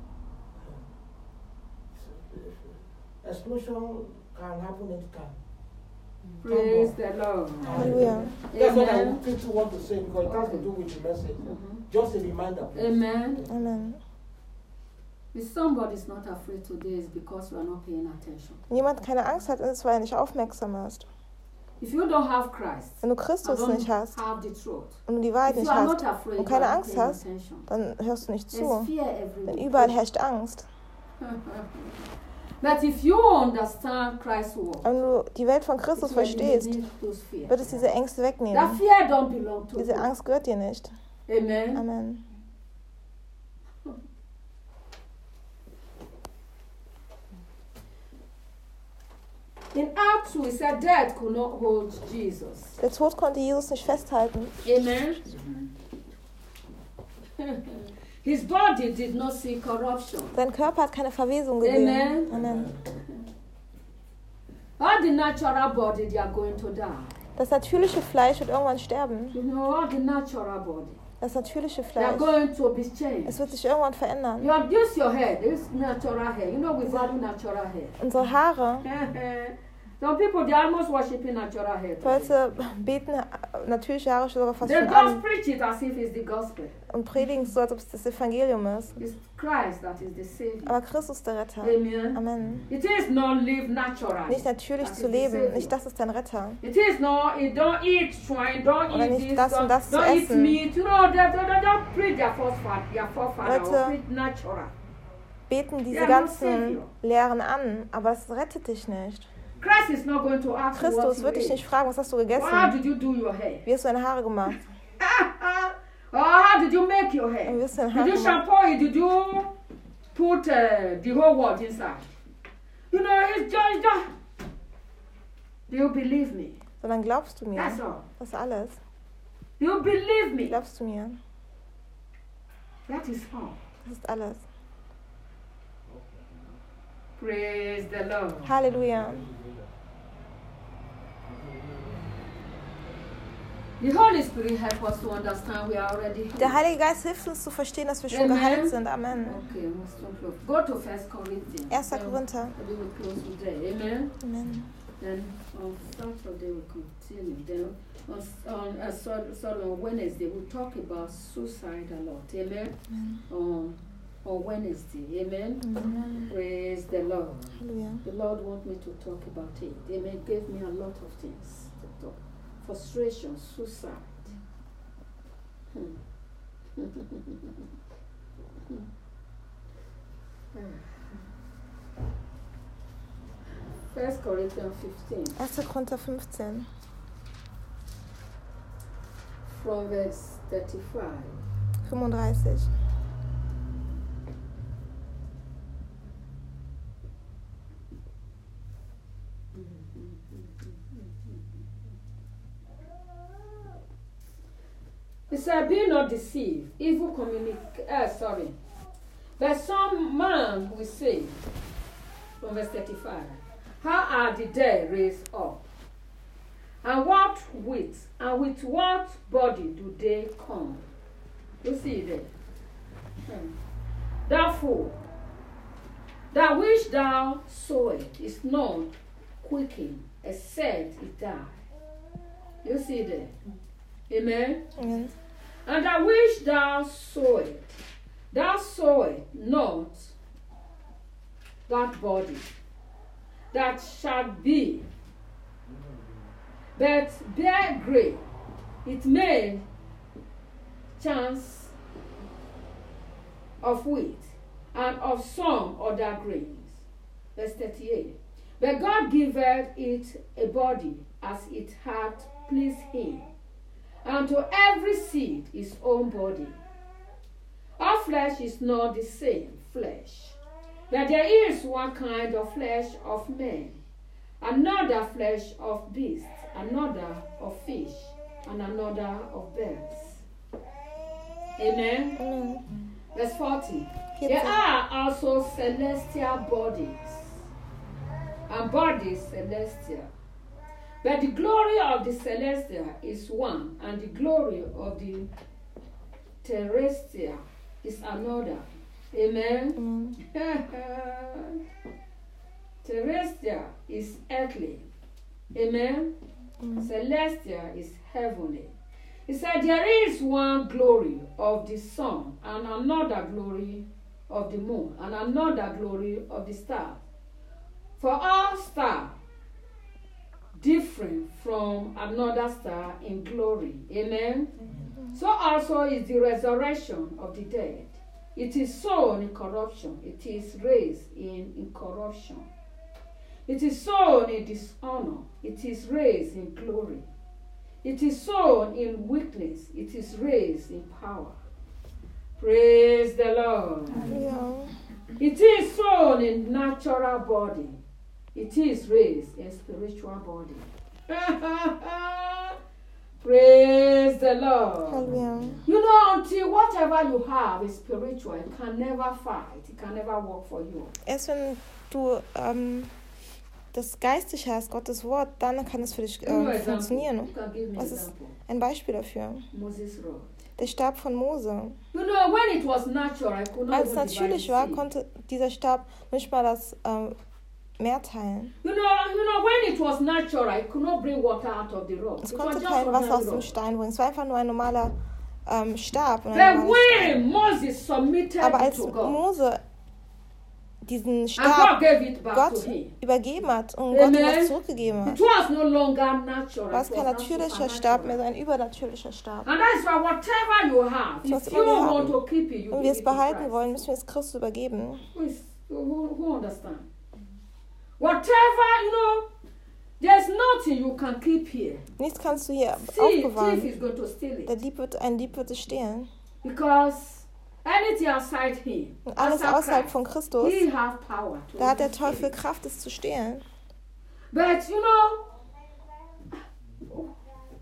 explosion can happen anytime. Praise the Lord. Halleluja. That's what I Amen. quickly want to say, because it has to do with the message. Mhm. Just a reminder. please. Amen. Amen. If somebody's not afraid today, it's because you are not paying attention. Wenn jemand keine Angst hat, ist es, weil er nicht aufmerksam ist. If you don't have Christ, Wenn du and Christus don't nicht hast have the truth, und du die Wahrheit if nicht you are hast not afraid, und you are keine not Angst paying hast, attention. dann hörst du nicht There's zu. fear Denn everywhere. überall herrscht Angst. But if you understand Christ's word, Wenn du die Welt von Christus it will verstehst, eliminate those fear. wird es diese Ängste That wegnehmen. fear don't belong to Diese you. Angst gehört dir nicht. Amen. Amen. In Acts, we said death could not hold Jesus. Der Tod konnte Jesus nicht festhalten. Amen. His body did not see corruption. Sein Körper hat keine Verwesung gesehen. Amen. Amen. All the natural body, they are going to die. Das natürliche Fleisch wird irgendwann sterben. You know, all the natural body, Das natürliche they are Fleisch. going to be changed. Es wird sich irgendwann verändern. Your, this your hair, this natural hair. You know, we value natural hair. Unsere Haare. Some people, they are almost worshiping natural hair. today. Leute beten natürliche Haare sogar fast They schon just an preach it as if it's the gospel. und predigen es so, als ob es das Evangelium ist. It's Christ that is the Savior. Aber Christus ist der Retter. Amen. Amen. It is not live naturally. Nicht natürlich That zu is the leben, Savior. nicht das ist dein Retter. It is not, it don't eat swine, don't Oder eat nicht this, das und don't, das zu don't eat essen. meat. You know, they, they, they don't preach their forefather, their forefather Leute, or preach natural. Beten diese Ja, no ganzen Savior. Lehren an, aber es rettet dich nicht. Christ is not going to ask you what Christus you wird dich ate. nicht fragen, was hast du Or how gegessen? did you do your hair? Wie hast du deine Haare gemacht? Or how did you make your Und hair? wie hast du deine Did Haare you gemacht? shampoo it? Did you put uh, the whole world inside? You know, it's just, it's just. Do you believe me? Sondern glaubst du mir? That's all. Das ist alles. You believe me. Glaubst du mir? That is all. Das ist alles. Praise the Lord. Halleluja. The Holy Spirit help us to understand we are already here. Der Heilige Geist hilft uns zu verstehen, dass wir schon Amen. geheilt sind. Amen. Okay, let's don't close. Go to First Corinthians. Erster Then Korinther. We will close today. Amen. Amen. Then on Saturday we'll continue. Then on, on uh, sorry, sorry, on Wednesday we'll talk about suicide a lot. Amen. Amen. On on Wednesday. Amen. Amen. Praise the Lord. Halleluja. The Lord wants me to talk about it. Amen. Gave me a lot of things to talk. Frustration, suicide. Hmm. First Corinthians fifteen, Erster Korinther fünfzehn. from verse thirty-five. fünfunddreißig. He said, be not deceived, evil communicate, uh, sorry. But some man will say, from verse thirty-five, how are the dead raised up? And what with, and with what body do they come? You see there. Hmm. Therefore, that which thou sowest is not quickened, except it die. You see there. Amen. Amen. And that which thou sowest, thou sowest not that body that shall be, but bear grain. It may chance of wheat and of some other grains. Verse thirty-eight. But God giveth it a body as it hath pleased him, and to every seed his own body. All flesh is not the same flesh, but there is one kind of flesh of men, another flesh of beasts, another of fish, and another of birds. Amen. Amen. Verse forty. There vierzehn. are also celestial bodies, and bodies celestial. But the glory of the celestial is one, and the glory of the terrestrial is another. Amen. Amen. Terrestrial is earthly. Amen. Amen. Celestial is heavenly. He said there is one glory of the sun, and another glory of the moon, and another glory of the stars. For all stars different from another star in glory. Amen. So also is the resurrection of the dead. It is sown in corruption, it is raised in incorruption. It is sown in dishonor, it is raised in glory. It is sown in weakness, it is raised in power. Praise the Lord. Halleluja. It is sown in natural body, it is raised in spiritual body. Praise the Lord. Halleluja. You know, until whatever you have is spiritual, it can never fight, it can never work for you. Erst wenn du ähm, das geistig hast, Gottes Wort, dann kann es für dich Give me an ähm, example. funktionieren. You can give me an Was ist example. ein Beispiel dafür? Moses Road. Der Stab von Mose. You know, when it was natural, I could not Als es even divide natürlich the war, sea. konnte dieser Stab nicht mal das ähm, Meer teilen. You know, you know, when it was natural, I could not bring water out of the rock. Es It konnte was just kein Wasser aus ordinary dem rock. Stein bringen. Es war einfach nur ein normaler ähm, Stab. Und ein But normaler Stein. when Moses submitted Aber it als to God, Mose diesen and Stab God gave it back Gott to him, übergeben hat und Gott ihm Amen. das zurückgegeben hat, it was no longer natural. war es it kein was now natürlicher Stab mehr, supernatural. sondern ein übernatürlicher Stab. And that is why whatever you have, Was if immer you wir want haben, to keep it, you Wenn give wir es it to behalten Christ. wollen, müssen wir es Christus übergeben. Who, is, who, who understand? Whatever, you know, there's nothing you can keep here. Nichts kannst du hier See, thief aufbewahren. is going to steal Der it. Dieb wird, ein Dieb wird es stehlen. Because anything outside him, Und alles outside außerhalb Christ, von Christus, he have power to da hat der steal Teufel it. Kraft, es zu stehlen. But you know,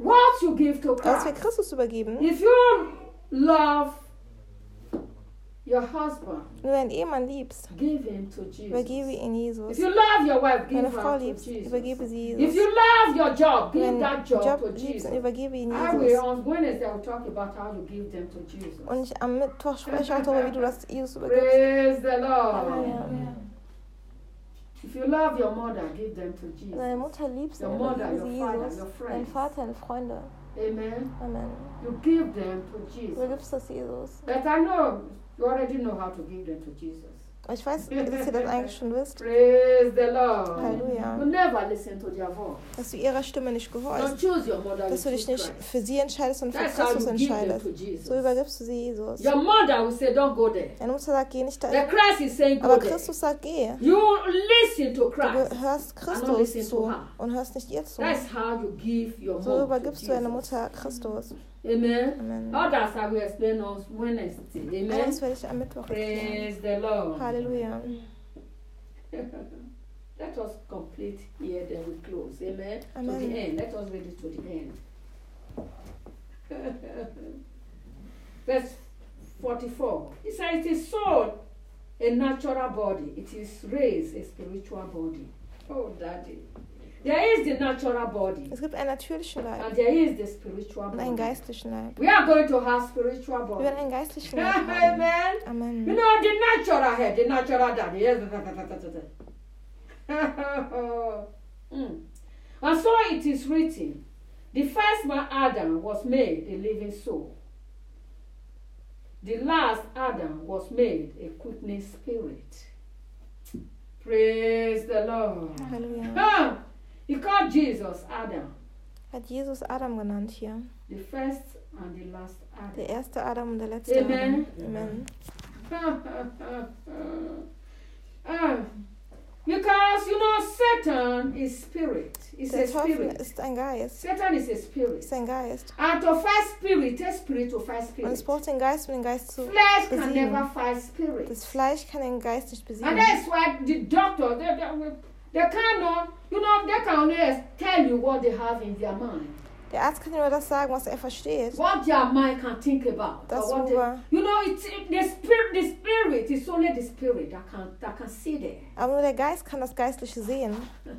what you give to was wir Christ. Christus übergeben. If you love your husband, Wenn du deinen Ehemann liebst, give him to übergebe Jesus. ihn Jesus. If you love your wife, give Wenn her du eine Frau to liebst, Jesus. übergebe sie If Jesus. you love your job, give Wenn du that einen job Job to liebst, Jesus. dann übergebe ihn I will, Jesus. on Wednesday, I will talk about how you give them to Jesus. Und ich am Mittwoch spreche ich auch darüber, wie du das Jesus übergibst. Praise the Lord. Halleluja. If you love your mother, give them to Wenn deine Jesus. Mutter liebst, Your dann mother, übergebe your sie father, Jesus. your Dein friends. Vater, deine Freunde. Amen. Amen. You give them to Du Jesus. übergibst das Jesus. But I know you already know how to give them to Jesus. Ich weiß, dass ihr das eigentlich schon wisst. Praise the Lord. Halleluja. You never listen to their voice. Dass du ihrer Stimme nicht Don't gehorchst. choose your mother. Dass du you dich choose nicht Christ. für sie entscheidest, sondern für That's how Christus you give them entscheidest. to Jesus. So übergibst du sie Jesus. Your mother will say, don't go there. Deine Mutter sagt, geh nicht The dahin. Christ is saying, go Aber there. Christus sagt, geh. You listen to Du Christ. hörst And not Christus listen zu to her. und hörst nicht ihr zu. That's how you give your So mom to übergibst du deiner Jesus. Mutter Christus. Amen. Amen. Others I will explain on Wednesday. Amen. Alles werde ich am Mittwoch erklären. Praise the Lord. Halleluja. Let us complete here, then we close. Amen. Amen. To the end. Let us read it to the end. Verse forty-four. It says, it is soul a natural body. It is raised a spiritual body. Oh, Daddy. There is the natural body. Es gibt einen natürlichen Leib And there is the spiritual und einen body. geistlichen Leib. We are going to have spiritual Wir body. werden einen geistlichen Leib haben. Amen. You Amen. know, the natural head, the natural daddy. Yes. mm. And so it is written, the first man Adam was made a living soul. The last Adam was made a quickening spirit. Praise the Lord. Halleluja. Ah, he called Jesus Adam, Hat Jesus Adam genannt hier. the first and the last Der Adam. erste Adam und der letzte Amen. Adam. Amen. Ah, because you know Satan is spirit. It's a Der Teufel spirit. ist ein Geist. Satan is a spirit. Ist ein Geist. And to fight spirit, a spirit to fight Und spirit. es braucht den Geist, um den Geist zu Flesh can besiegen. never fight spirit. Das Fleisch kann den Geist nicht And besiegen. that's why the doctor, they, they, they cannot, you know, they can only tell you what they have in their mind. Der Arzt kann nur das sagen, was er versteht. What their mind can think about. Das, or what wo they, wir, you know, it's, the spirit, the spirit is only the spirit that can, that can see there. aber nur der Geist kann das Geistliche sehen.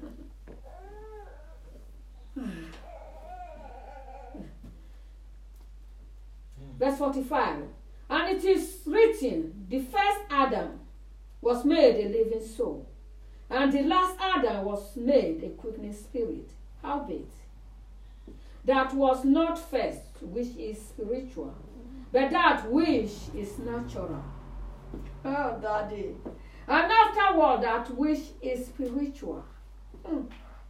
Verse forty-five. And it is written, the first Adam was made a living soul, and the last Adam was made a quickening spirit. Howbeit, that was not first, which is spiritual, but that which is natural. Oh, Daddy. And afterward, that which is spiritual. Hmm.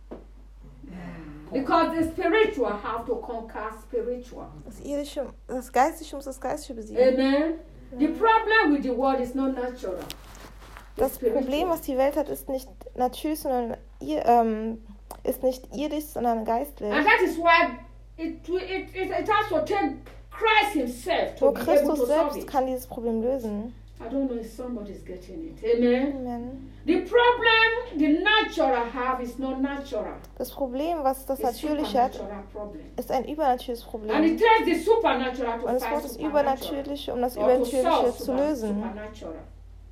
Because the spiritual have to conquer spiritual. Das Irdische, das Geistliche muss das Geistliche besiegen. Amen. The problem with the world is not natural. Das Problem, was die Welt hat, ist nicht natürlich, sondern ir- ähm, ist nicht irdisch, sondern geistlich. And that is why it, it, it, it has to take Christ himself to Nur be able Christus to solve selbst it. kann dieses Problem lösen. I don't know if somebody's getting it. Amen. Amen. The problem the natural have is not natural. Das Problem, was das It's Natürliche hat, supernatural problem. ist ein übernatürliches And Problem. it takes the supernatural to Und es fight braucht das supernatural. Übernatürliche, um das Or to Übernatürliche solve zu super- lösen. supernatural.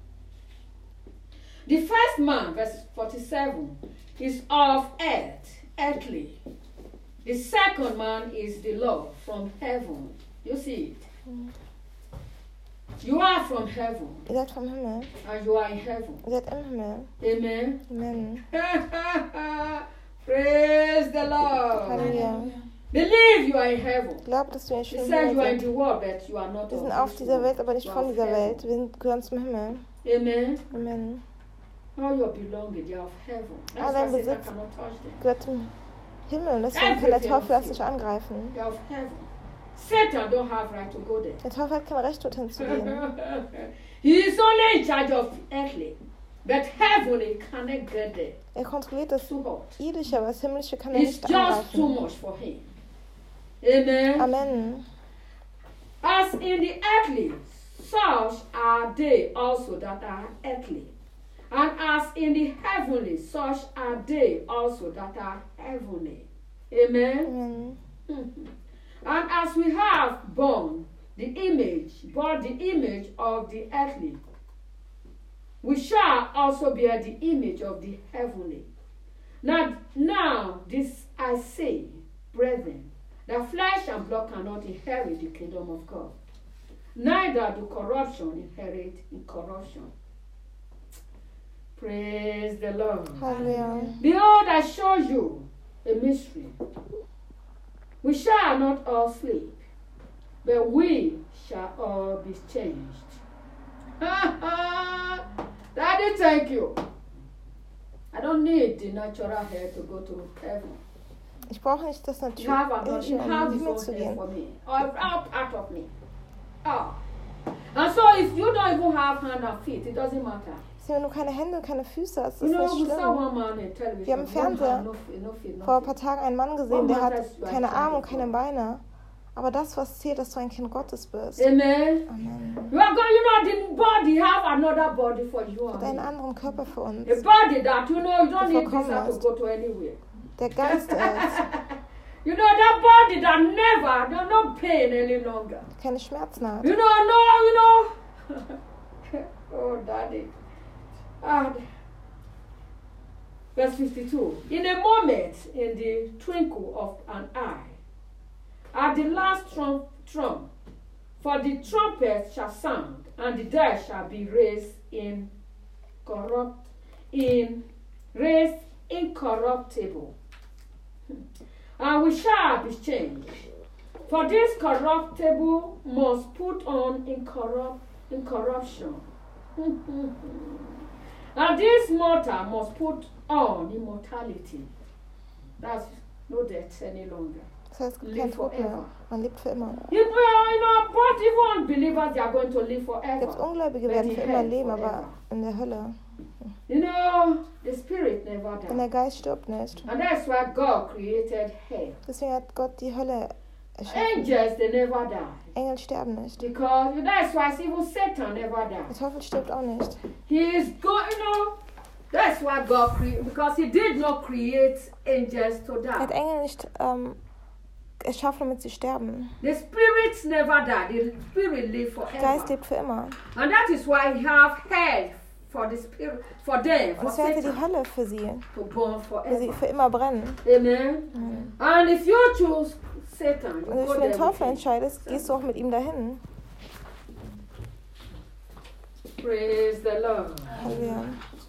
The first man, verse forty-seven, is of earth, earthly. The second man is the Lord from heaven. You see it? You are from heaven, Ihr seid vom Himmel. and you are in heaven. Ihr seid im Himmel. Amen. Amen. Praise the Lord. Halleluja. Believe you are in heaven. Glaubt, dass wir He schon im said you are Himmel in sind. the world, but you are not Wir of sind auf this dieser world. Welt, aber nicht You von are dieser of heaven. Welt. Wir sind- gehören zum Himmel. Amen. Amen. All your belongings, they are of heaven. That's All why dein Satan Besitz cannot touch them. Gehört zum Himmel. Und deswegen kann der Teufel das nicht angreifen. They are of heaven. Satan don't have right to go there. Der Teufel hat kein Recht, dorthin zu gehen. He is only in charge of earthly, but heavenly cannot get there. Er kontrolliert das Too hot. Irdische, aber das Himmlische kann er It's nicht just too angreifen. much for him. Amen. Amen. As in the earthly, such are they also that are earthly. And as in the heavenly, such are they also that are heavenly. Amen. Amen. And as we have borne the image, bore the image of the earthly, we shall also bear the image of the heavenly. Now, now this I say, brethren, that flesh and blood cannot inherit the kingdom of God, neither do corruption inherit incorruption. Praise the Lord. Hallelujah. Behold, I show you a mystery. We shall not all sleep, but we shall all be changed. Daddy, thank you. I don't need the natural hair to go to heaven. Ich brauche nicht das You have another, Natürliche, you um have in den his Himmel own zu hair gehen. for me, or all part of me. Oh. And so if you don't even have hand and feet, it doesn't matter. Wenn du keine Hände und keine Füße hast, You ist know, nicht we saw schlimm. one man in television. Wir haben im one Fernseher hand, no feet, no feet, Vor ein nothing. paar Tagen einen Mann gesehen, der hat keine Arme und keine Beine. Aber das, was zählt, dass du ein Kind Gottes bist. Amen. Amen. You are going, you know, the body have another body for you Hat and einen me. anderen Körper für uns. A body that, you know, you don't Die need vollkommen visa to ist. go to anywhere. Der Geist ist You know, that body that never, there's no pain any longer. keine Schmerzen hat. You know, no, you know. Oh, daddy. Ah. Verse fifty-two. In a moment, in the twinkle of an eye, at the last trump, trump, for the trumpet shall sound, and the dead shall be raised in corrupt, in raised incorruptible, and we shall be changed. For this corruptible must put on incorrupt, incorruption, and this mortal must put on immortality. That's no death any longer. Das heißt, Live kein Tod mehr. forever. Man lebt für immer. You know, you know, but even unbelievers, they are going to live Selbst forever. Ungläubige But werden in für immer hell leben, aber forever. in der Hölle. You know, the spirit never Denn der dies. Geist stirbt nicht. And that's why God created hell. Deswegen hat Gott die Hölle erschaffen. Angels, they never die. Engel sterben nicht. Because that's why even Satan never Der dies. Teufel stirbt auch nicht. He is going, you know, that's why God created, because he did not create angels to Er hat die. Engel nicht ähm, erschaffen, damit sie sterben. The spirits never die. The spirit live Der Geist forever. lebt für immer. And that is why he have hell for the spirit, for them, Und for deswegen hat er die Satan, Hölle für sie, to burn für sie forever. für immer brennen. Amen. Mhm. And if you choose Satan, you Und wenn du go für den there Teufel with him. entscheidest, gehst du auch mit ihm dahin. Praise the Lord. Halleluja.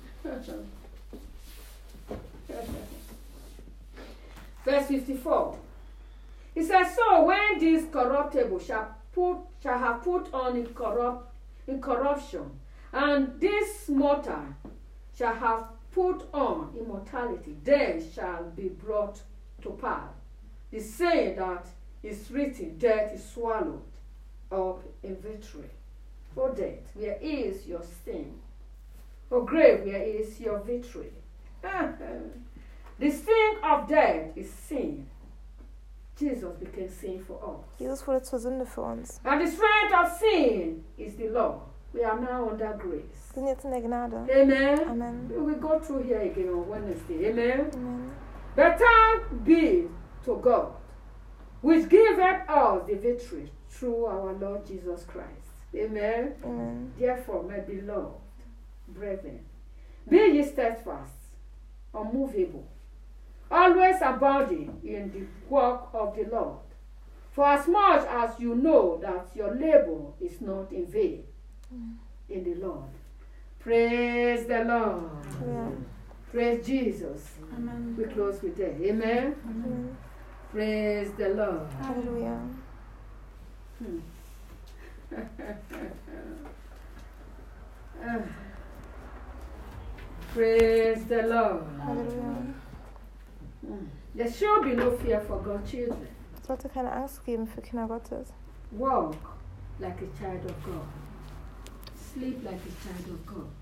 Verse fifty-four. He says, so when this corruptible shall put shall have put on incorrupt incorruption, and this mortal shall have put on immortality, then shall be brought to pass the saying that is written, death is swallowed up in victory. O death, where is your sting? O grave, where is your victory? The sting of death is sin. Jesus became sin for us. Jesus wurde zur Sünde für uns. And the strength of sin is the law. We are now under grace. Wir sind jetzt in der Gnade. Amen. Amen. We will go through here again on Wednesday. Amen. Amen. But thanks be to God, which giveth us the victory through our Lord Jesus Christ. Amen. Amen. Therefore, my beloved brethren, be ye steadfast, unmovable, always abounding in the work of the Lord. For as much as you know that your labor is not in vain in the Lord. Praise the Lord. Halleluja. Praise Jesus. Amen. We close with that. Amen. Amen. Praise the Lord. Halleluja. Hmm. Ah. Praise the Lord. Halleluja. Hmm. There should be no fear for God's children. Es sollte keine Angst geben für Kinder Gottes. Walk like a child of God. Sleep like a child of God.